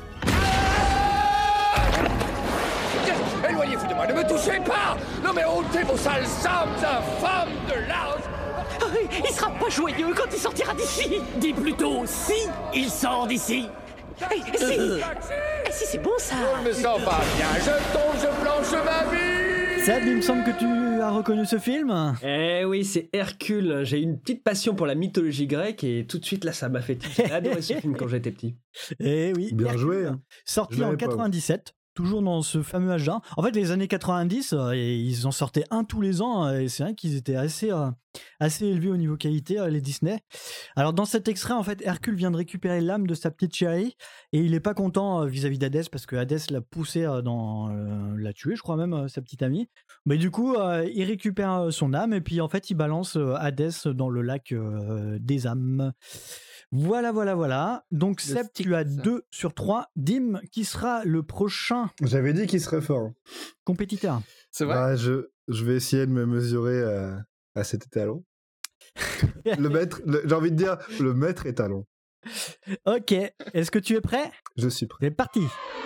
Speaker 20: Éloignez-vous de moi, ne me touchez pas! Non mais ôtez vos sales âmes infâmes de là!
Speaker 15: Il sera pas joyeux quand il sortira d'ici. Dis plutôt si il sort d'ici. Hey, si, Eh, si c'est bon ça.
Speaker 20: Je ne me sens pas bien, je tombe, je planche ma vie!
Speaker 5: Seb, il me semble que tu as reconnu ce film.
Speaker 13: Eh oui, c'est Hercule. J'ai une petite passion pour la mythologie grecque et tout de suite là, ça m'a fait. J'ai adoré ce film quand j'étais petit.
Speaker 5: Eh oui.
Speaker 6: Bien
Speaker 5: Hercule,
Speaker 6: joué, hein.
Speaker 5: Sorti
Speaker 6: Je
Speaker 5: en
Speaker 6: l'avais pas,
Speaker 5: quatre-vingt-dix-sept. Toujours dans ce fameux âge là. En fait, les années quatre-vingt-dix, euh, et ils en sortaient un tous les ans, euh, et c'est vrai qu'ils étaient assez, euh, assez élevés au niveau qualité, euh, les Disney. Alors, dans cet extrait, en fait, Hercule vient de récupérer l'âme de sa petite chérie, et il est pas content euh, vis-à-vis d'Hadès, parce que Hadès l'a poussé euh, dans euh, l'a tué, je crois même, euh, sa petite amie. Mais du coup, euh, il récupère euh, son âme, et puis en fait, il balance euh, Hadès dans le lac euh, des âmes. Voilà, voilà, voilà. Donc,
Speaker 7: Le
Speaker 5: Seb, tu as
Speaker 7: Styx.
Speaker 5: deux sur trois. Dim, qui sera le prochain
Speaker 6: J'avais dit qu'il serait fort.
Speaker 5: compétiteur?
Speaker 7: C'est vrai.
Speaker 6: Bah, je, je vais essayer de me mesurer à, à cet étalon. Le maître, le- j'ai envie de dire, le maître étalon.
Speaker 5: Ok, est-ce que tu es prêt?
Speaker 6: Je suis prêt.
Speaker 5: C'est parti.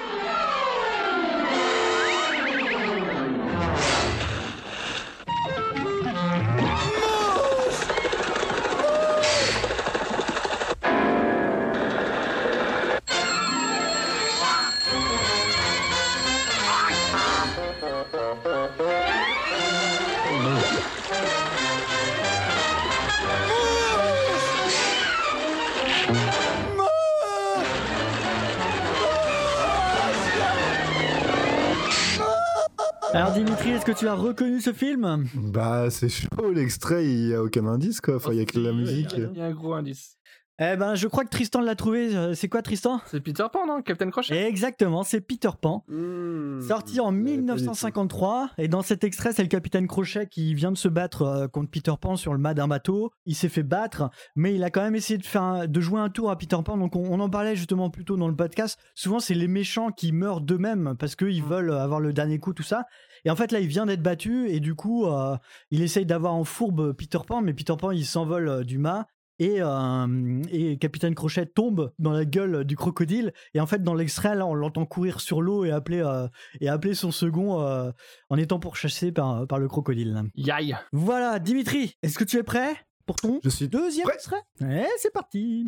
Speaker 5: Alors Dimitri, est-ce que tu as reconnu ce film?
Speaker 6: Bah, c'est chaud, l'extrait, il y a aucun indice, quoi. Enfin, il y a que de la musique.
Speaker 7: Il y a un gros indice.
Speaker 5: Eh ben, je crois que Tristan l'a trouvé. Euh, C'est quoi, Tristan?
Speaker 7: C'est Peter Pan, non? Captain Crochet.
Speaker 5: Exactement, c'est Peter Pan.
Speaker 13: Mmh.
Speaker 5: Sorti en mille neuf cent cinquante-trois, et dans cet extrait, c'est le capitaine Crochet qui vient de se battre euh, contre Peter Pan sur le mât d'un bateau. Il s'est fait battre, mais il a quand même essayé de, faire un- de jouer un tour à Peter Pan. Donc on, on en parlait justement plus tôt dans le podcast. Souvent, c'est les méchants qui meurent d'eux-mêmes parce qu'ils veulent avoir le dernier coup, tout ça. Et en fait, là, il vient d'être battu, et du coup, euh, il essaye d'avoir en fourbe Peter Pan, mais Peter Pan, il s'envole euh, du mât. Et, euh, et Capitaine Crochet tombe dans la gueule du crocodile. Et en fait, dans l'extrait, là, on l'entend courir sur l'eau et appeler, euh, et appeler son second euh, en étant pourchassé par, par le crocodile.
Speaker 7: Yaï.
Speaker 5: Voilà, Dimitri, est-ce que tu es prêt pour ton
Speaker 6: Je suis
Speaker 5: deuxième
Speaker 6: prêt.
Speaker 5: extrait? Ouais, c'est parti.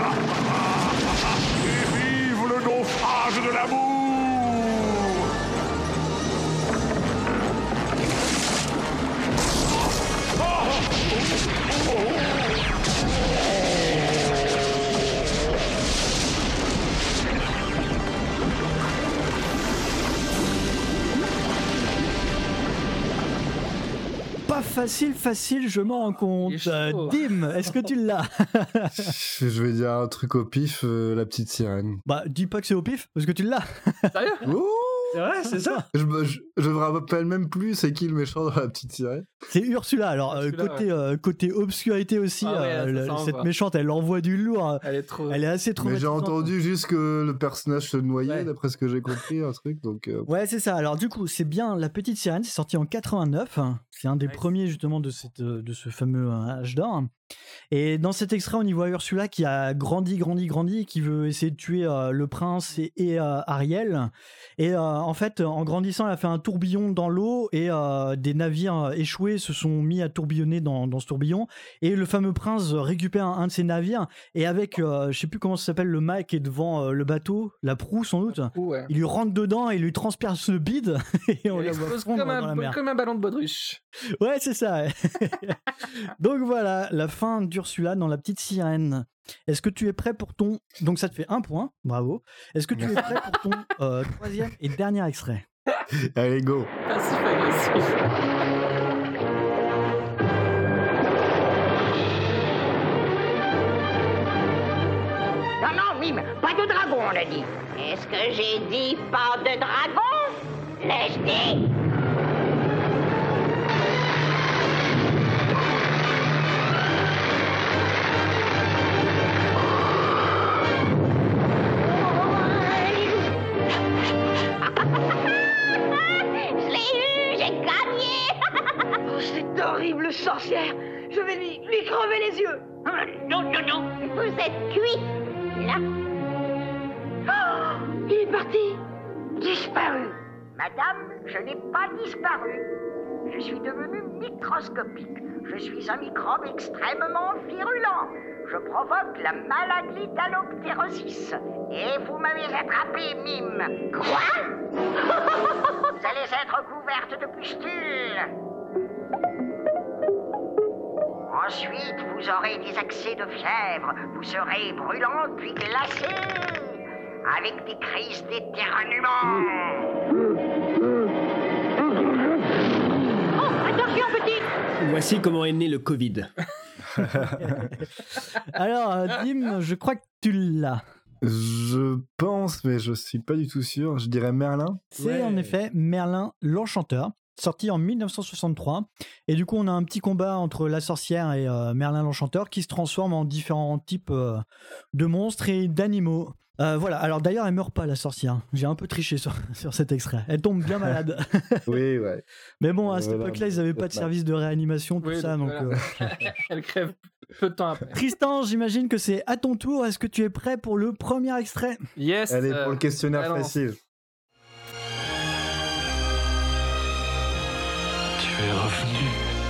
Speaker 12: Et vive le naufrage de l'amour!
Speaker 5: facile, facile, je m'en rends compte. Euh, Dim, est-ce que tu l'as?
Speaker 6: Je vais dire un truc au pif, euh, la petite sirène.
Speaker 5: Bah, dis pas que c'est au pif, parce que tu l'as.
Speaker 7: Sérieux?
Speaker 6: Ouh,
Speaker 13: C'est vrai, c'est ça.
Speaker 6: je, me- je, je me rappelle même plus c'est qui le méchant dans la petite sirène.
Speaker 5: C'est Ursula. Alors, euh,
Speaker 7: Ursula,
Speaker 5: côté, euh, côté obscurité aussi,
Speaker 7: Ah ouais,
Speaker 5: euh,
Speaker 7: ça,
Speaker 5: le-
Speaker 7: ça
Speaker 5: cette
Speaker 7: envoie.
Speaker 5: méchante, elle envoie du lourd.
Speaker 7: Elle est trop.
Speaker 5: Elle est assez
Speaker 6: Mais j'ai
Speaker 5: traumatisante.
Speaker 6: entendu juste que le personnage se noyait,
Speaker 13: Ouais.
Speaker 6: d'après ce que j'ai compris, un truc, donc... euh,
Speaker 5: Ouais, c'est ça. Alors, du coup, c'est bien La Petite Sirène. C'est sorti en quatre-vingt-neuf. C'est un des premiers, justement, de, cette, euh, de ce fameux euh, âge d'or. Et dans cet extrait, on y voit Ursula qui a grandi, grandi, grandi, et qui veut essayer de tuer euh, le prince et, et, euh, Ariel. Et euh, en fait, en grandissant, elle a fait un tourbillon dans l'eau et euh, des navires échoués se sont mis à tourbillonner dans, dans ce tourbillon. Et le fameux prince récupère un, un de ses navires et avec, euh, je sais plus comment ça s'appelle, le mât qui est devant euh, le bateau, la proue sans doute,
Speaker 7: Ouais.
Speaker 5: il lui rentre dedans et lui transperce le bide et on
Speaker 7: Elle
Speaker 5: la voit
Speaker 7: explose
Speaker 5: fondre
Speaker 7: comme
Speaker 5: dans la
Speaker 7: un,
Speaker 5: mer.
Speaker 7: comme un ballon de baudruche.
Speaker 5: Ouais, c'est ça. ouais. Donc voilà, la fin d'Ursula dans La Petite Sirène. Est-ce que tu es prêt pour ton... Donc ça te fait un point, bravo. Est-ce que tu es prêt pour ton euh, troisième et dernier extrait?
Speaker 6: Allez, go.
Speaker 7: Passif agressif.
Speaker 19: Non, non, Mime, pas de dragon, on a dit. Est-ce que j'ai dit pas de dragon? L'ai-je dit? Je l'ai eu, j'ai gagné.
Speaker 10: Oh, cette horrible sorcière. Je vais lui, lui crever les yeux.
Speaker 19: Non, non, non, vous êtes cuit. Là. Oh, il est parti. Disparu. Madame, je n'ai pas disparu. Je suis devenu microscopique. Je suis un microbe extrêmement virulent. Je provoque la maladie d'Aloptérosis. Et vous m'avez attrapé, Mime. Quoi? Vous allez être couverte de pustules. Ensuite, vous aurez des accès de fièvre. Vous serez brûlante puis glacée. Avec des crises d'éternuement.
Speaker 10: Oh, attention, petit.
Speaker 13: Voici comment est né le Covid.
Speaker 5: Alors, euh, Dim, je crois que tu l'as.
Speaker 6: Je pense, mais je suis pas du tout sûr. Je dirais Merlin.
Speaker 5: C'est en effet Merlin l'Enchanteur, sorti en mille neuf cent soixante-trois. Et du coup, on a un petit combat entre la sorcière et euh, Merlin l'Enchanteur qui se transforme en différents types euh, de monstres et d'animaux. Euh, voilà, alors d'ailleurs, elle meurt pas, la sorcière. J'ai un peu triché sur, sur cet extrait. Elle tombe bien malade.
Speaker 6: Oui, ouais.
Speaker 5: Mais bon, à cette
Speaker 6: Voilà,
Speaker 5: époque-là, ils n'avaient pas de
Speaker 6: peut-être
Speaker 5: service de réanimation, tout
Speaker 7: Oui,
Speaker 5: ça.
Speaker 7: donc
Speaker 5: Donc,
Speaker 7: voilà.
Speaker 5: euh,
Speaker 7: Elle crève peu de temps après.
Speaker 5: Tristan, j'imagine que c'est à ton tour. Est-ce que tu es prêt pour le premier extrait?
Speaker 7: Yes.
Speaker 6: Allez,
Speaker 7: euh,
Speaker 6: pour le questionnaire
Speaker 7: allons.
Speaker 6: facile.
Speaker 15: Tu es revenu.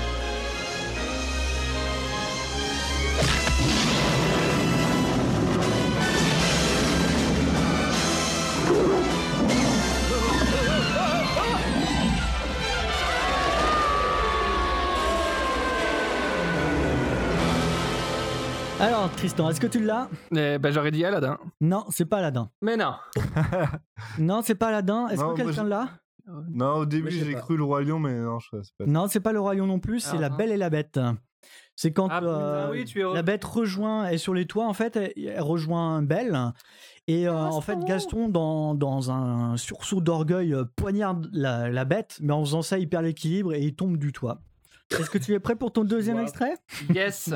Speaker 5: Alors, Tristan, est-ce que tu l'as?
Speaker 7: Eh ben, j'aurais dit Aladdin.
Speaker 5: Non, c'est pas Aladdin.
Speaker 7: Mais non.
Speaker 5: Non, c'est pas Aladdin. Est-ce
Speaker 6: Non,
Speaker 5: que
Speaker 6: moi,
Speaker 5: quelqu'un
Speaker 6: je-
Speaker 5: l'a?
Speaker 6: Non, au début,
Speaker 13: je sais
Speaker 6: j'ai
Speaker 13: pas.
Speaker 6: cru le Roi Lion, mais non, je sais pas.
Speaker 5: Non, c'est pas le Roi Lion non plus, c'est
Speaker 7: Ah,
Speaker 5: La
Speaker 7: non.
Speaker 5: Belle et la Bête. C'est quand
Speaker 7: Ah,
Speaker 5: euh,
Speaker 7: ah oui, tu es-
Speaker 5: la Bête rejoint, est sur les toits, en fait, elle, elle rejoint Belle. Et euh, en fait, Gaston, dans, dans un sursaut d'orgueil, euh, poignarde la, la Bête, mais en faisant ça, il perd l'équilibre et il tombe du toit. Est-ce que tu es prêt pour ton deuxième
Speaker 13: Wow.
Speaker 5: extrait?
Speaker 7: Yes.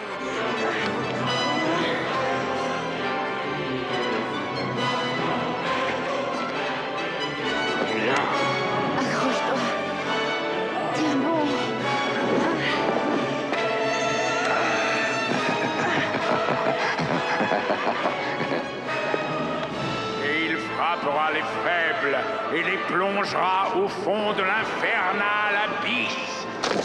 Speaker 10: Accroche-toi. Tiens bon.
Speaker 9: Et il frappera les faibles et les plongera au fond de l'infernal abysse.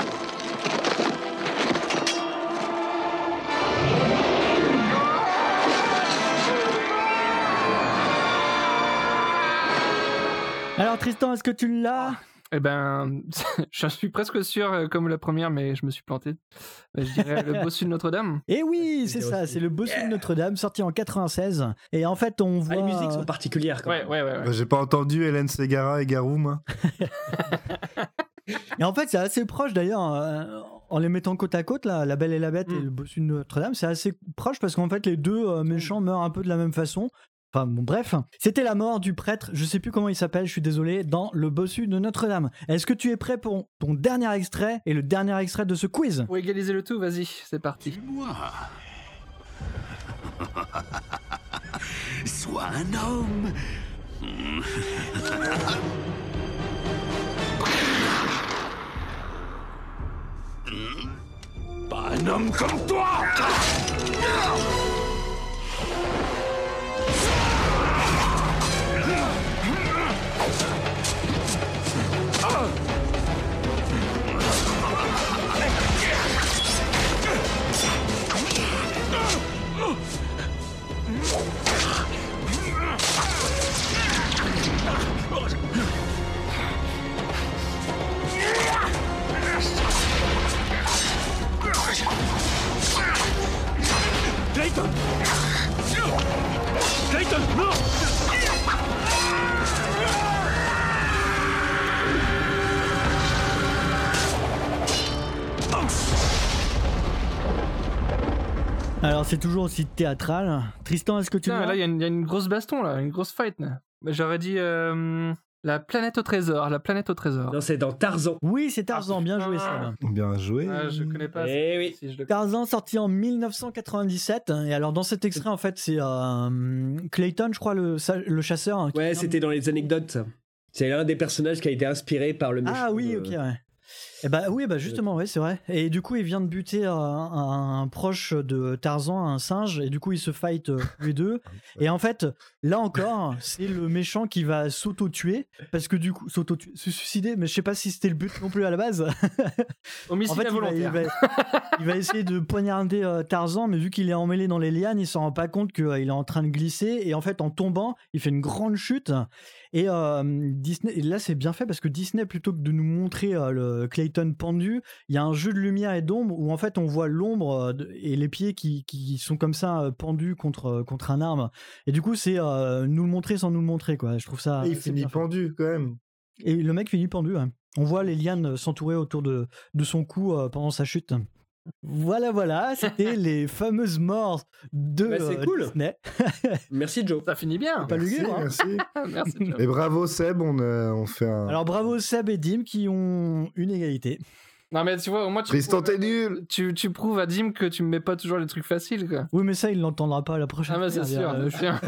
Speaker 5: Alors, Tristan, est-ce que tu l'as?
Speaker 7: Eh ben, j'en suis presque sûr, euh, comme la première, mais je me suis planté. Euh, Je dirais le bossu de Notre-Dame.
Speaker 5: Eh oui, c'est
Speaker 13: bien
Speaker 5: ça,
Speaker 13: aussi.
Speaker 5: c'est le Bossu de Notre-Dame, sorti en quatre-vingt-seize. Et en fait, on
Speaker 13: Ah,
Speaker 5: voit.
Speaker 13: les musiques sont particulières quand
Speaker 7: Ouais,
Speaker 13: même.
Speaker 7: ouais, ouais. ouais.
Speaker 6: Bah, j'ai pas entendu Hélène Ségara et Garou, moi.
Speaker 5: Et en fait, c'est assez proche d'ailleurs, euh, en les mettant côte à côte, là, La Belle et la Bête mm. et le bossu de Notre-Dame, c'est assez proche parce qu'en fait, les deux euh, méchants meurent un peu de la même façon. Enfin bon, bref, c'était la mort du prêtre, je sais plus comment il s'appelle, je suis désolé, dans le bossu de Notre-Dame. Est-ce que tu es prêt pour ton dernier extrait et le dernier extrait de ce quiz?
Speaker 7: Pour égaliser le tout, vas-y, c'est parti.
Speaker 16: Moi. Sois un homme.
Speaker 12: Pas un homme comme toi.
Speaker 15: Clayton! Clayton, non!
Speaker 5: Alors c'est toujours aussi théâtral. Tristan, est-ce que tu
Speaker 7: Putain,
Speaker 5: vois?
Speaker 7: là, il y, y a une grosse baston, là, une grosse fight. Là. J'aurais dit euh, la planète au trésor, la planète au trésor.
Speaker 13: Non, c'est dans Tarzan.
Speaker 5: Oui, c'est Tarzan, bien joué ça.
Speaker 6: Bien joué.
Speaker 7: Ah, je connais pas.
Speaker 13: Eh oui.
Speaker 7: Si je le...
Speaker 5: Tarzan sorti en mille neuf cent quatre-vingt-dix-sept. Et alors dans cet extrait, en fait, c'est euh, Clayton, je crois, le, le chasseur. Hein, qui
Speaker 13: Ouais,
Speaker 5: vient-
Speaker 13: c'était dans les anecdotes. Ça. C'est l'un des personnages qui a été inspiré par le méchant.
Speaker 5: Ah oui,
Speaker 13: de-
Speaker 5: ok, ouais. Et bah oui, bah justement, ouais, c'est vrai. Et du coup, il vient de buter euh, un, un proche de Tarzan, un singe, et du coup, ils se fight euh, tous les deux. Et en fait, là encore, c'est le méchant qui va s'auto-tuer, parce que du coup, s'auto-tuer, se suicider, mais je sais pas si c'était le but non plus à la base.
Speaker 7: Homicide
Speaker 5: En fait, il va, il,
Speaker 7: involontaire.
Speaker 5: va, il va essayer de poignarder euh, Tarzan, mais vu qu'il est emmêlé dans les lianes, il s'en rend pas compte qu'il est en train de glisser. Et en fait, en tombant, il fait une grande chute. Et euh, Disney, et là c'est bien fait parce que Disney, plutôt que de nous montrer euh, le Clayton pendu, il y a un jeu de lumière et d'ombre où en fait on voit l'ombre euh, de- et les pieds qui, qui sont comme ça euh, pendus contre, euh, contre un arbre. Et du coup, c'est euh, nous le montrer sans nous le montrer, quoi. Je trouve ça.
Speaker 6: Et il
Speaker 5: assez
Speaker 6: finit
Speaker 5: bien fait.
Speaker 6: pendu quand même.
Speaker 5: Et le mec finit pendu. Ouais. On voit les lianes s'entourer autour de, de son cou euh, pendant sa chute. Voilà, voilà, c'était les fameuses morts de
Speaker 13: Bah, c'est
Speaker 5: euh,
Speaker 13: cool.
Speaker 5: Disney.
Speaker 13: Merci Joe.
Speaker 7: Ça finit bien.
Speaker 5: Pas
Speaker 6: Merci,
Speaker 5: lugubre, hein.
Speaker 6: merci.
Speaker 7: Merci, Joe.
Speaker 6: Et bravo Seb, on, a- on fait un.
Speaker 5: Alors bravo Seb et Dim qui ont une égalité.
Speaker 7: Non, mais tu vois, au moins, tu,
Speaker 6: Tristan,
Speaker 7: prouves,
Speaker 6: t'es nul.
Speaker 7: tu, tu prouves à Dim que tu me mets pas toujours les trucs faciles, quoi.
Speaker 5: Oui, mais ça, il l'entendra pas la prochaine
Speaker 7: Ah, bah,
Speaker 5: fois.
Speaker 7: c'est
Speaker 5: il
Speaker 7: sûr,
Speaker 5: dira, euh,
Speaker 7: c'est sûr.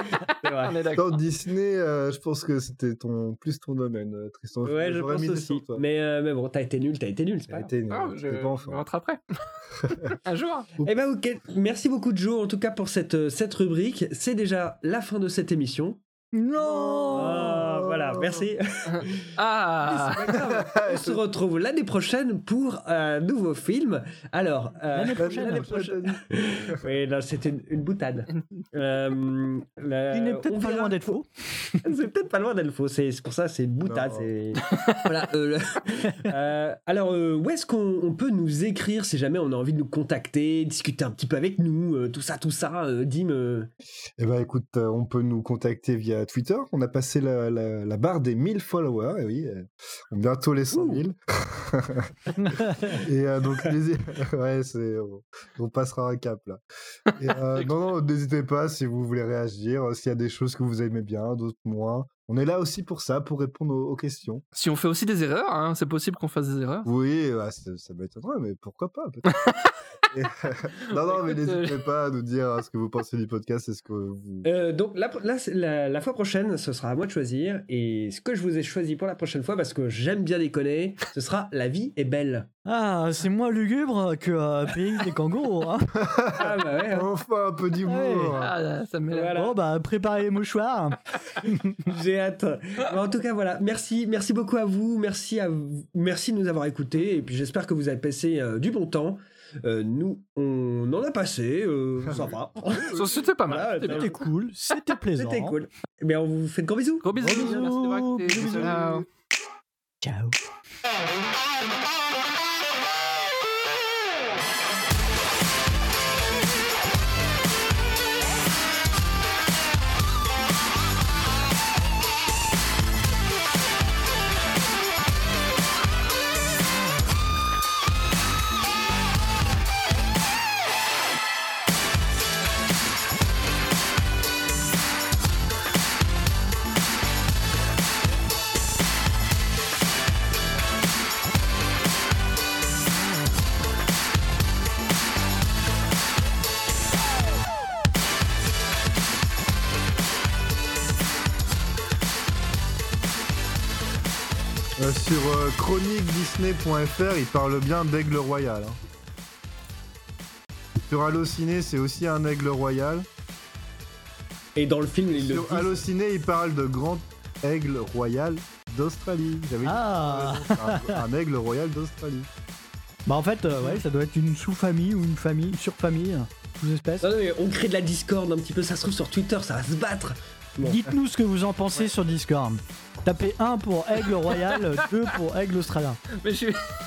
Speaker 7: On est
Speaker 6: Dans
Speaker 7: d'accord.
Speaker 6: Disney, euh, je pense que c'était ton plus ton domaine, euh, Tristan.
Speaker 13: Ouais, je
Speaker 6: J'aurais
Speaker 13: pense
Speaker 6: misé
Speaker 13: aussi.
Speaker 6: sur toi.
Speaker 13: Mais, euh, mais bon, t'as été nul, t'as été nul, c'est
Speaker 6: T'as
Speaker 13: pas
Speaker 6: été nul.
Speaker 7: Ah, je,
Speaker 6: T'es pas
Speaker 7: je
Speaker 6: enfin.
Speaker 7: rentre après. Un jour.
Speaker 13: Eh ben ok, merci beaucoup Joe en tout cas pour cette, euh, cette rubrique. C'est déjà la fin de cette émission.
Speaker 5: Non
Speaker 13: Ah, voilà, merci.
Speaker 7: Ah
Speaker 13: C'est pas grave. On se retrouve l'année prochaine pour un nouveau film. Alors, euh,
Speaker 5: L'année prochaine.
Speaker 13: l'année prochaine. Oui, là, c'était une, une boutade. Euh, la-
Speaker 5: Il n'est peut-être
Speaker 13: on
Speaker 5: pas
Speaker 13: verra-
Speaker 5: loin d'être faux.
Speaker 13: C'est peut-être pas loin d'être faux. C'est c'est pour ça, c'est une boutade.
Speaker 6: Non.
Speaker 13: c'est- voilà. euh, le- euh, alors, euh, où est-ce qu'on on peut nous écrire si jamais on a envie de nous contacter, discuter un petit peu avec nous, euh, tout ça, tout ça. Euh, Dim. euh,
Speaker 6: Eh ben écoute, euh, on peut nous contacter via Twitter. On a passé la, la, la barre des mille followers, et oui, euh, bientôt les cent mille. Et euh, donc, n'hési- ouais, c'est, on, on passera un cap là. Et, euh, non, non, n'hésitez pas si vous voulez réagir, euh, s'il y a des choses que vous aimez bien, d'autres moins. On est là aussi pour ça, pour répondre aux, aux questions.
Speaker 7: Si on fait aussi des erreurs, hein, c'est possible qu'on fasse des erreurs.
Speaker 6: Oui, ouais, ça, ça m'étonnerait, mais pourquoi pas peut-être. Et, non, non, mais
Speaker 7: Écoute, euh,
Speaker 6: n'hésitez pas à nous dire euh, ce que vous pensez du podcast et ce que vous.
Speaker 13: Euh, donc la, la, la, la fois prochaine, ce sera à moi de choisir. Et ce que je vous ai choisi pour la prochaine fois, parce que j'aime bien déconner, ce sera La vie est belle.
Speaker 5: Ah, c'est moins lugubre que euh, Pays des kangourous. Hein.
Speaker 13: Ah bah ouais. hein.
Speaker 6: Enfin, un peu d'humour.
Speaker 7: Ah, ça me met
Speaker 13: Voilà.
Speaker 5: Bon, bah, préparez les mouchoirs.
Speaker 13: J'ai hâte. Bon, en tout cas, voilà. Merci, merci beaucoup à vous. Merci à vous. Merci de nous avoir écoutés. Et puis j'espère que vous avez passé euh, du bon temps. Euh, nous, on en a passé. Euh, ça va.
Speaker 7: Ça, c'était pas mal.
Speaker 13: Voilà,
Speaker 7: C'était bien.
Speaker 5: C'était cool, c'était plaisant.
Speaker 13: C'était cool. Eh bien, on vous fait de gros bisous.
Speaker 7: Gros bisous.
Speaker 5: Gros bisous.
Speaker 7: Merci d'avoir écouté.
Speaker 5: Bisous, bisous.
Speaker 7: Ciao.
Speaker 5: Ciao.
Speaker 6: sur euh, chronique disney point f r, il parle bien d'aigle royal. Hein. Sur Allociné, c'est aussi un aigle royal.
Speaker 13: Et dans le film, il
Speaker 6: Sur
Speaker 13: le dit.
Speaker 6: Allociné, il parle de grand aigle royal d'Australie. J'avais
Speaker 5: Ah.
Speaker 6: dit un, un aigle royal d'Australie.
Speaker 5: Bah en fait, euh, ouais, ça doit être une sous-famille ou une famille, sous-famille, sous-espèce.
Speaker 13: Non, non, mais on crée de la discorde un petit peu, ça se trouve sur Twitter, ça va se battre. Bon.
Speaker 5: Dites-nous ce que vous en pensez sur Discord. Tapez un pour aigle royal, deux pour aigle australien.
Speaker 7: Mais je suis,